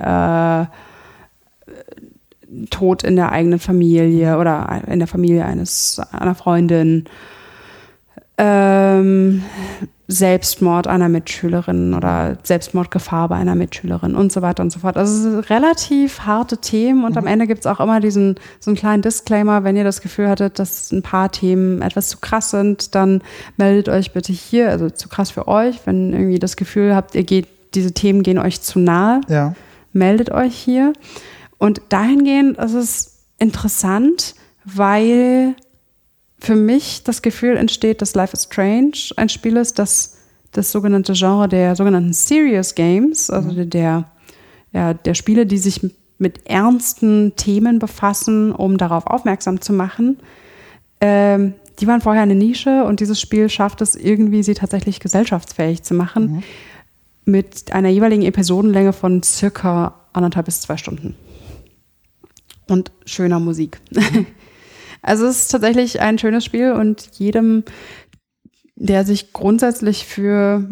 Tod in der eigenen Familie oder in der Familie einer Freundin. Selbstmord einer Mitschülerin oder Selbstmordgefahr bei einer Mitschülerin und so weiter und so fort. Also es sind relativ harte Themen und am Ende gibt es auch immer so einen kleinen Disclaimer, wenn ihr das Gefühl hattet, dass ein paar Themen etwas zu krass sind, dann meldet euch bitte hier, also zu krass für euch, wenn irgendwie das Gefühl habt, diese Themen gehen euch zu nahe, meldet euch hier. Und dahingehend ist es interessant, weil für mich das Gefühl entsteht, dass Life is Strange ein Spiel ist, das das sogenannte Genre der sogenannten Serious Games, also der Spiele, die sich mit ernsten Themen befassen, um darauf aufmerksam zu machen, die waren vorher eine Nische und dieses Spiel schafft es irgendwie, sie tatsächlich gesellschaftsfähig zu machen, mit einer jeweiligen Episodenlänge von circa 1,5 bis 2 Stunden. Und schöner Musik. Also es ist tatsächlich ein schönes Spiel und jedem, der sich grundsätzlich für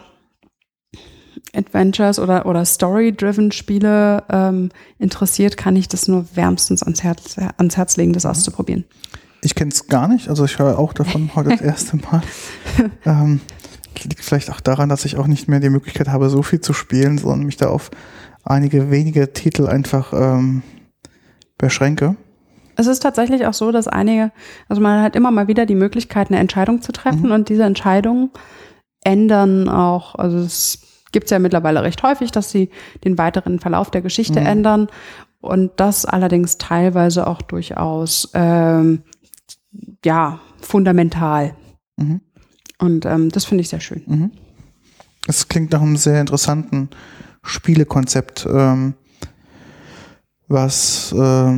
Adventures oder Story-driven Spiele interessiert, kann ich das nur wärmstens ans Herz legen, das auszuprobieren. Ich kenne es gar nicht, also ich höre auch davon heute das erste Mal. Liegt vielleicht auch daran, dass ich auch nicht mehr die Möglichkeit habe, so viel zu spielen, sondern mich da auf einige wenige Titel einfach beschränke. Es ist tatsächlich auch so, dass man hat immer mal wieder die Möglichkeit, eine Entscheidung zu treffen und diese Entscheidungen ändern auch, also es gibt es ja mittlerweile recht häufig, dass sie den weiteren Verlauf der Geschichte ändern und das allerdings teilweise auch durchaus fundamental. Und das finde ich sehr schön. Es klingt nach einem sehr interessanten Spielekonzept, was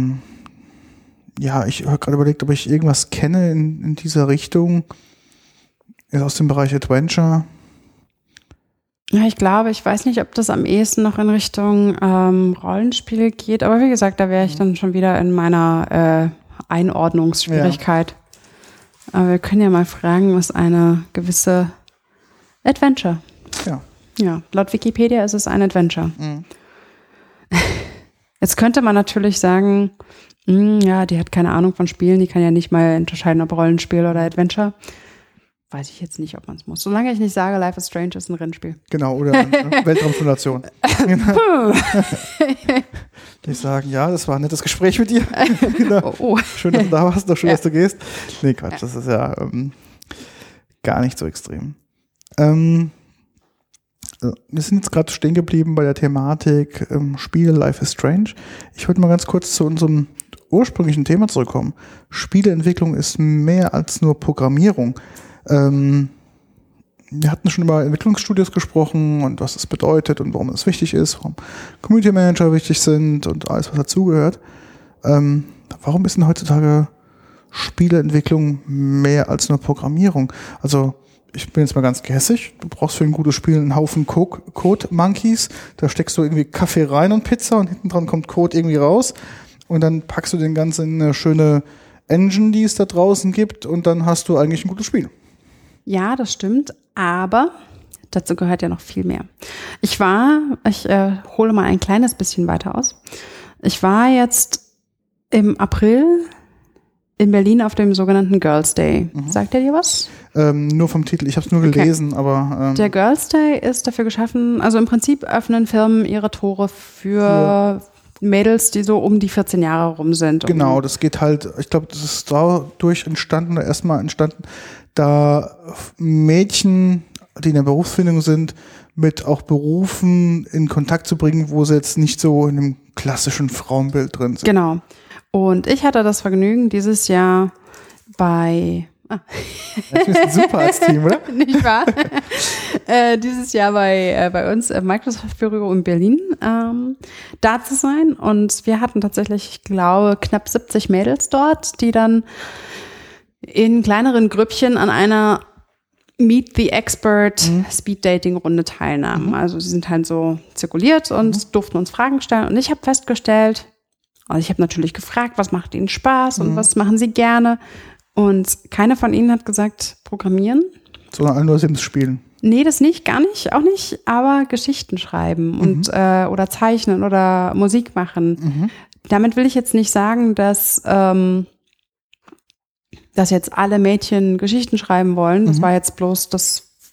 ich habe gerade überlegt, ob ich irgendwas kenne in dieser Richtung. Ist aus dem Bereich Adventure. Ja, ich weiß nicht, ob das am ehesten noch in Richtung Rollenspiel geht. Aber wie gesagt, da wäre ich dann schon wieder in meiner Einordnungsschwierigkeit. Ja. Aber wir können ja mal fragen, was eine gewisse Adventure. Ja, laut Wikipedia ist es ein Adventure. Jetzt könnte man natürlich sagen, die hat keine Ahnung von Spielen, die kann ja nicht mal unterscheiden, ob Rollenspiel oder Adventure. Weiß ich jetzt nicht, ob man es muss. Solange ich nicht sage, Life is Strange ist ein Rennspiel. Genau, oder Weltraumsimulation. Die sagen, das war ein nettes Gespräch mit dir. Genau. Schön, dass du da warst, doch schön, dass du gehst. Nee, Quatsch, das ist ja gar nicht so extrem. Wir sind jetzt gerade stehen geblieben bei der Thematik Spiele Life is Strange. Ich wollte mal ganz kurz zu unserem ursprünglichen Thema zurückkommen. Spieleentwicklung ist mehr als nur Programmierung. Wir hatten schon über Entwicklungsstudios gesprochen und was es bedeutet und warum es wichtig ist, warum Community Manager wichtig sind und alles, was dazugehört. Warum ist denn heutzutage Spieleentwicklung mehr als nur Programmierung? Also ich bin jetzt mal ganz gehässig. Du brauchst für ein gutes Spiel einen Haufen Code-Monkeys. Da steckst du irgendwie Kaffee rein und Pizza und hinten dran kommt Code irgendwie raus. Und dann packst du den Ganzen in eine schöne Engine, die es da draußen gibt und dann hast du eigentlich ein gutes Spiel. Ja, das stimmt, aber dazu gehört ja noch viel mehr. Ich hole mal ein kleines bisschen weiter aus. Ich war jetzt im April in Berlin auf dem sogenannten Girls Day. Sagt ihr dir was? Nur vom Titel, ich habe es nur gelesen, aber... Der Girls Day ist dafür geschaffen, also im Prinzip öffnen Firmen ihre Tore für Mädels, die so um die 14 Jahre rum sind. Genau, das geht halt, ich glaube, das ist dadurch entstanden, da Mädchen, die in der Berufsfindung sind, mit auch Berufen in Kontakt zu bringen, wo sie jetzt nicht so in einem klassischen Frauenbild drin sind. Genau. Und ich hatte das Vergnügen, dieses Jahr bei... Das ist super als Team, oder? Nicht wahr? Dieses Jahr bei uns im Microsoft-Büro in Berlin da zu sein. Und wir hatten tatsächlich, ich glaube, knapp 70 Mädels dort, die dann in kleineren Grüppchen an einer Meet the Expert Speed-Dating-Runde teilnahmen. Also sie sind halt so zirkuliert und durften uns Fragen stellen. Und ich habe festgestellt, also ich habe natürlich gefragt, was macht ihnen Spaß und was machen sie gerne. Und keiner von ihnen hat gesagt, programmieren. Sondern alle nur Sims spielen. Nee, das nicht, gar nicht, auch nicht. Aber Geschichten schreiben und oder zeichnen oder Musik machen. Damit will ich jetzt nicht sagen, dass jetzt alle Mädchen Geschichten schreiben wollen. Das war jetzt bloß das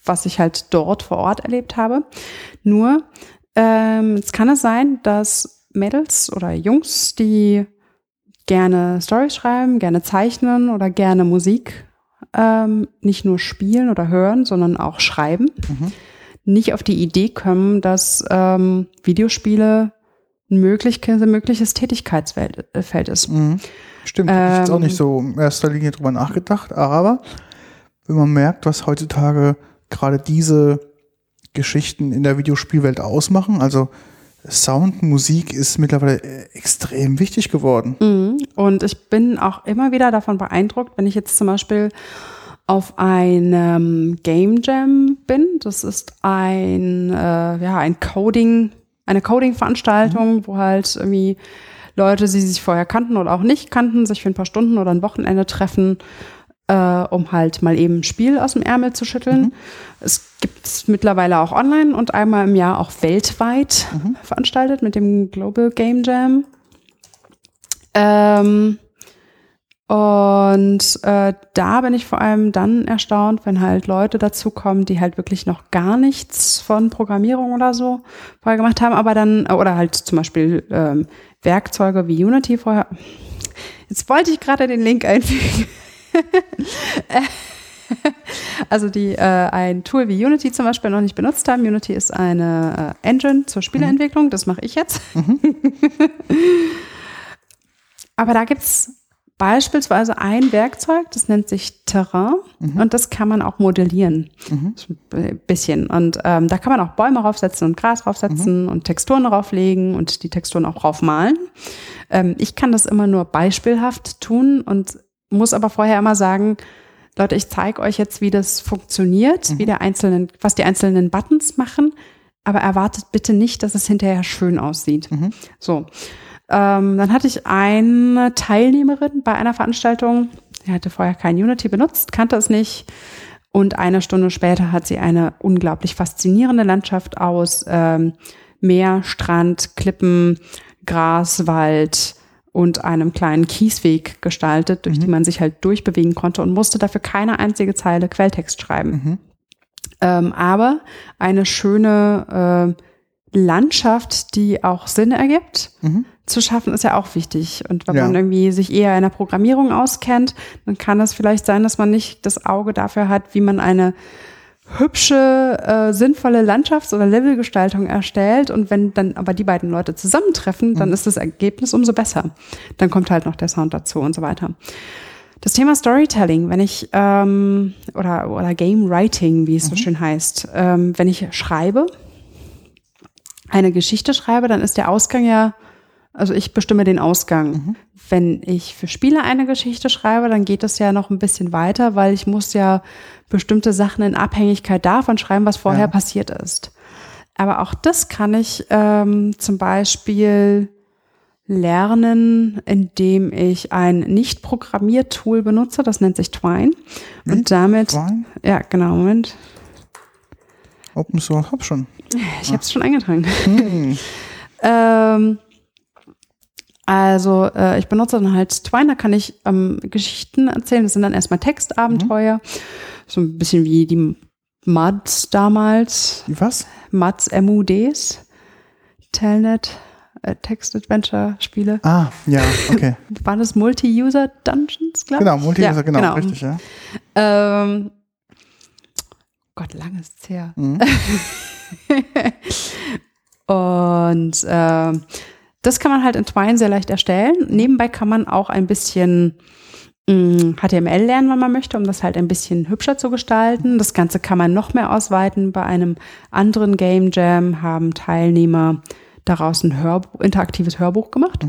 was ich halt dort vor Ort erlebt habe. Nur, jetzt kann es sein, dass Mädels oder Jungs, die gerne Storys schreiben, gerne zeichnen oder gerne Musik nicht nur spielen oder hören, sondern auch schreiben, nicht auf die Idee kommen, dass Videospiele ein mögliches Tätigkeitsfeld ist. Stimmt, habe ich jetzt auch nicht so in erster Linie drüber nachgedacht, aber wenn man merkt, was heutzutage gerade diese Geschichten in der Videospielwelt ausmachen, also Sound, Musik ist mittlerweile extrem wichtig geworden. Und ich bin auch immer wieder davon beeindruckt, wenn ich jetzt zum Beispiel auf einem Game Jam bin. Das ist eine Coding-Veranstaltung, wo halt irgendwie Leute, die sich vorher kannten oder auch nicht kannten, sich für ein paar Stunden oder ein Wochenende treffen, um halt mal eben ein Spiel aus dem Ärmel zu schütteln. Es gibt es mittlerweile auch online und einmal im Jahr auch weltweit veranstaltet mit dem Global Game Jam. Da bin ich vor allem dann erstaunt, wenn halt Leute dazukommen, die halt wirklich noch gar nichts von Programmierung oder so vorher gemacht haben, aber dann, oder halt zum Beispiel Werkzeuge wie Unity vorher. Jetzt wollte ich gerade den Link einfügen. Also die ein Tool wie Unity zum Beispiel noch nicht benutzt haben. Unity ist eine Engine zur Spieleentwicklung, das mache ich jetzt. Aber da gibt's beispielsweise ein Werkzeug, das nennt sich Terrain und das kann man auch modellieren. Ein bisschen. Und da kann man auch Bäume raufsetzen und Gras raufsetzen und Texturen drauflegen und die Texturen auch draufmalen. Ich kann das immer nur beispielhaft tun und muss aber vorher immer sagen, Leute, ich zeige euch jetzt, wie das funktioniert, was die einzelnen Buttons machen, aber erwartet bitte nicht, dass es hinterher schön aussieht. So. Dann hatte ich eine Teilnehmerin bei einer Veranstaltung, die hatte vorher kein Unity benutzt, kannte es nicht. Und eine Stunde später hat sie eine unglaublich faszinierende Landschaft aus Meer, Strand, Klippen, Gras, Wald und einem kleinen Kiesweg gestaltet, durch die man sich halt durchbewegen konnte und musste dafür keine einzige Zeile Quelltext schreiben. Aber eine schöne Landschaft, die auch Sinn ergibt, zu schaffen, ist ja auch wichtig. Und wenn man irgendwie sich eher in der Programmierung auskennt, dann kann es vielleicht sein, dass man nicht das Auge dafür hat, wie man eine hübsche, sinnvolle Landschafts- oder Levelgestaltung erstellt. Und wenn dann aber die beiden Leute zusammentreffen, dann ist das Ergebnis umso besser. Dann kommt halt noch der Sound dazu und so weiter. Das Thema Storytelling, wenn ich, oder Game Writing, wie es so schön heißt, wenn ich eine Geschichte schreibe, dann ist der Ausgang also ich bestimme den Ausgang. Wenn ich für Spiele eine Geschichte schreibe, dann geht es ja noch ein bisschen weiter, weil ich muss ja bestimmte Sachen in Abhängigkeit davon schreiben, was vorher passiert ist. Aber auch das kann ich zum Beispiel lernen, indem ich ein Nicht-Programmiertool benutze, das nennt sich Twine. Und damit, Twine? Ja, genau, Moment. Open Source, hab schon. Ich habe es schon eingetragen. Ich benutze dann halt Twine, da kann ich Geschichten erzählen. Das sind dann erstmal Textabenteuer. So ein bisschen wie die MUDs damals. Wie was? MUDs, MUDs. Telnet, Text-Adventure-Spiele. Ah, ja, okay. Waren das Multi-User-Dungeons, glaube ich? Genau, Multi-User, genau, richtig, ja. Gott, lang ist es her. Und das kann man halt in Twine sehr leicht erstellen. Nebenbei kann man auch ein bisschen HTML lernen, wenn man möchte, um das halt ein bisschen hübscher zu gestalten. Das Ganze kann man noch mehr ausweiten. Bei einem anderen Game Jam haben Teilnehmer daraus ein interaktives Hörbuch gemacht.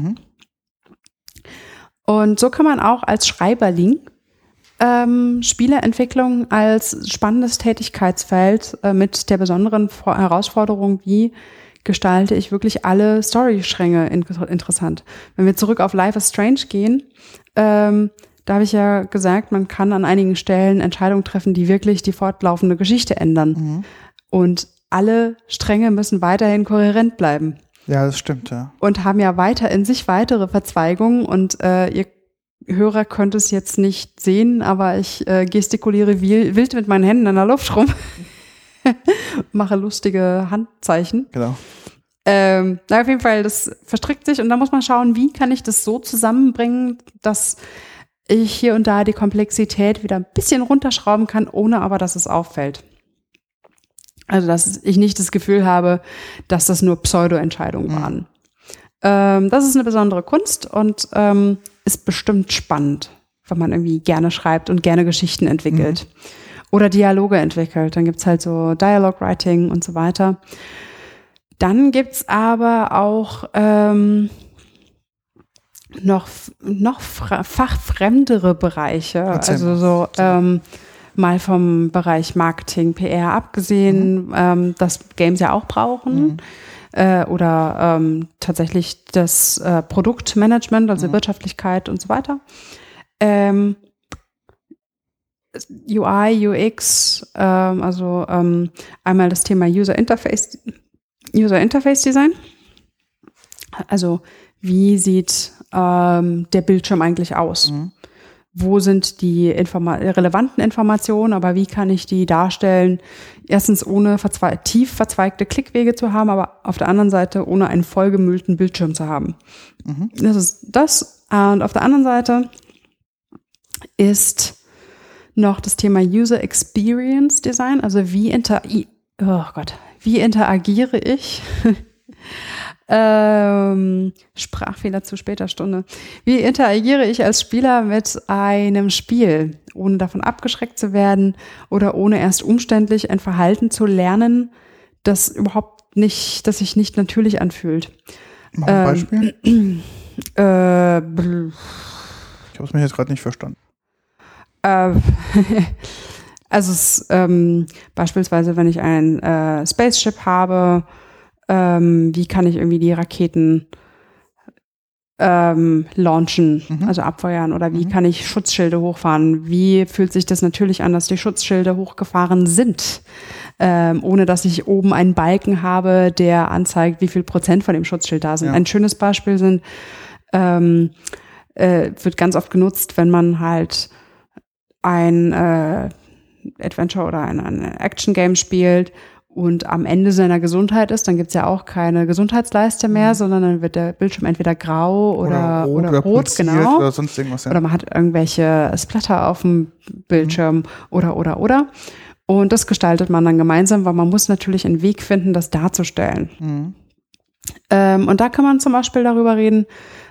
Und so kann man auch als Schreiberling Spieleentwicklung als spannendes Tätigkeitsfeld mit der besonderen Herausforderung, wie gestalte ich wirklich alle Story-Stränge interessant. Wenn wir zurück auf Life is Strange gehen, da habe ich ja gesagt, man kann an einigen Stellen Entscheidungen treffen, die wirklich die fortlaufende Geschichte ändern. Und alle Stränge müssen weiterhin kohärent bleiben. Ja, das stimmt, ja. Und haben ja weiter in sich weitere Verzweigungen und ihr Hörer könnt es jetzt nicht sehen, aber ich gestikuliere wild mit meinen Händen in der Luft rum. mache lustige Handzeichen. Genau. Auf jeden Fall, das verstrickt sich und da muss man schauen, wie kann ich das so zusammenbringen, dass ich hier und da die Komplexität wieder ein bisschen runterschrauben kann, ohne aber, dass es auffällt. Also, dass ich nicht das Gefühl habe, dass das nur Pseudo-Entscheidungen waren. Das ist eine besondere Kunst und ist bestimmt spannend, wenn man irgendwie gerne schreibt und gerne Geschichten entwickelt oder Dialoge entwickelt. Dann gibt's halt so Dialogue Writing und so weiter. Dann gibt's aber auch noch fachfremdere Bereiche, also so mal vom Bereich Marketing, PR abgesehen, das Games ja auch brauchen. Oder tatsächlich das Produktmanagement, also Wirtschaftlichkeit und so weiter. UI, UX, also einmal das Thema User Interface Design. Also wie sieht der Bildschirm eigentlich aus? Wo sind die relevanten Informationen, aber wie kann ich die darstellen? Erstens ohne tief verzweigte Klickwege zu haben, aber auf der anderen Seite ohne einen vollgemüllten Bildschirm zu haben. Das ist das. Und auf der anderen Seite ist noch das Thema User Experience Design, also wie interagiere ich? Sprachfehler zu später Stunde. Wie interagiere ich als Spieler mit einem Spiel, ohne davon abgeschreckt zu werden oder ohne erst umständlich ein Verhalten zu lernen, das sich nicht natürlich anfühlt? Mach ein Beispiel. Ich habe es mir jetzt gerade nicht verstanden. Also beispielsweise, wenn ich ein Spaceship habe, wie kann ich irgendwie die Raketen launchen, also abfeuern, oder wie kann ich Schutzschilde hochfahren? Wie fühlt sich das natürlich an, dass die Schutzschilde hochgefahren sind, ohne dass ich oben einen Balken habe, der anzeigt, wie viel Prozent von dem Schutzschild da sind. Ja. Ein schönes Beispiel wird ganz oft genutzt, wenn man halt ein Adventure oder ein Action-Game spielt und am Ende seiner Gesundheit ist, dann gibt's ja auch keine Gesundheitsleiste mehr, sondern dann wird der Bildschirm entweder grau oder rot, genau. Oder sonst irgendwas, ja. Oder man hat irgendwelche Splatter auf dem Bildschirm oder. Und das gestaltet man dann gemeinsam, weil man muss natürlich einen Weg finden, das darzustellen. Und da kann man zum Beispiel darüber reden,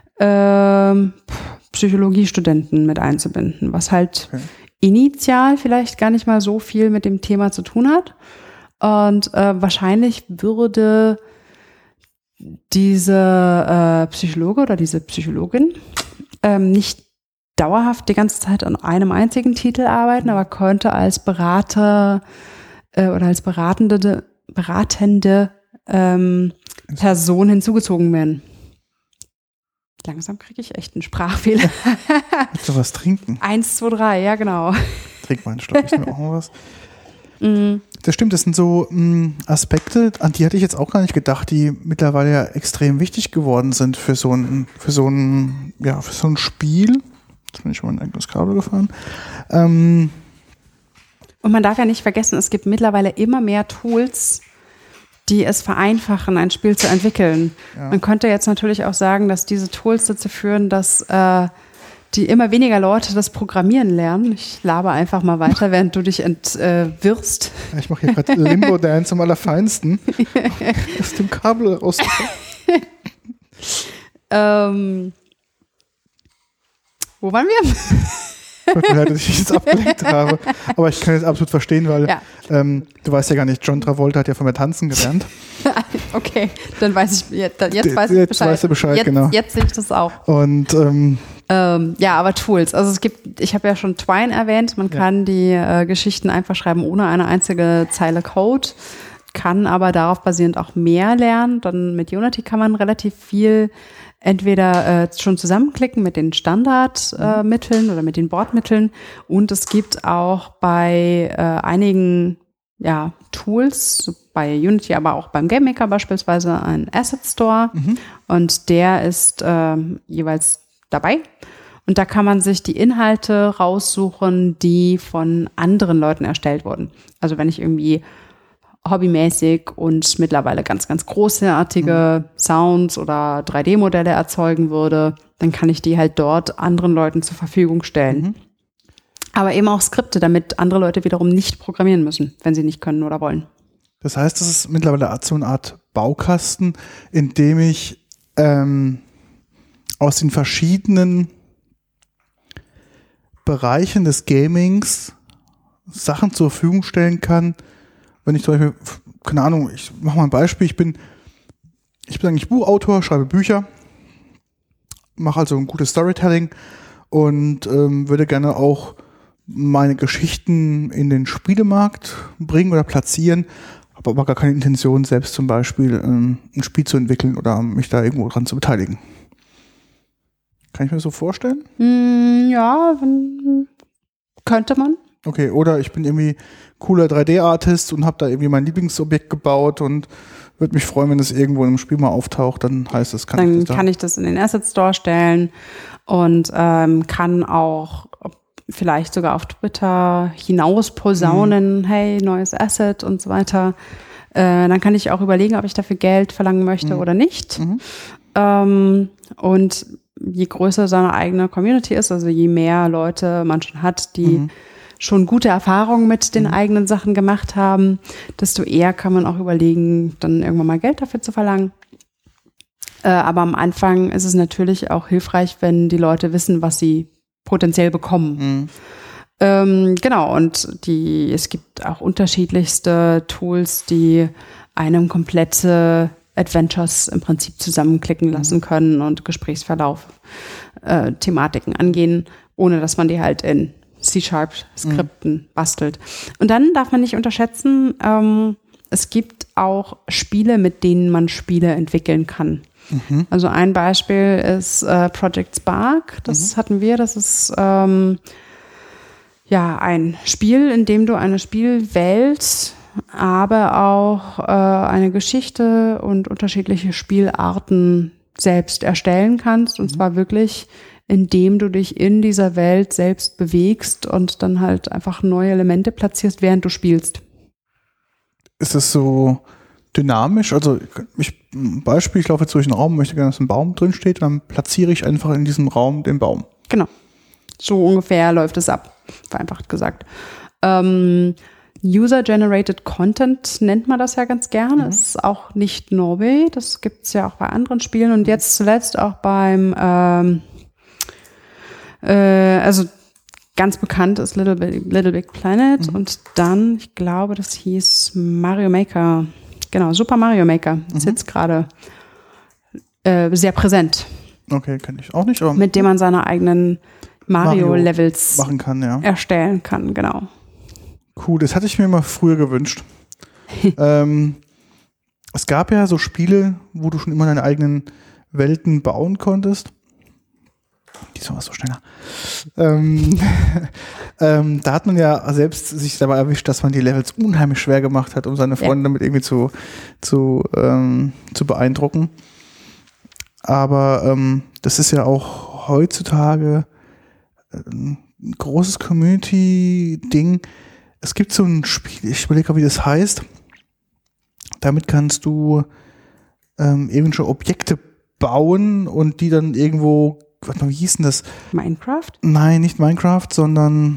Psychologiestudenten mit einzubinden, was halt initial vielleicht gar nicht mal so viel mit dem Thema zu tun hat. Und wahrscheinlich würde diese Psychologe oder diese Psychologin nicht dauerhaft die ganze Zeit an einem einzigen Titel arbeiten, aber könnte als Berater oder als beratende Person hinzugezogen werden. Langsam kriege ich echt einen Sprachfehler. Willst du was trinken? 1, 2, 3, ja genau. Trink mal einen Stopp, ich nehme auch mal was. Das stimmt, das sind so Aspekte, an die hatte ich jetzt auch gar nicht gedacht, die mittlerweile ja extrem wichtig geworden sind für so ein Spiel. Jetzt bin ich schon mein eigenes Kabel gefahren. Und man darf ja nicht vergessen, es gibt mittlerweile immer mehr Tools, die es vereinfachen, ein Spiel zu entwickeln. Ja. Man könnte jetzt natürlich auch sagen, dass diese Tools dazu führen, dass die immer weniger Leute das Programmieren lernen. Ich laber einfach mal weiter, während du dich entwirrst. Ja, ich mache hier gerade Limbo Dance am allerfeinsten. Aus dem Kabel rausgekommen. Wo waren wir? Ich tut mir leid, dass ich jetzt abgelenkt habe. Aber ich kann es absolut verstehen, weil du weißt ja gar nicht, John Travolta hat ja von mir tanzen gelernt. Okay, dann weiß ich, jetzt weiß ich Bescheid. Jetzt weißt du Bescheid, genau. Jetzt sehe ich das auch. Und ja, aber Tools. Also ich habe ja schon Twine erwähnt, man kann die Geschichten einfach schreiben ohne eine einzige Zeile Code, kann aber darauf basierend auch mehr lernen. Dann mit Unity kann man relativ viel entweder schon zusammenklicken mit den Standardmitteln oder mit den Bordmitteln, und es gibt auch bei einigen Tools, bei Unity, aber auch beim GameMaker beispielsweise, einen Asset Store, und der ist jeweils dabei. Und da kann man sich die Inhalte raussuchen, die von anderen Leuten erstellt wurden. Also wenn ich irgendwie hobbymäßig und mittlerweile ganz, ganz großartige Sounds oder 3D-Modelle erzeugen würde, dann kann ich die halt dort anderen Leuten zur Verfügung stellen. Aber eben auch Skripte, damit andere Leute wiederum nicht programmieren müssen, wenn sie nicht können oder wollen. Das heißt, das ist mittlerweile so eine Art Baukasten, in dem ich aus den verschiedenen Bereichen des Gamings Sachen zur Verfügung stellen kann. Wenn ich zum Beispiel, keine Ahnung, ich mache mal ein Beispiel, ich bin eigentlich Buchautor, schreibe Bücher, mache also ein gutes Storytelling und würde gerne auch meine Geschichten in den Spielemarkt bringen oder platzieren, habe aber gar keine Intention, selbst zum Beispiel ein Spiel zu entwickeln oder mich da irgendwo dran zu beteiligen. Kann ich mir das so vorstellen? Ja, könnte man. Okay, oder ich bin irgendwie cooler 3D-Artist und habe da irgendwie mein Lieblingsobjekt gebaut und würde mich freuen, wenn das irgendwo in einem Spiel mal auftaucht, dann heißt es, kann ich das in den Asset Store stellen und kann auch vielleicht sogar auf Twitter hinaus posaunen, hey, neues Asset und so weiter. Dann kann ich auch überlegen, ob ich dafür Geld verlangen möchte oder nicht. Und je größer seine eigene Community ist, also je mehr Leute man schon hat, die schon gute Erfahrungen mit den eigenen Sachen gemacht haben, desto eher kann man auch überlegen, dann irgendwann mal Geld dafür zu verlangen. Aber am Anfang ist es natürlich auch hilfreich, wenn die Leute wissen, was sie potenziell bekommen. Genau, und es gibt auch unterschiedlichste Tools, die einem komplette Adventures im Prinzip zusammenklicken lassen können und Gesprächsverlauf, Thematiken angehen, ohne dass man die halt in C#-Skripten bastelt. Und dann darf man nicht unterschätzen, es gibt auch Spiele, mit denen man Spiele entwickeln kann. Also ein Beispiel ist Project Spark, das hatten wir, das ist ein Spiel, in dem du eine Spielwelt, aber auch eine Geschichte und unterschiedliche Spielarten selbst erstellen kannst. Und zwar wirklich, indem du dich in dieser Welt selbst bewegst und dann halt einfach neue Elemente platzierst, während du spielst. Ist es so dynamisch? Also Beispiel, ich laufe jetzt durch einen Raum, möchte gerne, dass ein Baum drin steht, dann platziere ich einfach in diesem Raum den Baum. Genau. So ungefähr läuft es ab, vereinfacht gesagt. User-Generated Content nennt man das ja ganz gerne. Das ist auch nicht neu, das gibt es ja auch bei anderen Spielen und jetzt zuletzt auch beim also ganz bekannt ist Little Big Planet und dann, ich glaube, das hieß Mario Maker. Genau, Super Mario Maker ist jetzt gerade sehr präsent. Okay, kenne ich auch nicht. Aber mit dem man seine eigenen Mario-Levels machen kann, ja. Erstellen kann, genau. Cool, das hatte ich mir mal früher gewünscht. Es gab ja so Spiele, wo du schon immer deine eigenen Welten bauen konntest. Diesmal war es so schneller. Da hat man ja selbst sich dabei erwischt, dass man die Levels unheimlich schwer gemacht hat, um seine Freunde damit irgendwie zu beeindrucken. Aber das ist ja auch heutzutage ein großes Community-Ding. Es gibt so ein Spiel, ich überlege, wie das heißt. Damit kannst du irgendwelche Objekte bauen und die dann irgendwo, warte mal, wie hieß denn das? Minecraft? Nein, nicht Minecraft, sondern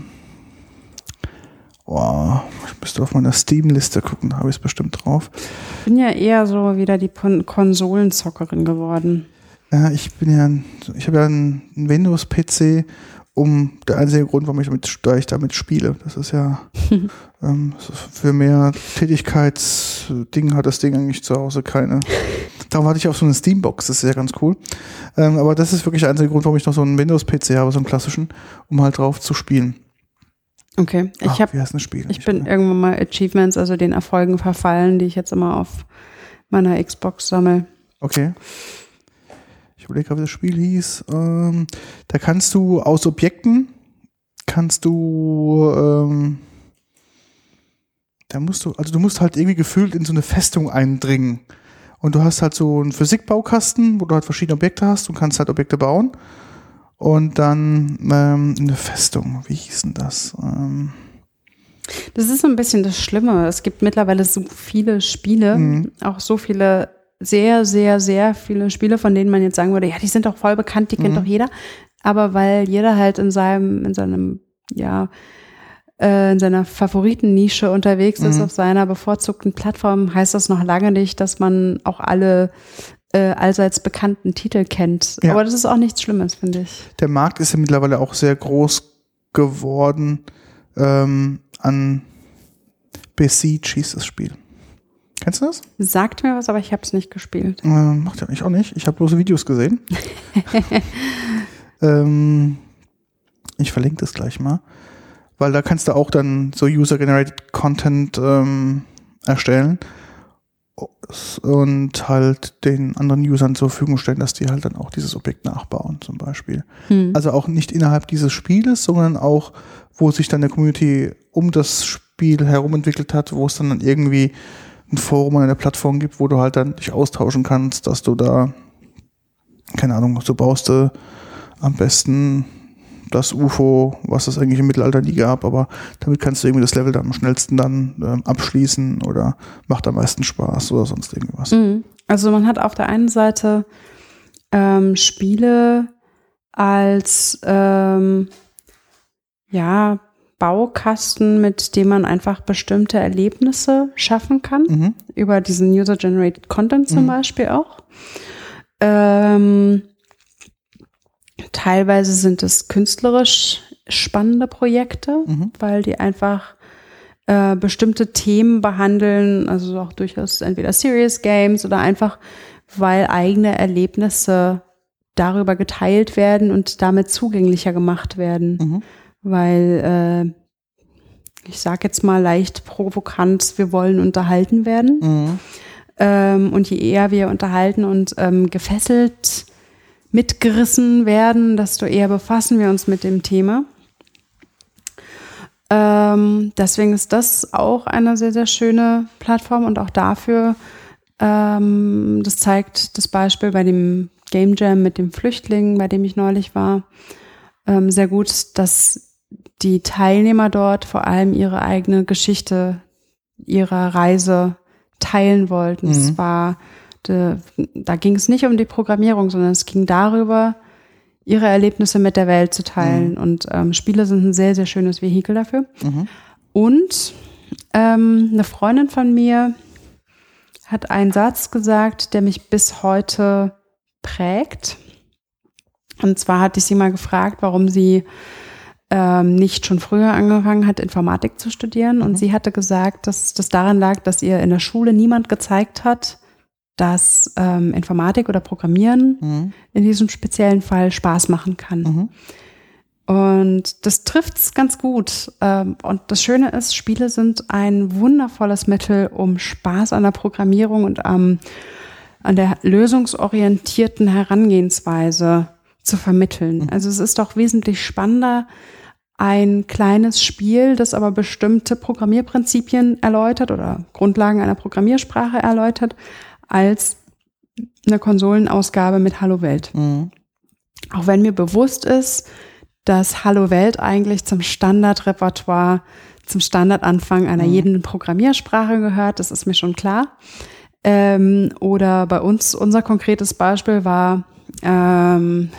ich müsste auf meiner Steam-Liste gucken, da habe ich es bestimmt drauf. Ich bin ja eher so wieder die Konsolenzockerin geworden. Ja, ich habe ja einen Windows-PC, der einzige Grund, warum ich damit spiele. Das ist ja für mehr Tätigkeitsdingen hat das Ding eigentlich zu Hause keine. Darum hatte ich auch so eine Steambox, das ist ja ganz cool. Aber das ist wirklich der einzige Grund, warum ich noch so einen Windows-PC habe, so einen klassischen, um halt drauf zu spielen. Okay, wie heißt das Spiel? Ich bin irgendwann mal Achievements, also den Erfolgen verfallen, die ich jetzt immer auf meiner Xbox sammle. Okay. Ich überlege gerade, wie das Spiel hieß. Da kannst du aus Objekten, du musst halt irgendwie gefühlt in so eine Festung eindringen. Und du hast halt so einen Physikbaukasten, wo du halt verschiedene Objekte hast und kannst halt Objekte bauen. Und dann eine Festung, wie hieß denn das? Das ist so ein bisschen das Schlimme. Es gibt mittlerweile so viele Spiele, auch so viele, sehr, sehr, sehr viele Spiele, von denen man jetzt sagen würde, ja, die sind doch voll bekannt, die kennt doch jeder. Aber weil jeder halt in seiner Favoritennische unterwegs ist, auf seiner bevorzugten Plattform, heißt das noch lange nicht, dass man auch alle allseits bekannten Titel kennt. Ja. Aber das ist auch nichts Schlimmes, finde ich. Der Markt ist ja mittlerweile auch sehr groß geworden an Besiege hieß das Spiel. Kennst du das? Sagt mir was, aber ich habe es nicht gespielt. Macht ja ich auch nicht. Ich habe bloß Videos gesehen. Ich verlinke das gleich mal. Weil da kannst du auch dann so User-Generated Content erstellen und halt den anderen Usern zur Verfügung stellen, dass die halt dann auch dieses Objekt nachbauen zum Beispiel. Also auch nicht innerhalb dieses Spieles, sondern auch, wo sich dann eine Community um das Spiel herum entwickelt hat, wo es dann irgendwie ein Forum oder eine Plattform gibt, wo du halt dann dich austauschen kannst, dass du da, keine Ahnung, so baust du am besten das UFO, was es eigentlich im Mittelalter nie gab, aber damit kannst du irgendwie das Level dann am schnellsten dann abschließen oder macht am meisten Spaß oder sonst irgendwas. Also man hat auf der einen Seite Spiele als Baukasten, mit dem man einfach bestimmte Erlebnisse schaffen kann, über diesen User-Generated Content zum Beispiel auch. Teilweise sind es künstlerisch spannende Projekte, weil die einfach bestimmte Themen behandeln, also auch durchaus entweder Serious Games oder einfach, weil eigene Erlebnisse darüber geteilt werden und damit zugänglicher gemacht werden. Weil, ich sage jetzt mal leicht provokant, wir wollen unterhalten werden. Und je eher wir unterhalten und gefesselt mitgerissen werden, desto eher befassen wir uns mit dem Thema. Deswegen ist das auch eine sehr, sehr schöne Plattform und auch dafür, das zeigt das Beispiel bei dem Game Jam mit dem Flüchtling, bei dem ich neulich war, sehr gut, dass die Teilnehmer dort vor allem ihre eigene Geschichte ihrer Reise teilen wollten. Es war da ging es nicht um die Programmierung, sondern es ging darüber, ihre Erlebnisse mit der Welt zu teilen. Und Spiele sind ein sehr, sehr schönes Vehikel dafür. Und eine Freundin von mir hat einen Satz gesagt, der mich bis heute prägt. Und zwar hatte ich sie mal gefragt, warum sie nicht schon früher angefangen hat, Informatik zu studieren. Und sie hatte gesagt, dass das daran lag, dass ihr in der Schule niemand gezeigt hat, dass Informatik oder Programmieren in diesem speziellen Fall Spaß machen kann. Und das trifft es ganz gut. Und das Schöne ist, Spiele sind ein wundervolles Mittel, um Spaß an der Programmierung und an der lösungsorientierten Herangehensweise zu vermitteln. Also es ist doch wesentlich spannender, ein kleines Spiel, das aber bestimmte Programmierprinzipien erläutert oder Grundlagen einer Programmiersprache erläutert, als eine Konsolenausgabe mit Hallo Welt. Auch wenn mir bewusst ist, dass Hallo Welt eigentlich zum Standardrepertoire, zum Standardanfang einer jeden Programmiersprache gehört, das ist mir schon klar. Oder bei uns, unser konkretes Beispiel war, da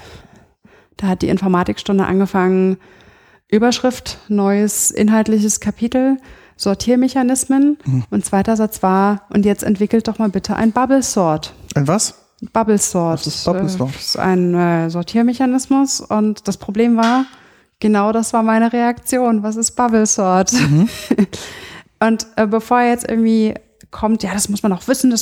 hat die Informatikstunde angefangen, Überschrift, neues inhaltliches Kapitel, Sortiermechanismen. Und zweiter Satz war, und jetzt entwickelt doch mal bitte ein Bubble Sort. Ein was? Bubble Sort. Was ist Bubble Sort? Das ist ein Sortiermechanismus. Und das Problem war, genau das war meine Reaktion. Was ist Bubble Sort? Und bevor jetzt irgendwie kommt, ja, das muss man auch wissen,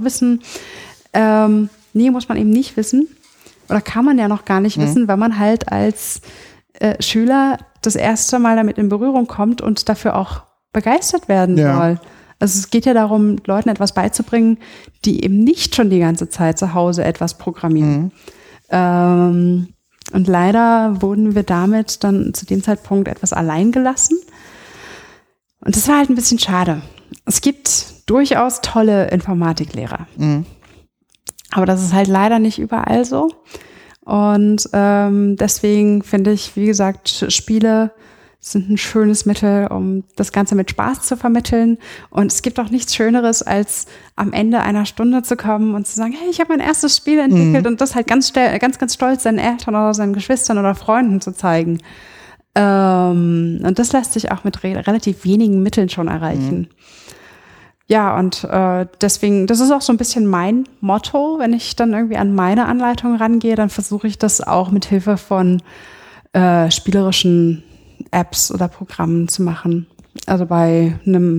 nee, muss man eben nicht wissen. Oder kann man ja noch gar nicht wissen, weil man halt als Schüler das erste Mal damit in Berührung kommt und dafür auch begeistert werden soll. Also es geht ja darum, Leuten etwas beizubringen, die eben nicht schon die ganze Zeit zu Hause etwas programmieren. Und leider wurden wir damit dann zu dem Zeitpunkt etwas allein gelassen. Und das war halt ein bisschen schade. Es gibt durchaus tolle Informatiklehrer. Aber das ist halt leider nicht überall so. Und deswegen finde ich, wie gesagt, Spiele sind ein schönes Mittel, um das Ganze mit Spaß zu vermitteln. Und es gibt auch nichts Schöneres, als am Ende einer Stunde zu kommen und zu sagen, hey, ich habe mein erstes Spiel entwickelt und das halt ganz stolz seinen Eltern oder seinen Geschwistern oder Freunden zu zeigen. Und das lässt sich auch mit relativ wenigen Mitteln schon erreichen. Ja, und deswegen, das ist auch so ein bisschen mein Motto, wenn ich dann irgendwie an meine Anleitung rangehe, dann versuche ich das auch mit Hilfe von spielerischen Apps oder Programmen zu machen. Also bei einem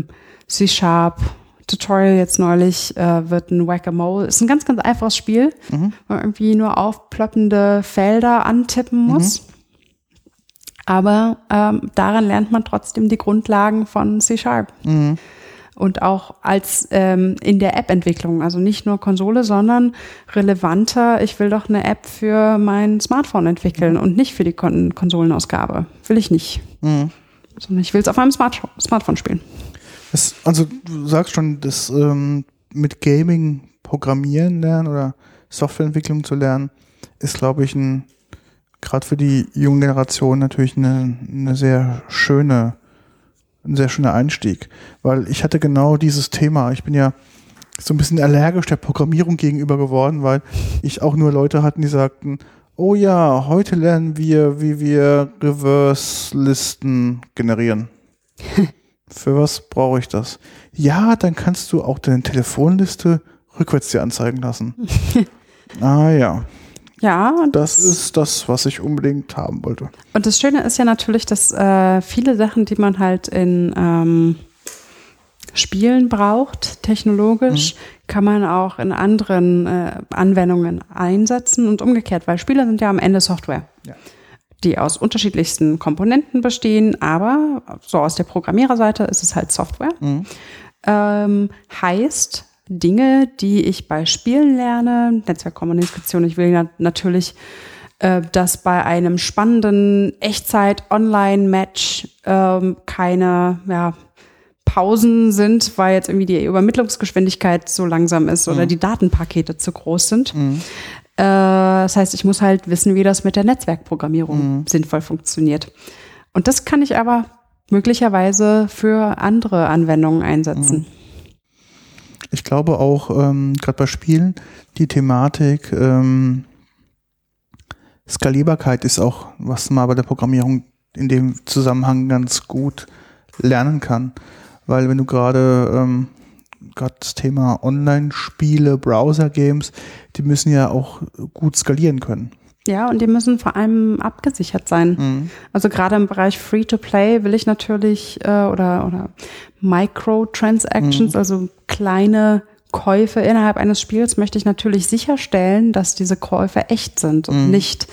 C#-Tutorial jetzt neulich wird ein Whack-A-Mole, ist ein ganz, ganz einfaches Spiel, wo man irgendwie nur aufploppende Felder antippen muss. Aber daran lernt man trotzdem die Grundlagen von C#. Und auch als in der App-Entwicklung, also nicht nur Konsole, sondern relevanter, ich will doch eine App für mein Smartphone entwickeln und nicht für die Konsolenausgabe. Will ich nicht. Sondern ich will es auf meinem Smartphone spielen. Also du sagst schon, das mit Gaming programmieren lernen oder Softwareentwicklung zu lernen, ist, glaube ich, gerade für die junge Generation natürlich ein sehr schöner Einstieg, weil ich hatte genau dieses Thema. Ich bin ja so ein bisschen allergisch der Programmierung gegenüber geworden, weil ich auch nur Leute hatten, die sagten, oh ja, heute lernen wir, wie wir Reverse-Listen generieren. Für was brauche ich das? Ja, dann kannst du auch deine Telefonliste rückwärts dir anzeigen lassen. Ah ja. Ja. Und das ist das, was ich unbedingt haben wollte. Und das Schöne ist ja natürlich, dass viele Sachen, die man halt in Spielen braucht, technologisch, kann man auch in anderen Anwendungen einsetzen und umgekehrt, weil Spiele sind ja am Ende Software, die aus unterschiedlichsten Komponenten bestehen, aber so aus der Programmiererseite ist es halt Software. Heißt, Dinge, die ich bei Spielen lerne, Netzwerkkommunikation, ich will ja natürlich, dass bei einem spannenden Echtzeit-Online-Match keine Pausen sind, weil jetzt irgendwie die Übermittlungsgeschwindigkeit so langsam ist oder die Datenpakete zu groß sind. Das heißt, ich muss halt wissen, wie das mit der Netzwerkprogrammierung sinnvoll funktioniert. Und das kann ich aber möglicherweise für andere Anwendungen einsetzen. Ich glaube auch, gerade bei Spielen, die Thematik Skalierbarkeit ist auch, was man bei der Programmierung in dem Zusammenhang ganz gut lernen kann. Weil wenn du gerade das Thema Online-Spiele, Browser-Games, die müssen ja auch gut skalieren können. Ja, und die müssen vor allem abgesichert sein. Also gerade im Bereich Free-to-Play will ich natürlich oder Microtransactions, also kleine Käufe innerhalb eines Spiels, möchte ich natürlich sicherstellen, dass diese Käufe echt sind und nicht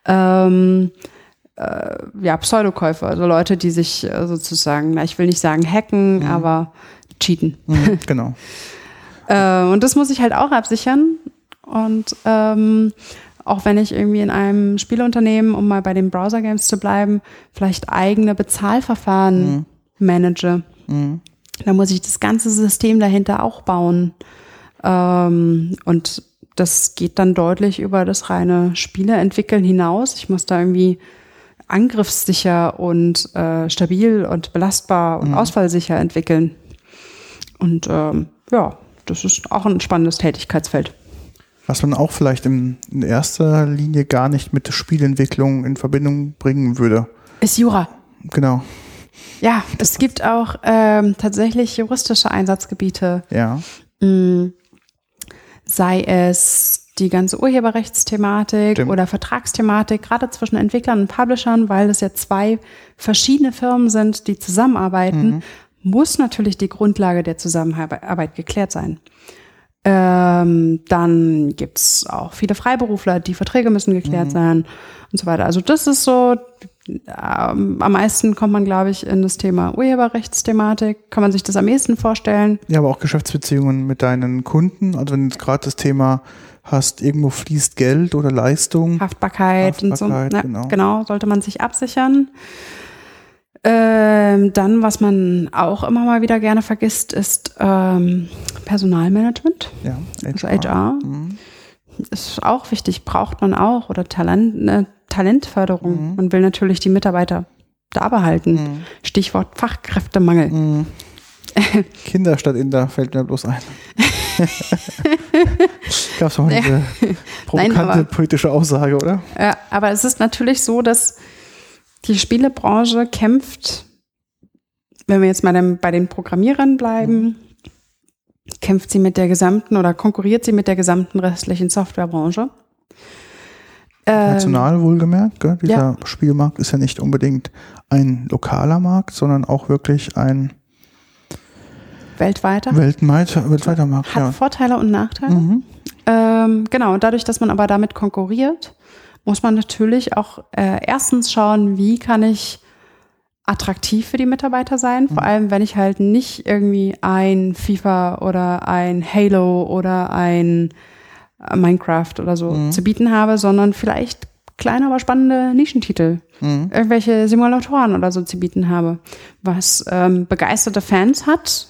Pseudokäufe, also Leute, die sich sozusagen, ich will nicht sagen hacken, aber cheaten. Genau. Und das muss ich halt auch absichern. Und auch wenn ich irgendwie in einem Spieleunternehmen, um mal bei den Browser-Games zu bleiben, vielleicht eigene Bezahlverfahren manage, dann muss ich das ganze System dahinter auch bauen. Und das geht dann deutlich über das reine Spieleentwickeln hinaus. Ich muss da irgendwie angriffssicher und stabil und belastbar und ausfallsicher entwickeln. Und das ist auch ein spannendes Tätigkeitsfeld. Was man auch vielleicht in erster Linie gar nicht mit der Spielentwicklung in Verbindung bringen würde. Ist Jura. Genau. Ja, es gibt auch tatsächlich juristische Einsatzgebiete. Ja. Sei es die ganze Urheberrechtsthematik oder Vertragsthematik, gerade zwischen Entwicklern und Publishern, weil es ja zwei verschiedene Firmen sind, die zusammenarbeiten, muss natürlich die Grundlage der Zusammenarbeit geklärt sein. Dann gibt's auch viele Freiberufler, die Verträge müssen geklärt sein und so weiter. Also das ist so, am meisten kommt man, glaube ich, in das Thema Urheberrechtsthematik. Kann man sich das am ehesten vorstellen? Ja, aber auch Geschäftsbeziehungen mit deinen Kunden. Also wenn du jetzt gerade das Thema hast, irgendwo fließt Geld oder Leistung. Haftbarkeit und so. Ja, genau, sollte man sich absichern. Dann, was man auch immer mal wieder gerne vergisst, ist Personalmanagement. Ja, HR. Also HR. Ist auch wichtig, braucht man auch. Oder Talentförderung. Man will natürlich die Mitarbeiter da behalten. Stichwort Fachkräftemangel. Kinder statt Inder fällt mir bloß ein. Gab es auch diese provokante politische Aussage, oder? Ja, aber es ist natürlich so, dass die Spielebranche kämpft, wenn wir jetzt mal bei den Programmierern bleiben, kämpft sie mit der gesamten oder konkurriert sie mit der gesamten restlichen Softwarebranche. National wohlgemerkt, gell? Dieser Spielmarkt ist ja nicht unbedingt ein lokaler Markt, sondern auch wirklich ein weltweiter Markt. Hat Vorteile und Nachteile. Genau, und dadurch, dass man aber damit konkurriert, muss man natürlich auch erstens schauen, wie kann ich attraktiv für die Mitarbeiter sein, vor allem wenn ich halt nicht irgendwie ein FIFA oder ein Halo oder ein Minecraft oder so zu bieten habe, sondern vielleicht kleine, aber spannende Nischentitel, irgendwelche Simulatoren oder so zu bieten habe, was begeisterte Fans hat.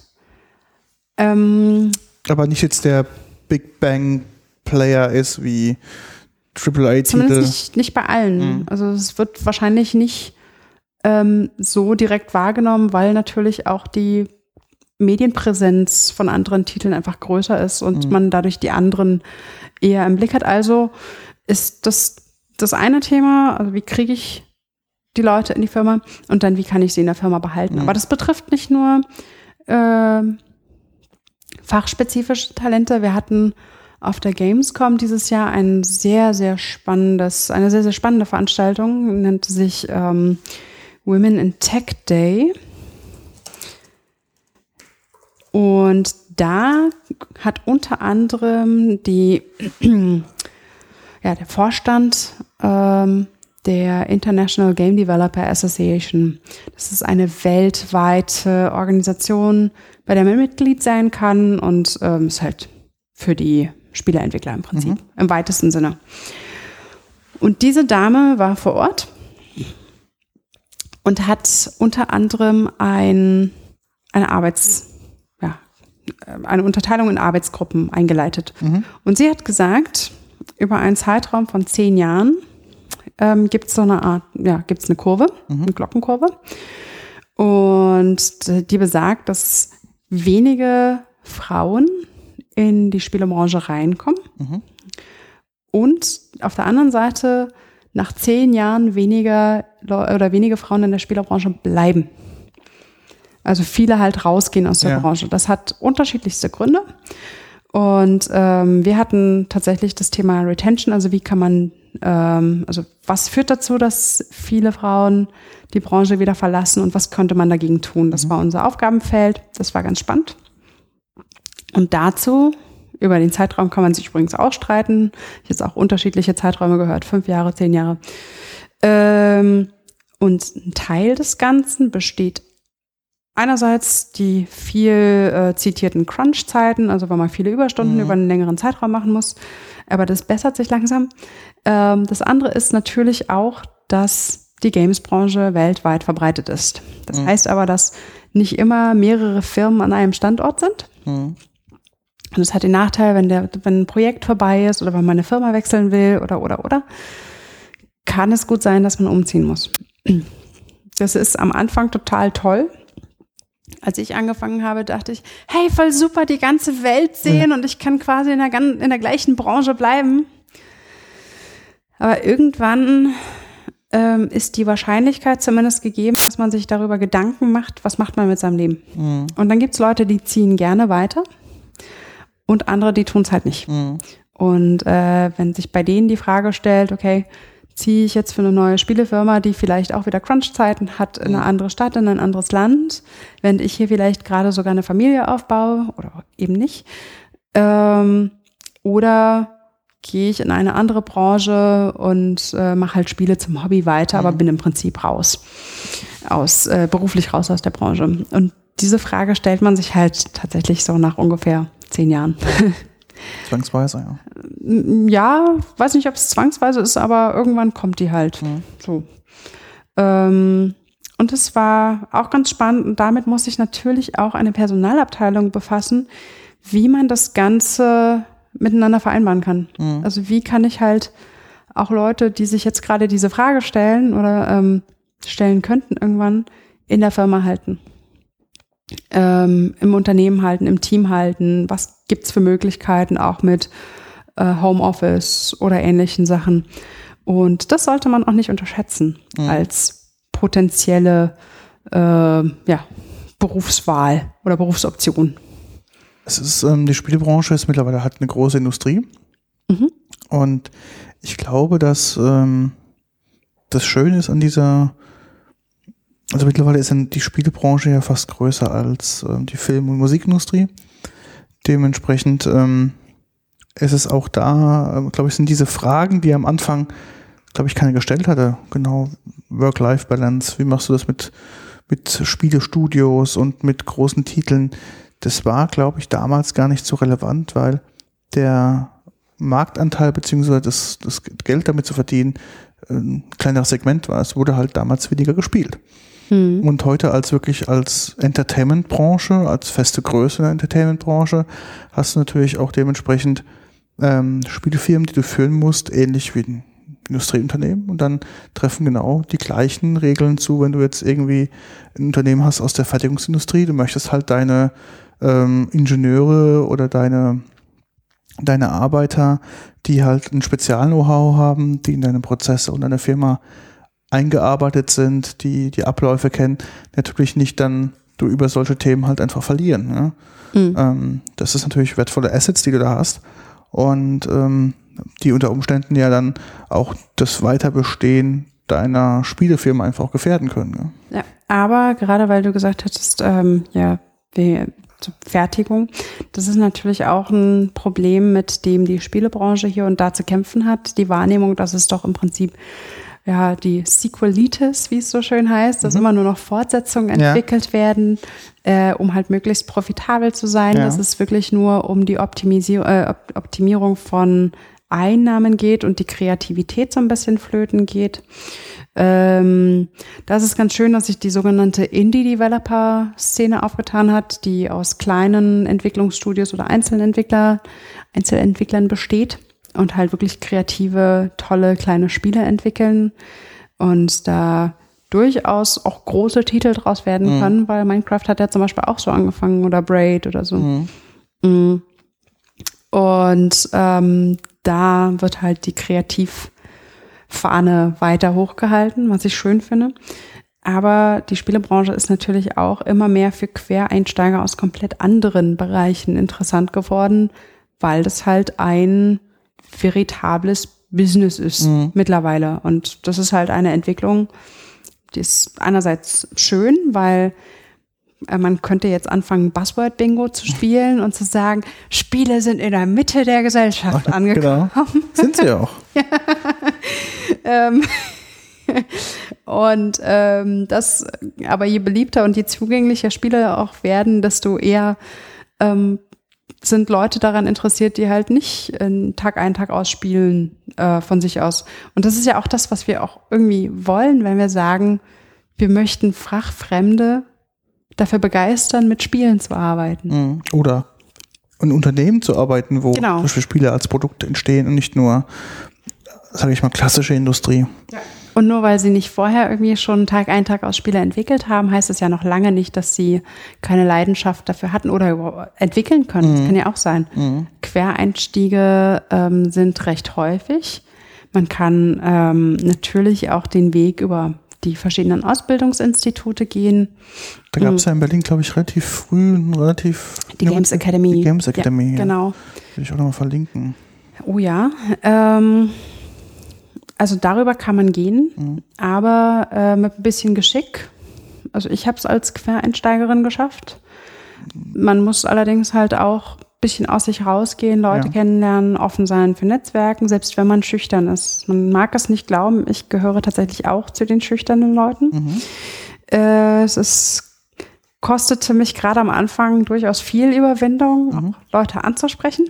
Aber nicht jetzt der Big Bang Player ist wie AAA-Titel. Zumindest nicht bei allen. Also es wird wahrscheinlich nicht so direkt wahrgenommen, weil natürlich auch die Medienpräsenz von anderen Titeln einfach größer ist und man dadurch die anderen eher im Blick hat. Also ist das eine Thema, also wie kriege ich die Leute in die Firma und dann wie kann ich sie in der Firma behalten. Aber das betrifft nicht nur fachspezifische Talente. Wir hatten auf der Gamescom dieses Jahr eine sehr, sehr spannende Veranstaltung, nannte sich Women in Tech Day. Und da hat unter anderem der Vorstand der International Game Developer Association, das ist eine weltweite Organisation, bei der man Mitglied sein kann und ist halt für die Spieleentwickler im Prinzip, im weitesten Sinne. Und diese Dame war vor Ort und hat unter anderem eine Unterteilung in Arbeitsgruppen eingeleitet. Und sie hat gesagt, über einen Zeitraum von 10 Jahren gibt es so eine Art, gibt es eine Kurve, eine Glockenkurve. Und die besagt, dass wenige Frauen in die Spielebranche reinkommen. Und auf der anderen Seite nach 10 Jahren wenige Frauen in der Spielerbranche bleiben. Also viele halt rausgehen aus der Branche. Das hat unterschiedlichste Gründe. Und wir hatten tatsächlich das Thema Retention, also wie kann man, also was führt dazu, dass viele Frauen die Branche wieder verlassen und was könnte man dagegen tun? Das war unser Aufgabenfeld, das war ganz spannend. Und dazu, über den Zeitraum kann man sich übrigens auch streiten. Ich habe jetzt auch unterschiedliche Zeiträume gehört, 5 Jahre, 10 Jahre. Und ein Teil des Ganzen besteht einerseits die viel zitierten Crunch-Zeiten, also weil man viele Überstunden über einen längeren Zeitraum machen muss. Aber das bessert sich langsam. Das andere ist natürlich auch, dass die Games-Branche weltweit verbreitet ist. Das heißt aber, dass nicht immer mehrere Firmen an einem Standort sind. Und das hat den Nachteil, wenn ein Projekt vorbei ist oder wenn man eine Firma wechseln will oder, kann es gut sein, dass man umziehen muss. Das ist am Anfang total toll. Als ich angefangen habe, dachte ich, hey, voll super, die ganze Welt sehen und ich kann quasi in der gleichen Branche bleiben. Aber irgendwann ist die Wahrscheinlichkeit zumindest gegeben, dass man sich darüber Gedanken macht, was macht man mit seinem Leben. Und dann gibt es Leute, die ziehen gerne weiter und andere, die tun es halt nicht. Und wenn sich bei denen die Frage stellt, okay, ziehe ich jetzt für eine neue Spielefirma, die vielleicht auch wieder Crunch-Zeiten hat, in eine andere Stadt, in ein anderes Land, während ich hier vielleicht gerade sogar eine Familie aufbaue oder eben nicht. Oder gehe ich in eine andere Branche und mache halt Spiele zum Hobby weiter, aber bin im Prinzip beruflich raus aus der Branche. Und diese Frage stellt man sich halt tatsächlich so nach ungefähr 10 Jahren. Zwangsweise, ja. Ja, weiß nicht, ob es zwangsweise ist, aber irgendwann kommt die halt. So. Und es war auch ganz spannend und damit muss sich natürlich auch eine Personalabteilung befassen, wie man das Ganze miteinander vereinbaren kann. Also wie kann ich halt auch Leute, die sich jetzt gerade diese Frage stellen oder Stellen könnten irgendwann, in der Firma halten. Im Unternehmen halten, im Team halten. Was gibt's für Möglichkeiten auch mit Homeoffice oder ähnlichen Sachen? Und das sollte man auch nicht unterschätzen als potenzielle Berufswahl oder Berufsoption. Es ist, die Spielebranche ist mittlerweile halt eine große Industrie. Und ich glaube, dass das Schöne ist an dieser, also mittlerweile ist die Spielebranche ja fast größer als die Film- und Musikindustrie. Dementsprechend ist es auch da, glaube ich, sind diese Fragen, die am Anfang, glaube ich, keiner gestellt hatte. Genau, Work-Life-Balance, wie machst du das mit Spielestudios und mit großen Titeln? Das war, glaube ich, damals gar nicht so relevant, weil der Marktanteil beziehungsweise das Geld damit zu verdienen ein kleineres Segment war. Es wurde halt damals weniger gespielt. Und heute als Entertainment-Branche, als feste Größe in der Entertainment-Branche, hast du natürlich auch dementsprechend Spielefirmen, die du führen musst, ähnlich wie ein Industrieunternehmen. Und dann treffen genau die gleichen Regeln zu, wenn du jetzt irgendwie ein Unternehmen hast aus der Fertigungsindustrie. Du möchtest halt deine Ingenieure oder deine Arbeiter, die halt ein Spezial-Know-how haben, die in deine Prozesse und deine Firma eingearbeitet sind, die Abläufe kennen, natürlich nicht dann du über solche Themen halt einfach verlieren. Ja? Das ist natürlich wertvolle Assets, die du da hast und die unter Umständen ja dann auch das Weiterbestehen deiner Spielefirma einfach auch gefährden können. Ja, aber gerade weil du gesagt hattest, zur Fertigung. Das ist natürlich auch ein Problem, mit dem die Spielebranche hier und da zu kämpfen hat. Die Wahrnehmung, dass es doch im Prinzip die Sequelitis, wie es so schön heißt, dass immer nur noch Fortsetzungen entwickelt werden, um halt möglichst profitabel zu sein. Dass es wirklich nur um die Optimierung von Einnahmen geht und die Kreativität so ein bisschen flöten geht. Das ist ganz schön, dass sich die sogenannte Indie-Developer-Szene aufgetan hat, die aus kleinen Entwicklungsstudios oder Einzelentwicklern besteht und halt wirklich kreative, tolle kleine Spiele entwickeln und da durchaus auch große Titel draus werden können, weil Minecraft hat ja zum Beispiel auch so angefangen oder Braid oder so. Und da wird halt die Kreativfahne weiter hochgehalten, was ich schön finde. Aber die Spielebranche ist natürlich auch immer mehr für Quereinsteiger aus komplett anderen Bereichen interessant geworden, weil das halt ein veritables Business ist mittlerweile. Und das ist halt eine Entwicklung, die ist einerseits schön, weil man könnte jetzt anfangen, Buzzword-Bingo zu spielen und zu sagen, Spiele sind in der Mitte der Gesellschaft angekommen. Genau. Sind sie auch. Und das, aber je beliebter und je zugänglicher Spiele auch werden, desto eher sind Leute daran interessiert, die halt nicht Tag ein, Tag aus spielen von sich aus. Und das ist ja auch das, was wir auch irgendwie wollen, wenn wir sagen, wir möchten Fachfremde dafür begeistern, mit Spielen zu arbeiten. Oder ein Unternehmen zu arbeiten, wo zum Beispiel Spiele als Produkte entstehen und nicht nur, sage ich mal, klassische Industrie. Ja. Und nur weil sie nicht vorher irgendwie schon Tag ein, Tag aus Spiele entwickelt haben, heißt es ja noch lange nicht, dass sie keine Leidenschaft dafür hatten oder entwickeln können. Das kann ja auch sein. Quereinstiege sind recht häufig. Man kann natürlich auch den Weg über die verschiedenen Ausbildungsinstitute gehen. Da gab es ja in Berlin, glaube ich, relativ früh die Games Academy. Die Games Academy, ja. Genau. Will ich auch nochmal verlinken. Oh ja, also darüber kann man gehen, aber mit ein bisschen Geschick. Also ich habe es als Quereinsteigerin geschafft. Man muss allerdings halt auch ein bisschen aus sich rausgehen, Leute kennenlernen, offen sein für Netzwerken, selbst wenn man schüchtern ist. Man mag es nicht glauben, ich gehöre tatsächlich auch zu den schüchternen Leuten. Kostete mich gerade am Anfang durchaus viel Überwindung, auch Leute anzusprechen.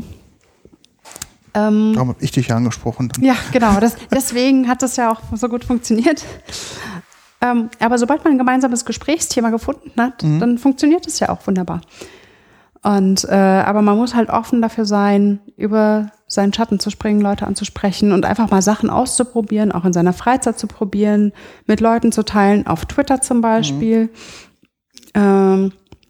Darum habe ich dich ja angesprochen. Ja, genau. Deswegen hat das ja auch so gut funktioniert. Aber sobald man ein gemeinsames Gesprächsthema gefunden hat, dann funktioniert es ja auch wunderbar. Und aber man muss halt offen dafür sein, über seinen Schatten zu springen, Leute anzusprechen und einfach mal Sachen auszuprobieren, auch in seiner Freizeit zu probieren, mit Leuten zu teilen, auf Twitter zum Beispiel. Und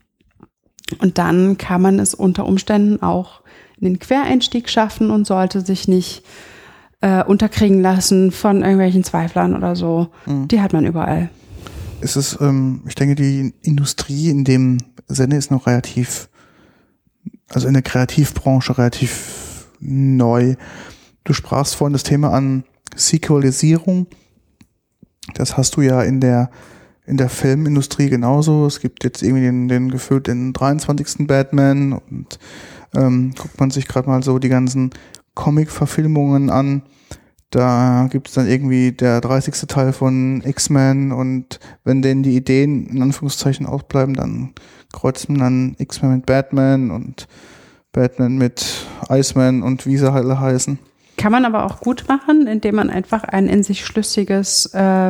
dann kann man es unter Umständen auch in den Quereinstieg schaffen und sollte sich nicht unterkriegen lassen von irgendwelchen Zweiflern oder so. Die hat man überall. Es ist, ich denke, die Industrie in dem Sinne ist noch relativ, also in der Kreativbranche relativ neu. Du sprachst vorhin das Thema an Sequelisierung. Das hast du ja in der Filmindustrie genauso. Es gibt jetzt irgendwie den gefühlt den 23. Batman und guckt man sich gerade mal so die ganzen Comic-Verfilmungen an. Da gibt es dann irgendwie der 30. Teil von X-Men und wenn denen die Ideen in Anführungszeichen ausbleiben, dann kreuzt man dann X-Men mit Batman und Batman mit Iceman und wie sie alle heißen. Kann man aber auch gut machen, indem man einfach ein in sich schlüssiges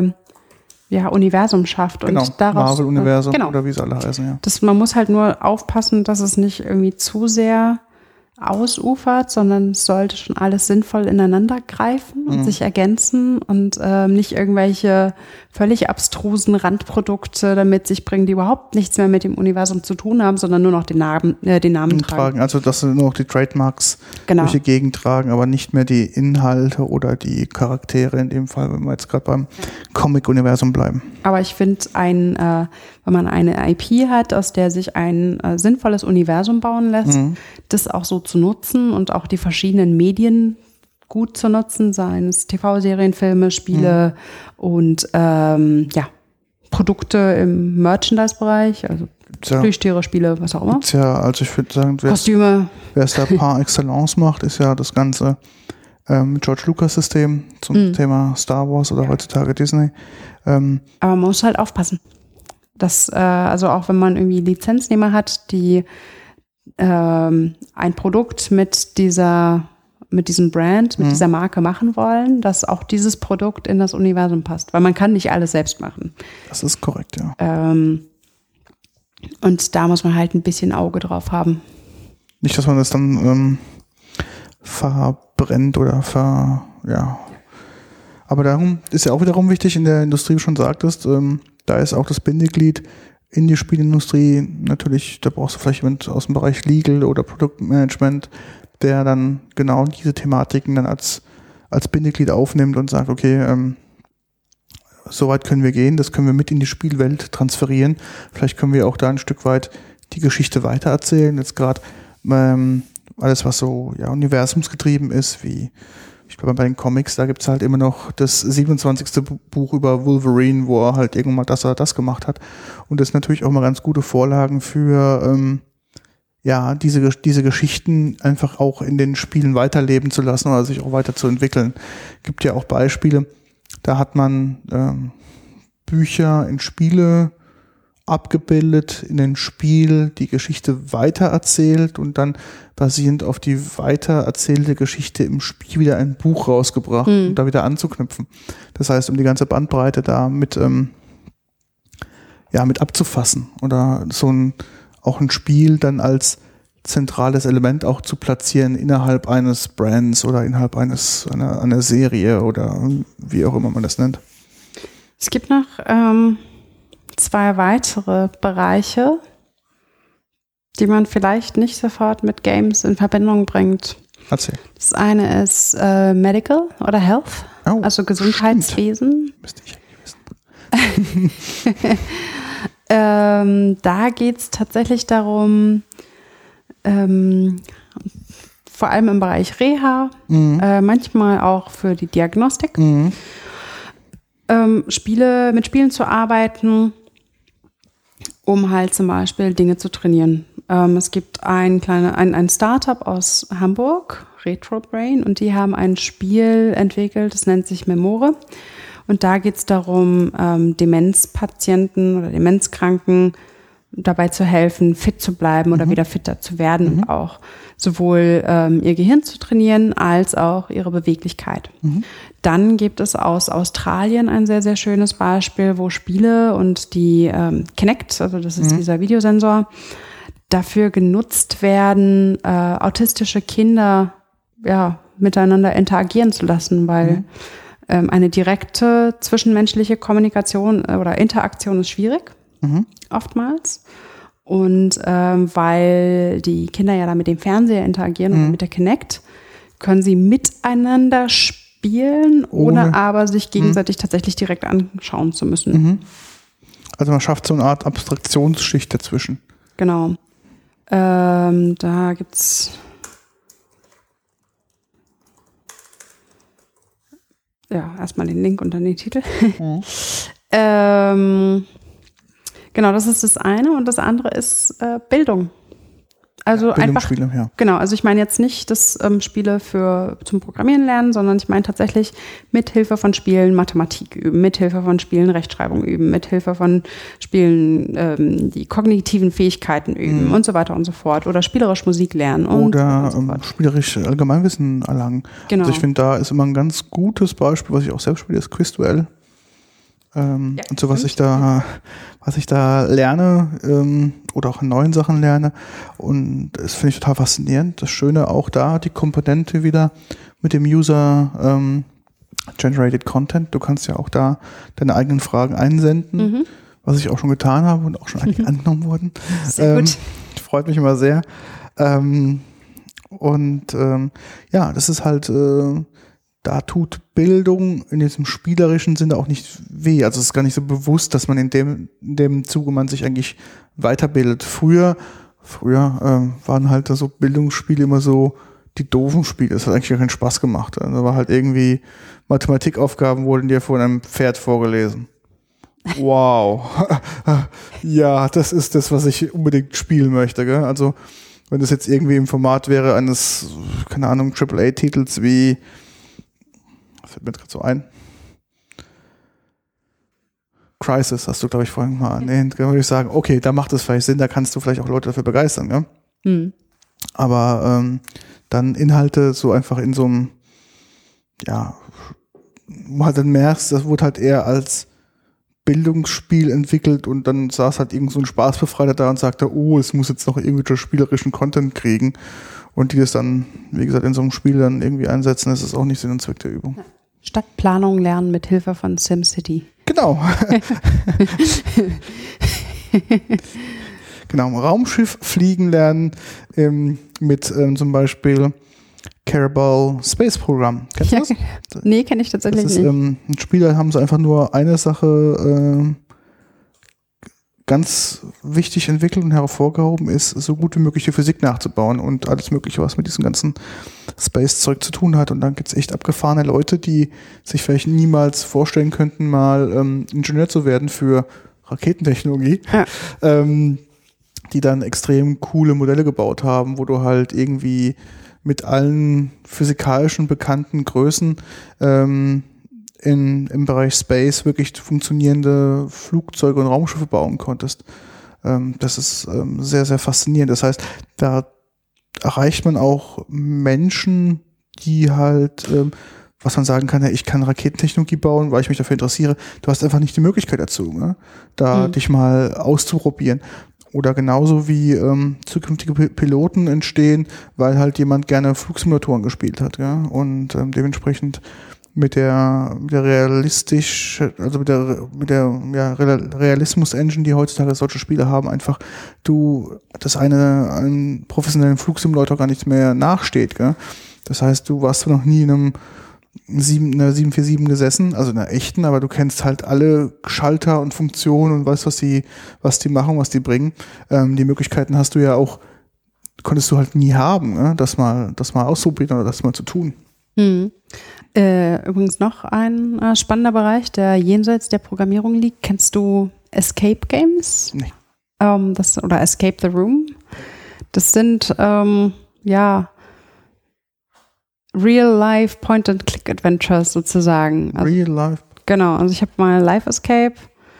Universum schafft. Genau, und daraus Marvel-Universum oder wie sie alle heißen, ja. Man muss halt nur aufpassen, dass es nicht irgendwie zu sehr ausufert, sondern es sollte schon alles sinnvoll ineinander greifen und sich ergänzen und nicht irgendwelche völlig abstrusen Randprodukte damit sich bringen, die überhaupt nichts mehr mit dem Universum zu tun haben, sondern nur noch den Namen tragen. Also dass sie nur noch die Trademarks durch die Gegend tragen, aber nicht mehr die Inhalte oder die Charaktere in dem Fall, wenn wir jetzt gerade beim Comic-Universum bleiben. Aber ich finde, wenn man eine IP hat, aus der sich ein sinnvolles Universum bauen lässt, das auch so zu nutzen und auch die verschiedenen Medien gut zu nutzen, seien es TV-Serien, Filme, Spiele und Produkte im Merchandise-Bereich, also Plüschtiere, Spiele, was auch immer. Ja, also ich würde sagen, Kostüme. Wer es da par excellence macht, ist ja das ganze George Lucas-System zum Thema Star Wars oder heutzutage Disney. Aber man muss halt aufpassen. Dass, also auch wenn man irgendwie Lizenznehmer hat, die ein Produkt mit diesem Brand, mit dieser Marke machen wollen, dass auch dieses Produkt in das Universum passt. Weil man kann nicht alles selbst machen. Das ist korrekt, ja. Und da muss man halt ein bisschen Auge drauf haben. Nicht, dass man das dann verbrennt oder Aber darum ist ja auch wiederum wichtig, in der Industrie, wie du schon sagtest, da ist auch das Bindeglied in die Spielindustrie natürlich, da brauchst du vielleicht jemand aus dem Bereich Legal oder Produktmanagement, der dann genau diese Thematiken dann als Bindeglied aufnimmt und sagt, okay, so weit können wir gehen, das können wir mit in die Spielwelt transferieren. Vielleicht können wir auch da ein Stück weit die Geschichte weitererzählen. Jetzt gerade alles, was so universumsgetrieben ist, wie ich glaube, bei den Comics, da gibt es halt immer noch das 27. Buch über Wolverine, wo er halt irgendwann mal das gemacht hat. Und das ist natürlich auch mal ganz gute Vorlagen für diese Geschichten einfach auch in den Spielen weiterleben zu lassen oder sich auch weiterzuentwickeln. Gibt ja auch Beispiele, da hat man Bücher in Spiele abgebildet, in den Spiel die Geschichte weitererzählt und dann basierend auf die weitererzählte Geschichte im Spiel wieder ein Buch rausgebracht, um da wieder anzuknüpfen. Das heißt, um die ganze Bandbreite da mit abzufassen oder auch ein Spiel dann als zentrales Element auch zu platzieren innerhalb eines Brands oder innerhalb einer Serie oder wie auch immer man das nennt. Es gibt noch 2 weitere Bereiche, die man vielleicht nicht sofort mit Games in Verbindung bringt. Erzähl. Das eine ist Medical oder Health, also Gesundheitswesen. Müsste ich eigentlich wissen. Da geht es tatsächlich darum, vor allem im Bereich Reha, manchmal auch für die Diagnostik, mit Spielen zu arbeiten, um halt zum Beispiel Dinge zu trainieren. Es gibt ein Startup aus Hamburg, Retrobrain, und die haben ein Spiel entwickelt, das nennt sich Memore. Und da geht es darum, Demenzpatienten oder Demenzkranken dabei zu helfen, fit zu bleiben oder wieder fitter zu werden und auch sowohl ihr Gehirn zu trainieren als auch ihre Beweglichkeit. Dann gibt es aus Australien ein sehr, sehr schönes Beispiel, wo Spiele und die Kinect, also das ist dieser Videosensor, dafür genutzt werden, autistische Kinder miteinander interagieren zu lassen, weil eine direkte zwischenmenschliche Kommunikation oder Interaktion ist schwierig, oftmals. Und weil die Kinder ja da mit dem Fernseher interagieren und mit der Kinect, können sie miteinander spielen, ohne aber sich gegenseitig tatsächlich direkt anschauen zu müssen. Also man schafft so eine Art Abstraktionsschicht dazwischen. Genau. Da gibt's erstmal den Link und dann den Titel. Genau, das ist das eine. Und das andere ist Bildung. Also einfach, genau, also ich meine jetzt nicht das Spiele zum Programmieren lernen, sondern ich meine tatsächlich mithilfe von Spielen Mathematik üben, mithilfe von Spielen Rechtschreibung üben, mithilfe von Spielen die kognitiven Fähigkeiten üben und so weiter und so fort. Oder spielerisch Musik lernen. Oder so spielerisch Allgemeinwissen erlangen. Genau. Also ich finde, da ist immer ein ganz gutes Beispiel, was ich auch selbst spiele, ist Quizduell. Und so, was ich da lerne oder auch in neuen Sachen lerne. Und das finde ich total faszinierend. Das Schöne auch da, die Komponente wieder mit dem User Generated Content. Du kannst ja auch da deine eigenen Fragen einsenden, was ich auch schon getan habe und auch schon einige angenommen wurden. Sehr gut. Freut mich immer sehr. Das ist halt da tut Bildung in diesem spielerischen Sinne auch nicht weh. Also es ist gar nicht so bewusst, dass man in dem Zuge man sich eigentlich weiterbildet. Früher waren halt so Bildungsspiele immer so die doofen Spiele. Das hat eigentlich gar keinen Spaß gemacht. Da war halt irgendwie Mathematikaufgaben wurden dir von einem Pferd vorgelesen. Wow. Ja, das ist das, was ich unbedingt spielen möchte. Gell? Also wenn das jetzt irgendwie im Format wäre eines, keine Ahnung, AAA-Titels wie, was fällt mir jetzt gerade so ein? Crisis, hast du, glaube ich, vorhin mal erwähnt. Da würde ich sagen, okay, da macht es vielleicht Sinn, da kannst du vielleicht auch Leute dafür begeistern. Gell? Aber dann Inhalte so einfach in so einem, ja, wo halt dann merkst, das wurde halt eher als Bildungsspiel entwickelt und dann saß halt irgend so ein Spaßbefreiter da und sagte, oh, es muss jetzt noch irgendwie spielerischen Content kriegen und die das dann, wie gesagt, in so einem Spiel dann irgendwie einsetzen, das ist auch nicht Sinn und Zweck der Übung. Stadtplanung lernen mit Hilfe von SimCity. Genau. Genau, Raumschiff fliegen lernen mit zum Beispiel Carabao Space Program. Kennst du das? Nee, kenne ich tatsächlich nicht. Ein Spiel, da haben sie einfach nur eine Sache ganz wichtig entwickelt und hervorgehoben, ist, so gut wie möglich die Physik nachzubauen und alles Mögliche, was mit diesem ganzen Space-Zeug zu tun hat. Und dann gibt es echt abgefahrene Leute, die sich vielleicht niemals vorstellen könnten, mal Ingenieur zu werden für Raketentechnologie. Ja. Die dann extrem coole Modelle gebaut haben, wo du halt irgendwie mit allen physikalischen bekannten Größen im Bereich Space wirklich funktionierende Flugzeuge und Raumschiffe bauen konntest. Das ist sehr, sehr faszinierend. Das heißt, da erreicht man auch Menschen, die halt, was man sagen kann, ja, ich kann Raketentechnologie bauen, weil ich mich dafür interessiere. Du hast einfach nicht die Möglichkeit dazu, ne? Da dich mal auszuprobieren. Oder genauso wie zukünftige Piloten entstehen, weil halt jemand gerne Flugsimulatoren gespielt hat, ja? Und dementsprechend mit der Realismus-Engine, die heutzutage solche Spiele haben, einfach einem professionellen Flugsimulator gar nicht mehr nachsteht, gell? Das heißt, du warst noch nie in einer 747 gesessen, also in einer echten, aber du kennst halt alle Schalter und Funktionen und weißt, was die machen, was die bringen. Die Möglichkeiten hast du ja auch, konntest du halt nie haben, ne? Das mal auszuprobieren oder das mal zu tun. Übrigens noch ein spannender Bereich, der jenseits der Programmierung liegt. Kennst du Escape Games? Nee. Oder Escape the Room? Das sind Real-Life Point-and-Click-Adventures sozusagen. Also, Real-Life? Genau, also ich habe mal Life Escape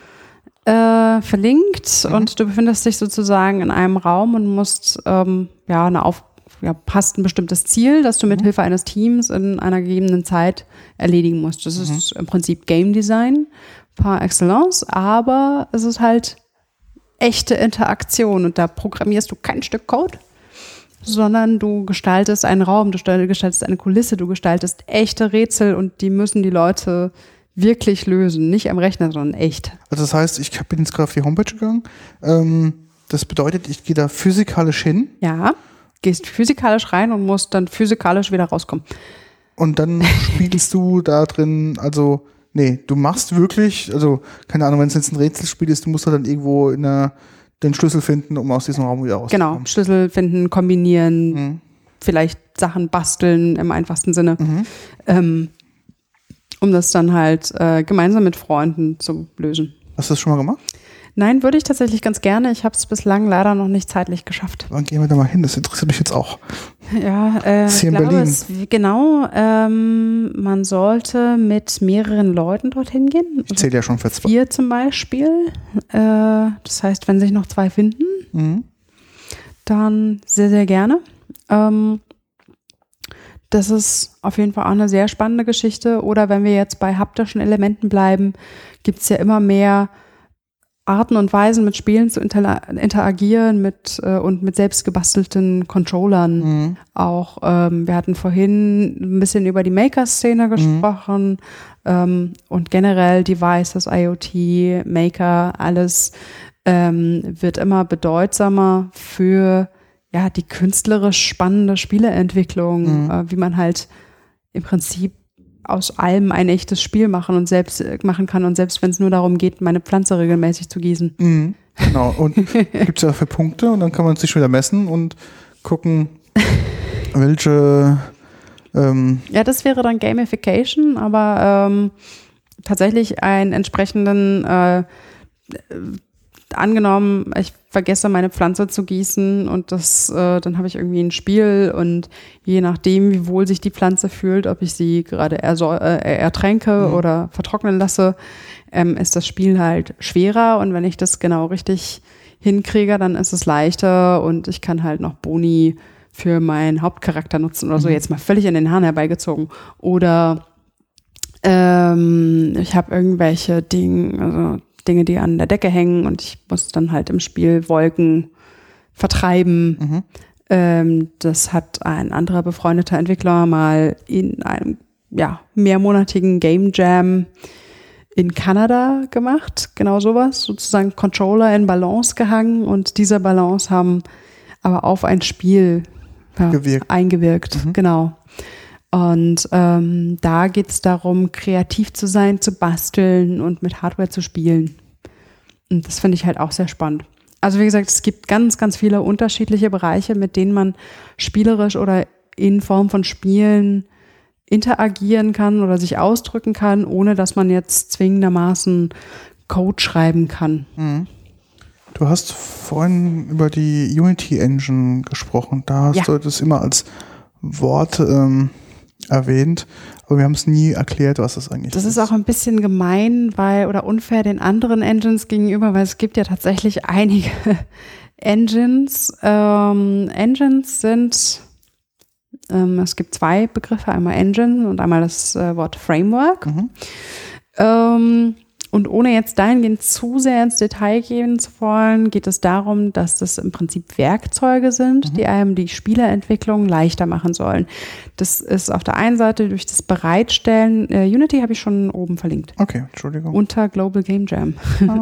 verlinkt und du befindest dich sozusagen in einem Raum und musst hast ein bestimmtes Ziel, das du mit Hilfe eines Teams in einer gegebenen Zeit erledigen musst. Das ist im Prinzip Game Design par excellence, aber es ist halt echte Interaktion und da programmierst du kein Stück Code, sondern du gestaltest einen Raum, du gestaltest eine Kulisse, du gestaltest echte Rätsel und die müssen die Leute wirklich lösen, nicht am Rechner, sondern echt. Also das heißt, ich bin jetzt gerade auf die Homepage gegangen. Das bedeutet, ich gehe da physikalisch hin. Ja, gehst physikalisch rein und musst dann physikalisch wieder rauskommen. Und dann spielst du da drin, also, nee, du machst wirklich, also, keine Ahnung, wenn es jetzt ein Rätselspiel ist, du musst da dann irgendwo den Schlüssel finden, um aus diesem Raum wieder rauszukommen. Genau, Schlüssel finden, kombinieren, vielleicht Sachen basteln im einfachsten Sinne, um das dann halt gemeinsam mit Freunden zu lösen. Hast du das schon mal gemacht? Nein, würde ich tatsächlich ganz gerne. Ich habe es bislang leider noch nicht zeitlich geschafft. Wann gehen wir da mal hin? Das interessiert mich jetzt auch. Ja, ich glaube, man sollte mit mehreren Leuten dorthin gehen. Ich zähle ja schon für 2. 4 zum Beispiel. Das heißt, wenn sich noch 2 finden, dann sehr, sehr gerne. Das ist auf jeden Fall auch eine sehr spannende Geschichte. Oder wenn wir jetzt bei haptischen Elementen bleiben, gibt es ja immer mehr Arten und Weisen, mit Spielen zu interagieren und mit selbst gebastelten Controllern. Auch wir hatten vorhin ein bisschen über die Maker-Szene gesprochen und generell Devices, IoT, Maker, alles wird immer bedeutsamer für die künstlerisch spannende Spieleentwicklung, wie man halt im Prinzip aus allem ein echtes Spiel machen kann und selbst wenn es nur darum geht, meine Pflanze regelmäßig zu gießen. Genau, und gibt es ja für Punkte und dann kann man sich schon wieder messen und gucken, welche Ja, das wäre dann Gamification, aber tatsächlich einen entsprechenden angenommen, ich vergesse meine Pflanze zu gießen und dann habe ich irgendwie ein Spiel und je nachdem, wie wohl sich die Pflanze fühlt, ob ich sie gerade ertränke oder vertrocknen lasse, ist das Spiel halt schwerer und wenn ich das genau richtig hinkriege, dann ist es leichter und ich kann halt noch Boni für meinen Hauptcharakter nutzen oder so, jetzt mal völlig in den Haaren herbeigezogen. Oder ich habe irgendwelche Dinge, die an der Decke hängen und ich muss dann halt im Spiel Wolken vertreiben. Das hat ein anderer befreundeter Entwickler mal in einem mehrmonatigen Game Jam in Kanada gemacht. Genau sowas, sozusagen Controller in Balance gehangen und diese Balance haben aber auf ein Spiel eingewirkt. Genau. Und da geht es darum, kreativ zu sein, zu basteln und mit Hardware zu spielen. Und das finde ich halt auch sehr spannend. Also wie gesagt, es gibt ganz, ganz viele unterschiedliche Bereiche, mit denen man spielerisch oder in Form von Spielen interagieren kann oder sich ausdrücken kann, ohne dass man jetzt zwingendermaßen Code schreiben kann. Du hast vorhin über die Unity Engine gesprochen. Da hast du das immer als Wort erwähnt, aber wir haben es nie erklärt, was das eigentlich ist. Das ist auch ein bisschen gemein, oder unfair den anderen Engines gegenüber, weil es gibt ja tatsächlich einige Engines. Engines sind, es gibt 2 Begriffe, einmal Engine und einmal das Wort Framework. Und ohne jetzt dahingehend zu sehr ins Detail gehen zu wollen, geht es darum, dass das im Prinzip Werkzeuge sind, die einem die Spieleentwicklung leichter machen sollen. Das ist auf der einen Seite durch das Bereitstellen, Unity habe ich schon oben verlinkt. Okay, Entschuldigung. Unter Global Game Jam.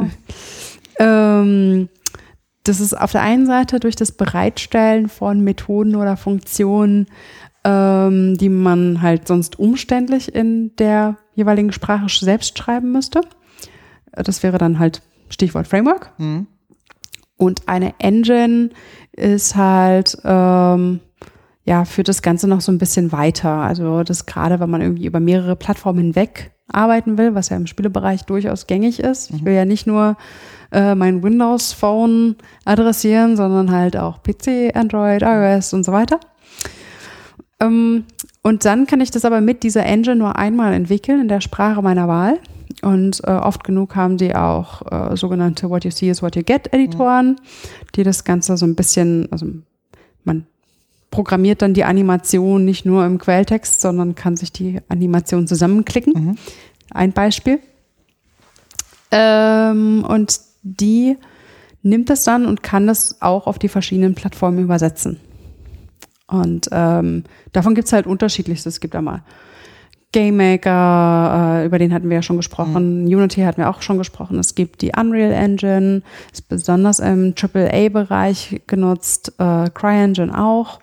Das ist auf der einen Seite durch das Bereitstellen von Methoden oder Funktionen, die man halt sonst umständlich in der jeweiligen Sprache selbst schreiben müsste. Das wäre dann halt Stichwort Framework. Und eine Engine ist halt, führt das Ganze noch so ein bisschen weiter. Also das gerade, wenn man irgendwie über mehrere Plattformen hinweg arbeiten will, was ja im Spielebereich durchaus gängig ist. Ich will ja nicht nur mein Windows-Phone adressieren, sondern halt auch PC, Android, iOS und so weiter. Und dann kann ich das aber mit dieser Engine nur einmal entwickeln in der Sprache meiner Wahl. Und oft genug haben die auch sogenannte What you see is what you get Editoren, die das Ganze so ein bisschen, also man programmiert dann die Animation nicht nur im Quelltext, sondern kann sich die Animation zusammenklicken. Ein Beispiel. Und die nimmt das dann und kann das auch auf die verschiedenen Plattformen übersetzen. Und davon gibt es halt unterschiedlichste. Es gibt einmal Game Maker, über den hatten wir ja schon gesprochen. Unity hatten wir auch schon gesprochen. Es gibt die Unreal Engine, ist besonders im AAA-Bereich genutzt, CryEngine auch.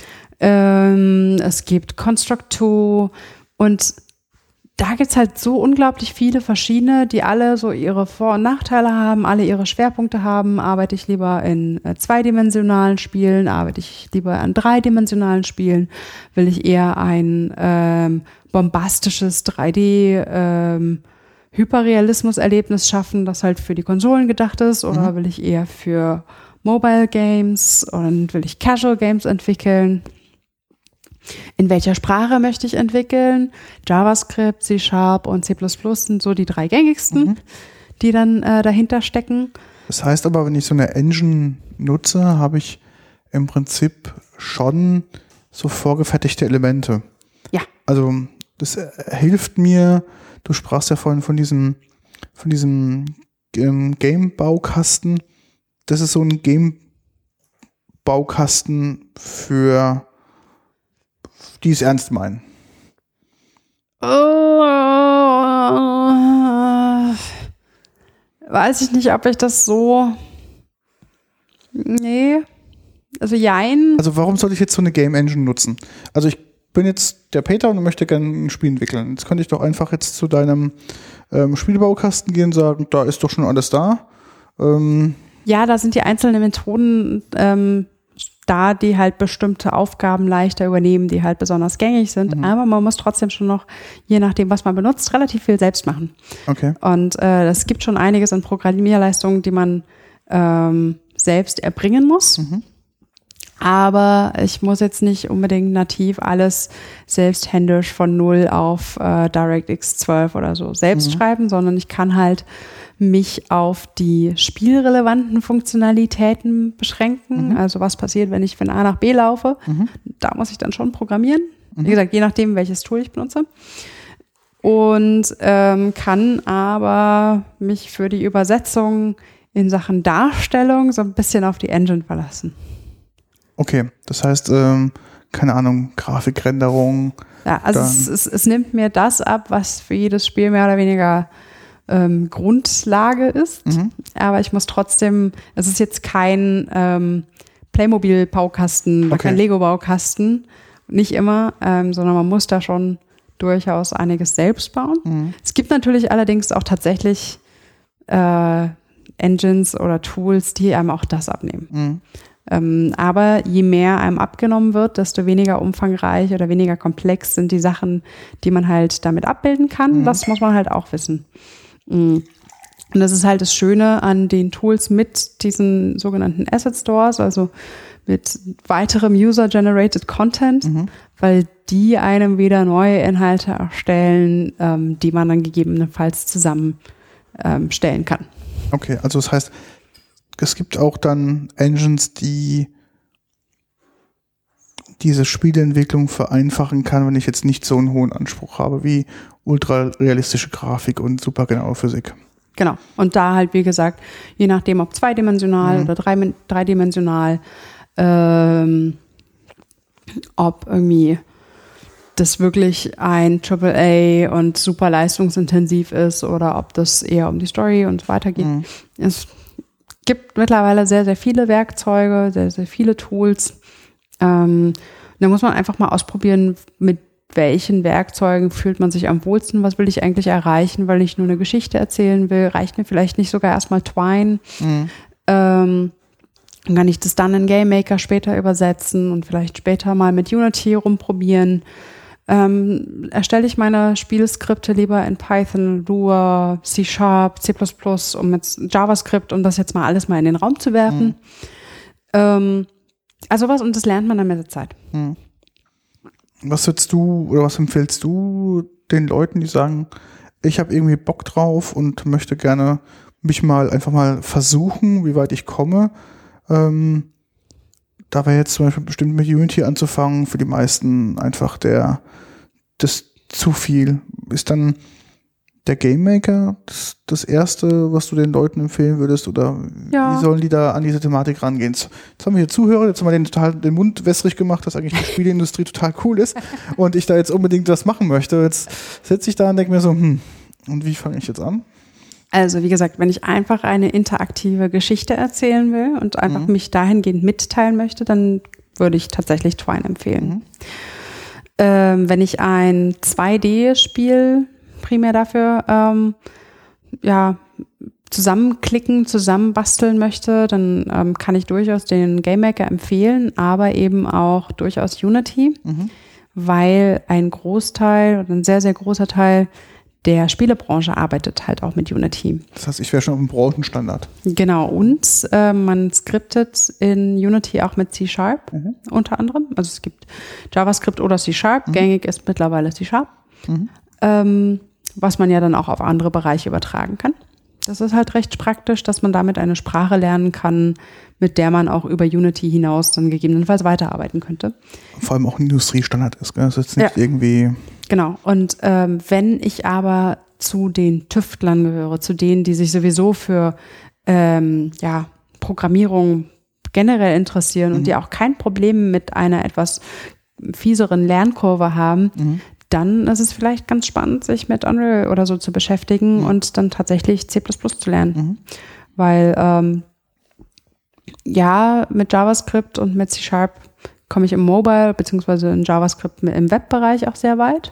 Es gibt Construct 2 und da gibt's halt so unglaublich viele verschiedene, die alle so ihre Vor- und Nachteile haben, alle ihre Schwerpunkte haben. Arbeite ich lieber in zweidimensionalen Spielen, arbeite ich lieber an dreidimensionalen Spielen, will ich eher ein bombastisches 3D Hyperrealismus-Erlebnis schaffen, das halt für die Konsolen gedacht ist, oder will ich eher für Mobile Games und will ich Casual Games entwickeln? In welcher Sprache möchte ich entwickeln? JavaScript, C# und C++ sind so die 3 gängigsten, die dann dahinter stecken. Das heißt aber, wenn ich so eine Engine nutze, habe ich im Prinzip schon so vorgefertigte Elemente. Ja. Also das hilft mir, du sprachst ja vorhin von diesem Game-Baukasten. Das ist so ein Game-Baukasten für die es ernst meinen. Weiß ich nicht, ob ich das so. Nee. Also jein. Also warum soll ich jetzt so eine Game Engine nutzen? Also ich bin jetzt der Peter und möchte gerne ein Spiel entwickeln. Jetzt könnte ich doch einfach jetzt zu deinem Spielbaukasten gehen und sagen, da ist doch schon alles da. Ja, da sind die einzelnen Methoden da, die halt bestimmte Aufgaben leichter übernehmen, die halt besonders gängig sind. Aber man muss trotzdem schon noch, je nachdem, was man benutzt, relativ viel selbst machen. Okay. Und es gibt schon einiges an Programmierleistungen, die man selbst erbringen muss. Aber ich muss jetzt nicht unbedingt nativ alles selbsthändisch von 0 auf DirectX 12 oder so selbst schreiben, sondern ich kann halt mich auf die spielrelevanten Funktionalitäten beschränken. Also was passiert, wenn ich von A nach B laufe. Da muss ich dann schon programmieren. Wie gesagt, je nachdem, welches Tool ich benutze. Und kann aber mich für die Übersetzung in Sachen Darstellung so ein bisschen auf die Engine verlassen. Okay, das heißt, keine Ahnung, Grafikrenderung. Ja, also es nimmt mir das ab, was für jedes Spiel mehr oder weniger Grundlage ist. Aber ich muss trotzdem, es ist jetzt kein Playmobil-Baukasten oder kein Lego-Baukasten, nicht immer, sondern man muss da schon durchaus einiges selbst bauen. Es gibt natürlich allerdings auch tatsächlich Engines oder Tools, die einem auch das abnehmen. Aber je mehr einem abgenommen wird, desto weniger umfangreich oder weniger komplex sind die Sachen, die man halt damit abbilden kann. Das muss man halt auch wissen. Und das ist halt das Schöne an den Tools mit diesen sogenannten Asset Stores, also mit weiterem User-Generated Content, weil die einem wieder neue Inhalte erstellen, die man dann gegebenenfalls zusammen stellen kann. Okay, also das heißt, es gibt auch dann Engines, die diese Spieleentwicklung vereinfachen kann, wenn ich jetzt nicht so einen hohen Anspruch habe wie ultra-realistische Grafik und supergenaue Physik. Genau. Und da halt, wie gesagt, je nachdem, ob zweidimensional oder dreidimensional, ob irgendwie das wirklich ein AAA und super leistungsintensiv ist oder ob das eher um die Story und so weiter geht. Es gibt mittlerweile sehr, sehr viele Werkzeuge, sehr, sehr viele Tools. Da muss man einfach mal ausprobieren, mit welchen Werkzeugen fühlt man sich am wohlsten, was will ich eigentlich erreichen, weil ich nur eine Geschichte erzählen will, reicht mir vielleicht nicht sogar erstmal Twine. Kann ich das dann in Game Maker später übersetzen und vielleicht später mal mit Unity rumprobieren. Erstelle ich meine Spielskripte lieber in Python, Lua, C#, C++, um mit JavaScript, um das jetzt mal alles mal in den Raum zu werfen. Also was, und das lernt man dann mit der Zeit. Was würdest du oder was empfiehlst du den Leuten, die sagen, ich habe irgendwie Bock drauf und möchte gerne mich mal einfach mal versuchen, wie weit ich komme? Da wäre jetzt zum Beispiel bestimmt mit Unity anzufangen, für die meisten einfach das zu viel. Ist dann der Game Maker das Erste, was du den Leuten empfehlen würdest? Oder wie sollen die da an diese Thematik rangehen? Jetzt haben wir hier Zuhörer, jetzt haben wir den Mund wässrig gemacht, dass eigentlich die Spieleindustrie total cool ist und ich da jetzt unbedingt das machen möchte. Jetzt sitze ich da und denke mir so, und wie fange ich jetzt an? Also wie gesagt, wenn ich einfach eine interaktive Geschichte erzählen will und einfach mich dahingehend mitteilen möchte, dann würde ich tatsächlich Twine empfehlen. Wenn ich ein 2D-Spiel primär dafür zusammenbasteln möchte, dann kann ich durchaus den Game Maker empfehlen, aber eben auch durchaus Unity, weil ein Großteil oder ein sehr, sehr großer Teil der Spielebranche arbeitet halt auch mit Unity. Das heißt, ich wäre schon auf dem Branchenstandard. Genau, und man skriptet in Unity auch mit C# unter anderem. Also es gibt JavaScript oder C#, gängig ist mittlerweile C#, was man ja dann auch auf andere Bereiche übertragen kann. Das ist halt recht praktisch, dass man damit eine Sprache lernen kann, mit der man auch über Unity hinaus dann gegebenenfalls weiterarbeiten könnte. Vor allem auch ein Industriestandard ist, gell? Das ist jetzt nicht irgendwie... Genau, und wenn ich aber zu den Tüftlern gehöre, zu denen, die sich sowieso für Programmierung generell interessieren und die auch kein Problem mit einer etwas fieseren Lernkurve haben, dann ist es vielleicht ganz spannend, sich mit Unreal oder so zu beschäftigen und dann tatsächlich C++ zu lernen. Weil mit JavaScript und mit C# komme ich im Mobile bzw. in JavaScript im Webbereich auch sehr weit.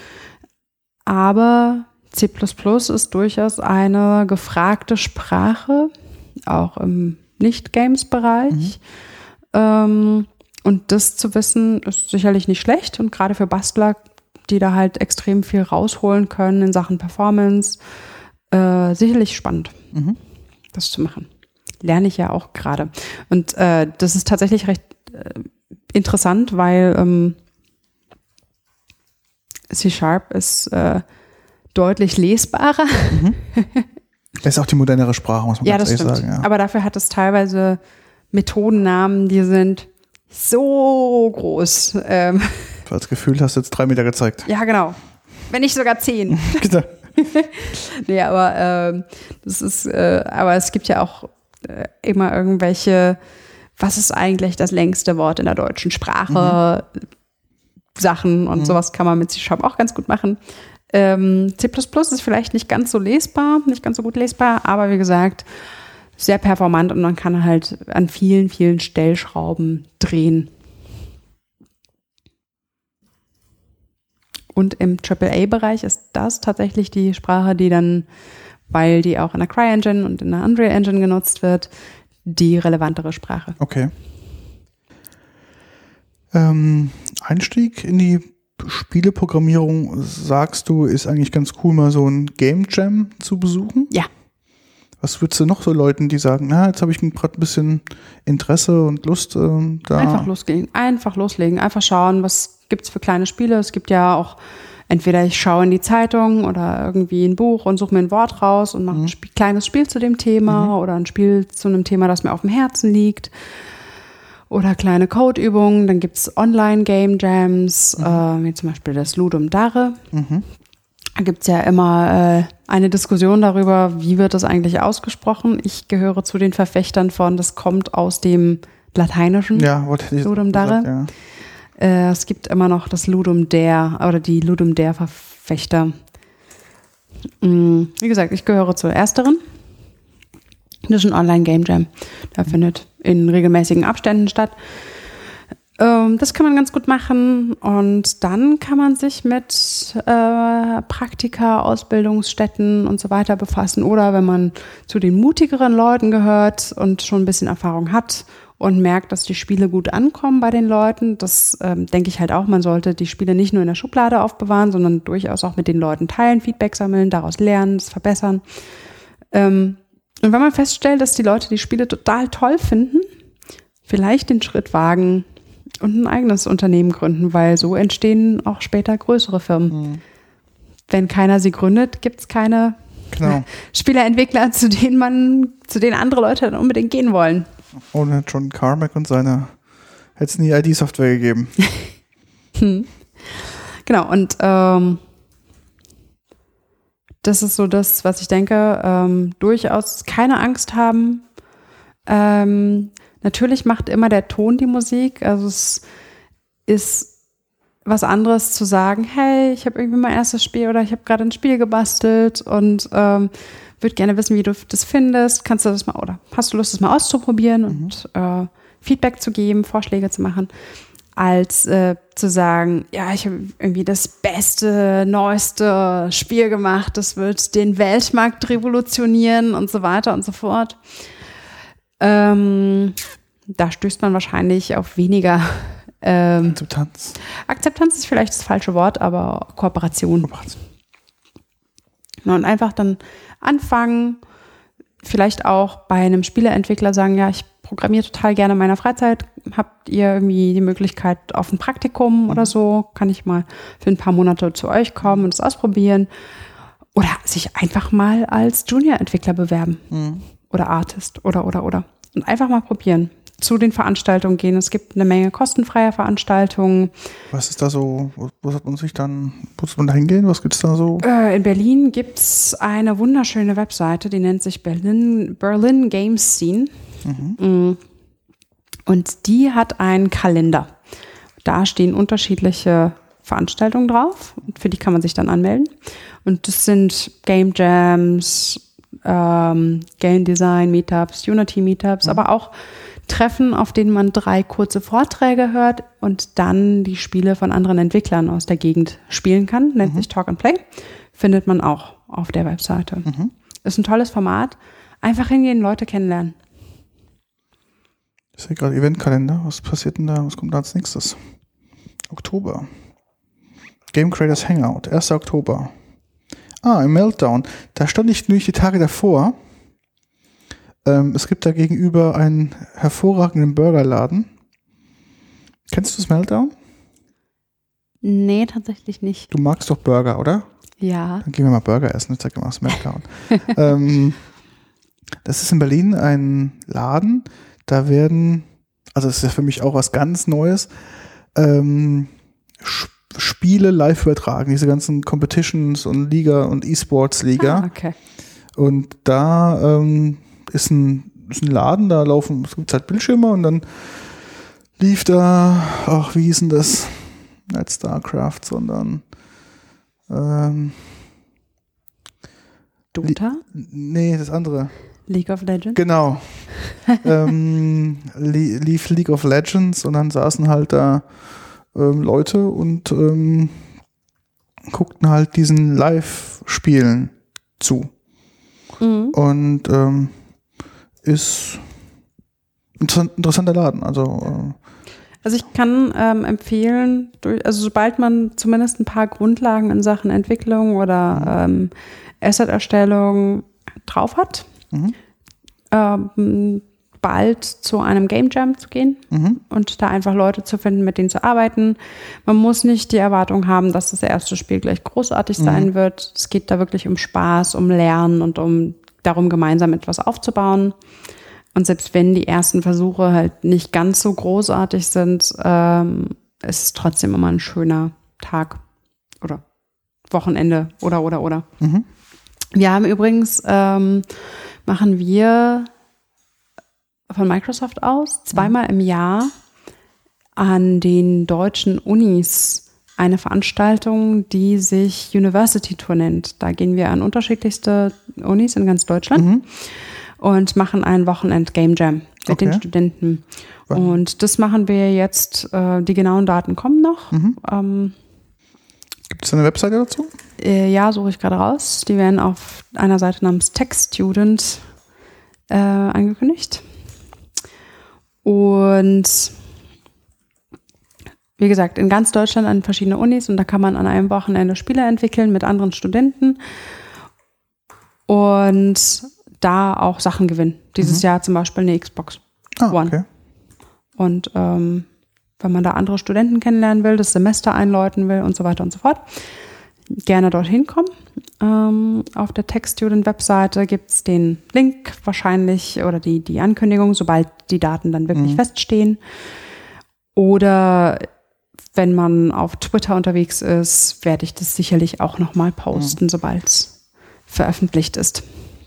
Aber C++ ist durchaus eine gefragte Sprache, auch im Nicht-Games-Bereich. Und das zu wissen, ist sicherlich nicht schlecht. Und gerade für Bastler, die da halt extrem viel rausholen können in Sachen Performance, sicherlich spannend, das zu machen. Lerne ich ja auch gerade. Und das ist tatsächlich recht interessant, weil C# ist deutlich lesbarer. Das ist auch die modernere Sprache, muss man ganz ehrlich sagen. Ja. Aber dafür hat es teilweise Methodennamen, die sind so groß. Du hast das Gefühl, hast jetzt 3 Meter gezeigt. Ja, genau. Wenn nicht sogar 10. Genau. Nee, aber aber es gibt ja auch immer irgendwelche, was ist eigentlich das längste Wort in der deutschen Sprache, Sachen und sowas kann man mit C# auch ganz gut machen. C++ ist vielleicht nicht ganz so lesbar, nicht ganz so gut lesbar, aber wie gesagt, sehr performant und man kann halt an vielen, vielen Stellschrauben drehen. Und im AAA-Bereich ist das tatsächlich die Sprache, die dann, weil die auch in der CryEngine und in der Unreal Engine genutzt wird, die relevantere Sprache. Okay. Einstieg in die Spieleprogrammierung, sagst du, ist eigentlich ganz cool, mal so ein Game Jam zu besuchen? Ja. Was würdest du noch so Leuten, die sagen, jetzt habe ich gerade ein bisschen Interesse und Lust da? Einfach loslegen, einfach schauen, was gibt's für kleine Spiele. Es gibt ja auch, entweder ich schaue in die Zeitung oder irgendwie ein Buch und suche mir ein Wort raus und mache ein kleines Spiel zu dem Thema oder ein Spiel zu einem Thema, das mir auf dem Herzen liegt. Oder kleine Codeübungen. Dann gibt's Online-Game-Jams, wie zum Beispiel das Ludum Dare. Da gibt's ja immer eine Diskussion darüber, wie wird das eigentlich ausgesprochen. Ich gehöre zu den Verfechtern von, das kommt aus dem Lateinischen, Ludum Dare. Gesagt, ja. Es gibt immer noch das Ludum Dare oder die Ludum Dare-Verfechter. Wie gesagt, ich gehöre zur ersteren. Das ist ein Online-Game-Jam. Der findet in regelmäßigen Abständen statt. Das kann man ganz gut machen. Und dann kann man sich mit Praktika, Ausbildungsstätten und so weiter befassen. Oder wenn man zu den mutigeren Leuten gehört und schon ein bisschen Erfahrung hat und merkt, dass die Spiele gut ankommen bei den Leuten. Das denke ich halt auch, man sollte die Spiele nicht nur in der Schublade aufbewahren, sondern durchaus auch mit den Leuten teilen, Feedback sammeln, daraus lernen, es verbessern. Und wenn man feststellt, dass die Leute die Spiele total toll finden, vielleicht den Schritt wagen und ein eigenes Unternehmen gründen, weil so entstehen auch später größere Firmen. Wenn keiner sie gründet, gibt es keine Spieleentwickler, zu denen andere Leute dann unbedingt gehen wollen. Ohne John Carmack und seine, hätte es nie ID-Software gegeben. Genau, und das ist so das, was ich denke, durchaus keine Angst haben. Natürlich macht immer der Ton die Musik. Also es ist was anderes zu sagen, hey, ich habe irgendwie mein erstes Spiel oder ich habe gerade ein Spiel gebastelt und würde gerne wissen, wie du das findest. Kannst du das mal oder hast du Lust, das mal auszuprobieren und Feedback zu geben, Vorschläge zu machen, als zu sagen, ja, ich habe irgendwie das beste, neueste Spiel gemacht, das wird den Weltmarkt revolutionieren und so weiter und so fort. Da stößt man wahrscheinlich auf weniger Akzeptanz. Akzeptanz ist vielleicht das falsche Wort, aber Kooperation. Und einfach dann anfangen, vielleicht auch bei einem Spieleentwickler sagen, ja, ich programmiere total gerne in meiner Freizeit. Habt ihr irgendwie die Möglichkeit auf ein Praktikum oder so? Kann ich mal für ein paar Monate zu euch kommen und es ausprobieren? Oder sich einfach mal als Junior-Entwickler bewerben. Oder Artist oder. Und einfach mal probieren. Zu den Veranstaltungen gehen. Es gibt eine Menge kostenfreier Veranstaltungen. Was ist da so, wo hat man sich dann, muss man da hingehen? Was gibt es da so? In Berlin gibt es eine wunderschöne Webseite, die nennt sich Berlin Games Scene. Und die hat einen Kalender. Da stehen unterschiedliche Veranstaltungen drauf. Und für die kann man sich dann anmelden. Und das sind Game Jams, Game Design Meetups, Unity Meetups, aber auch Treffen, auf denen man 3 kurze Vorträge hört und dann die Spiele von anderen Entwicklern aus der Gegend spielen kann. Nennt sich Talk and Play. Findet man auch auf der Webseite. Ist ein tolles Format. Einfach hingehen, Leute kennenlernen. Ich sehe gerade Eventkalender. Was passiert denn da? Was kommt da als nächstes? Oktober. Game Creators Hangout. 1. Oktober. Im Meltdown. Da stand ich nämlich die Tage davor. Es gibt da gegenüber einen hervorragenden Burgerladen. Kennst du das Meltdown? Nee, tatsächlich nicht. Du magst doch Burger, oder? Ja. Dann gehen wir mal Burger essen. Ich zeig dir mal das Meltdown. Das ist in Berlin ein Laden. Da werden, also das ist ja für mich auch was ganz Neues, Spiele live übertragen. Diese ganzen Competitions und Liga und E-Sports-Liga. Okay. Und da ist ein Laden, da es gibt halt Bildschirme und dann lief da, wie hieß denn das? Nicht StarCraft, sondern Dota? Nee, das andere. League of Legends? Genau. Lief League of Legends und dann saßen halt da Leute und guckten halt diesen Live-Spielen zu. Und ist ein interessanter Laden. Also ich kann empfehlen, sobald man zumindest ein paar Grundlagen in Sachen Entwicklung oder Asset-Erstellung drauf hat, bald zu einem Game Jam zu gehen und da einfach Leute zu finden, mit denen zu arbeiten. Man muss nicht die Erwartung haben, dass das erste Spiel gleich großartig sein wird. Es geht da wirklich um Spaß, um Lernen und darum, gemeinsam etwas aufzubauen. Und selbst wenn die ersten Versuche halt nicht ganz so großartig sind, ist es trotzdem immer ein schöner Tag oder Wochenende oder. Wir haben übrigens, machen wir von Microsoft aus 2-mal im Jahr an den deutschen Unis eine Veranstaltung, die sich University Tour nennt. Da gehen wir an unterschiedlichste Unis in ganz Deutschland und machen ein Wochenend-Game Jam mit den Studenten. Und das machen wir jetzt, die genauen Daten kommen noch. Gibt es eine Webseite dazu? Ja, suche ich gerade raus. Die werden auf einer Seite namens Tech Student angekündigt. Und wie gesagt, in ganz Deutschland an verschiedene Unis und da kann man an einem Wochenende Spiele entwickeln mit anderen Studenten und da auch Sachen gewinnen. Dieses Jahr zum Beispiel eine Xbox One. Okay. Und wenn man da andere Studenten kennenlernen will, das Semester einläuten will und so weiter und so fort, gerne dorthin kommen. Auf der Tech Student Webseite gibt es den Link wahrscheinlich oder die Ankündigung, sobald die Daten dann wirklich feststehen. Oder wenn man auf Twitter unterwegs ist, werde ich das sicherlich auch nochmal posten, sobald es veröffentlicht ist.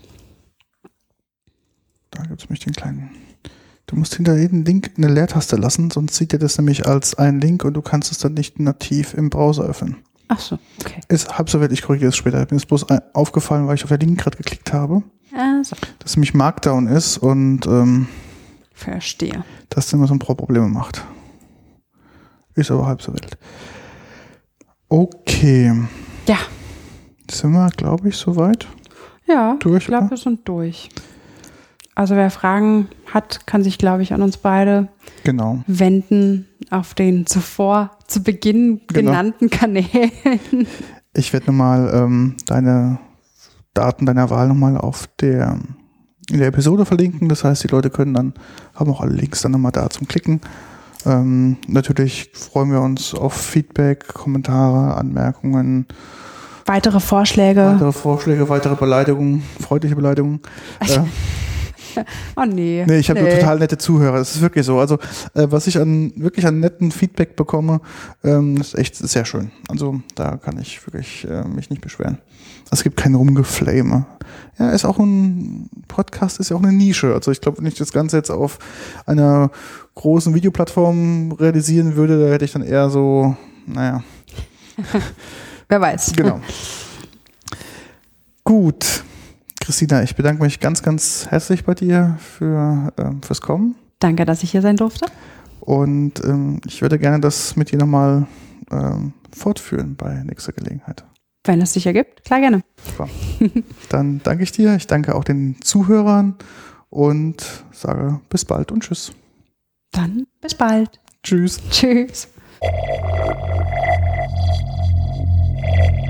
Da gibt es nämlich den kleinen. Du musst hinter jedem Link eine Leertaste lassen, sonst sieht er das nämlich als einen Link und du kannst es dann nicht nativ im Browser öffnen. Ach so, okay. Ist halb so wild, ich korrigiere es später. Mir ist bloß aufgefallen, weil ich auf den Link gerade geklickt habe, Also, dass nämlich Markdown ist und verstehe. das dann immer so ein paar Probleme macht. Ist aber halb so wild. Okay. Ja. Sind wir, glaube ich, soweit? Ja, Durch, ich glaube, oder? wir sind durch. Also wer Fragen hat, kann sich, glaube ich, an uns beide Genau. wenden auf den zuvor zu Beginn genannten Kanälen. Ich werde nochmal deine Daten deiner Wahl nochmal in der Episode verlinken. Das heißt, die Leute haben auch alle Links dann nochmal da zum Klicken. Natürlich freuen wir uns auf Feedback, Kommentare, Anmerkungen. Weitere Vorschläge. Weitere Beleidigungen, freundliche Beleidigungen. Oh nee. Nee, ich habe nur total nette Zuhörer. Das ist wirklich so. Also, was ich wirklich an netten Feedback bekomme, ist echt sehr schön. Also, da kann ich wirklich mich nicht beschweren. Es gibt kein Rumgeflame. Ja, ist auch ein Podcast, ist ja auch eine Nische. Also, ich glaube, wenn ich das Ganze jetzt auf einer großen Videoplattform realisieren würde, da hätte ich dann eher so, naja. Wer weiß. Genau. Gut. Christina, ich bedanke mich ganz, ganz herzlich bei dir fürs Kommen. Danke, dass ich hier sein durfte. Und ich würde gerne das mit dir nochmal fortführen bei nächster Gelegenheit. Wenn es sich ergibt, klar, gerne. Super. Dann danke ich dir. Ich danke auch den Zuhörern und sage bis bald und tschüss. Dann bis bald. Tschüss. Tschüss.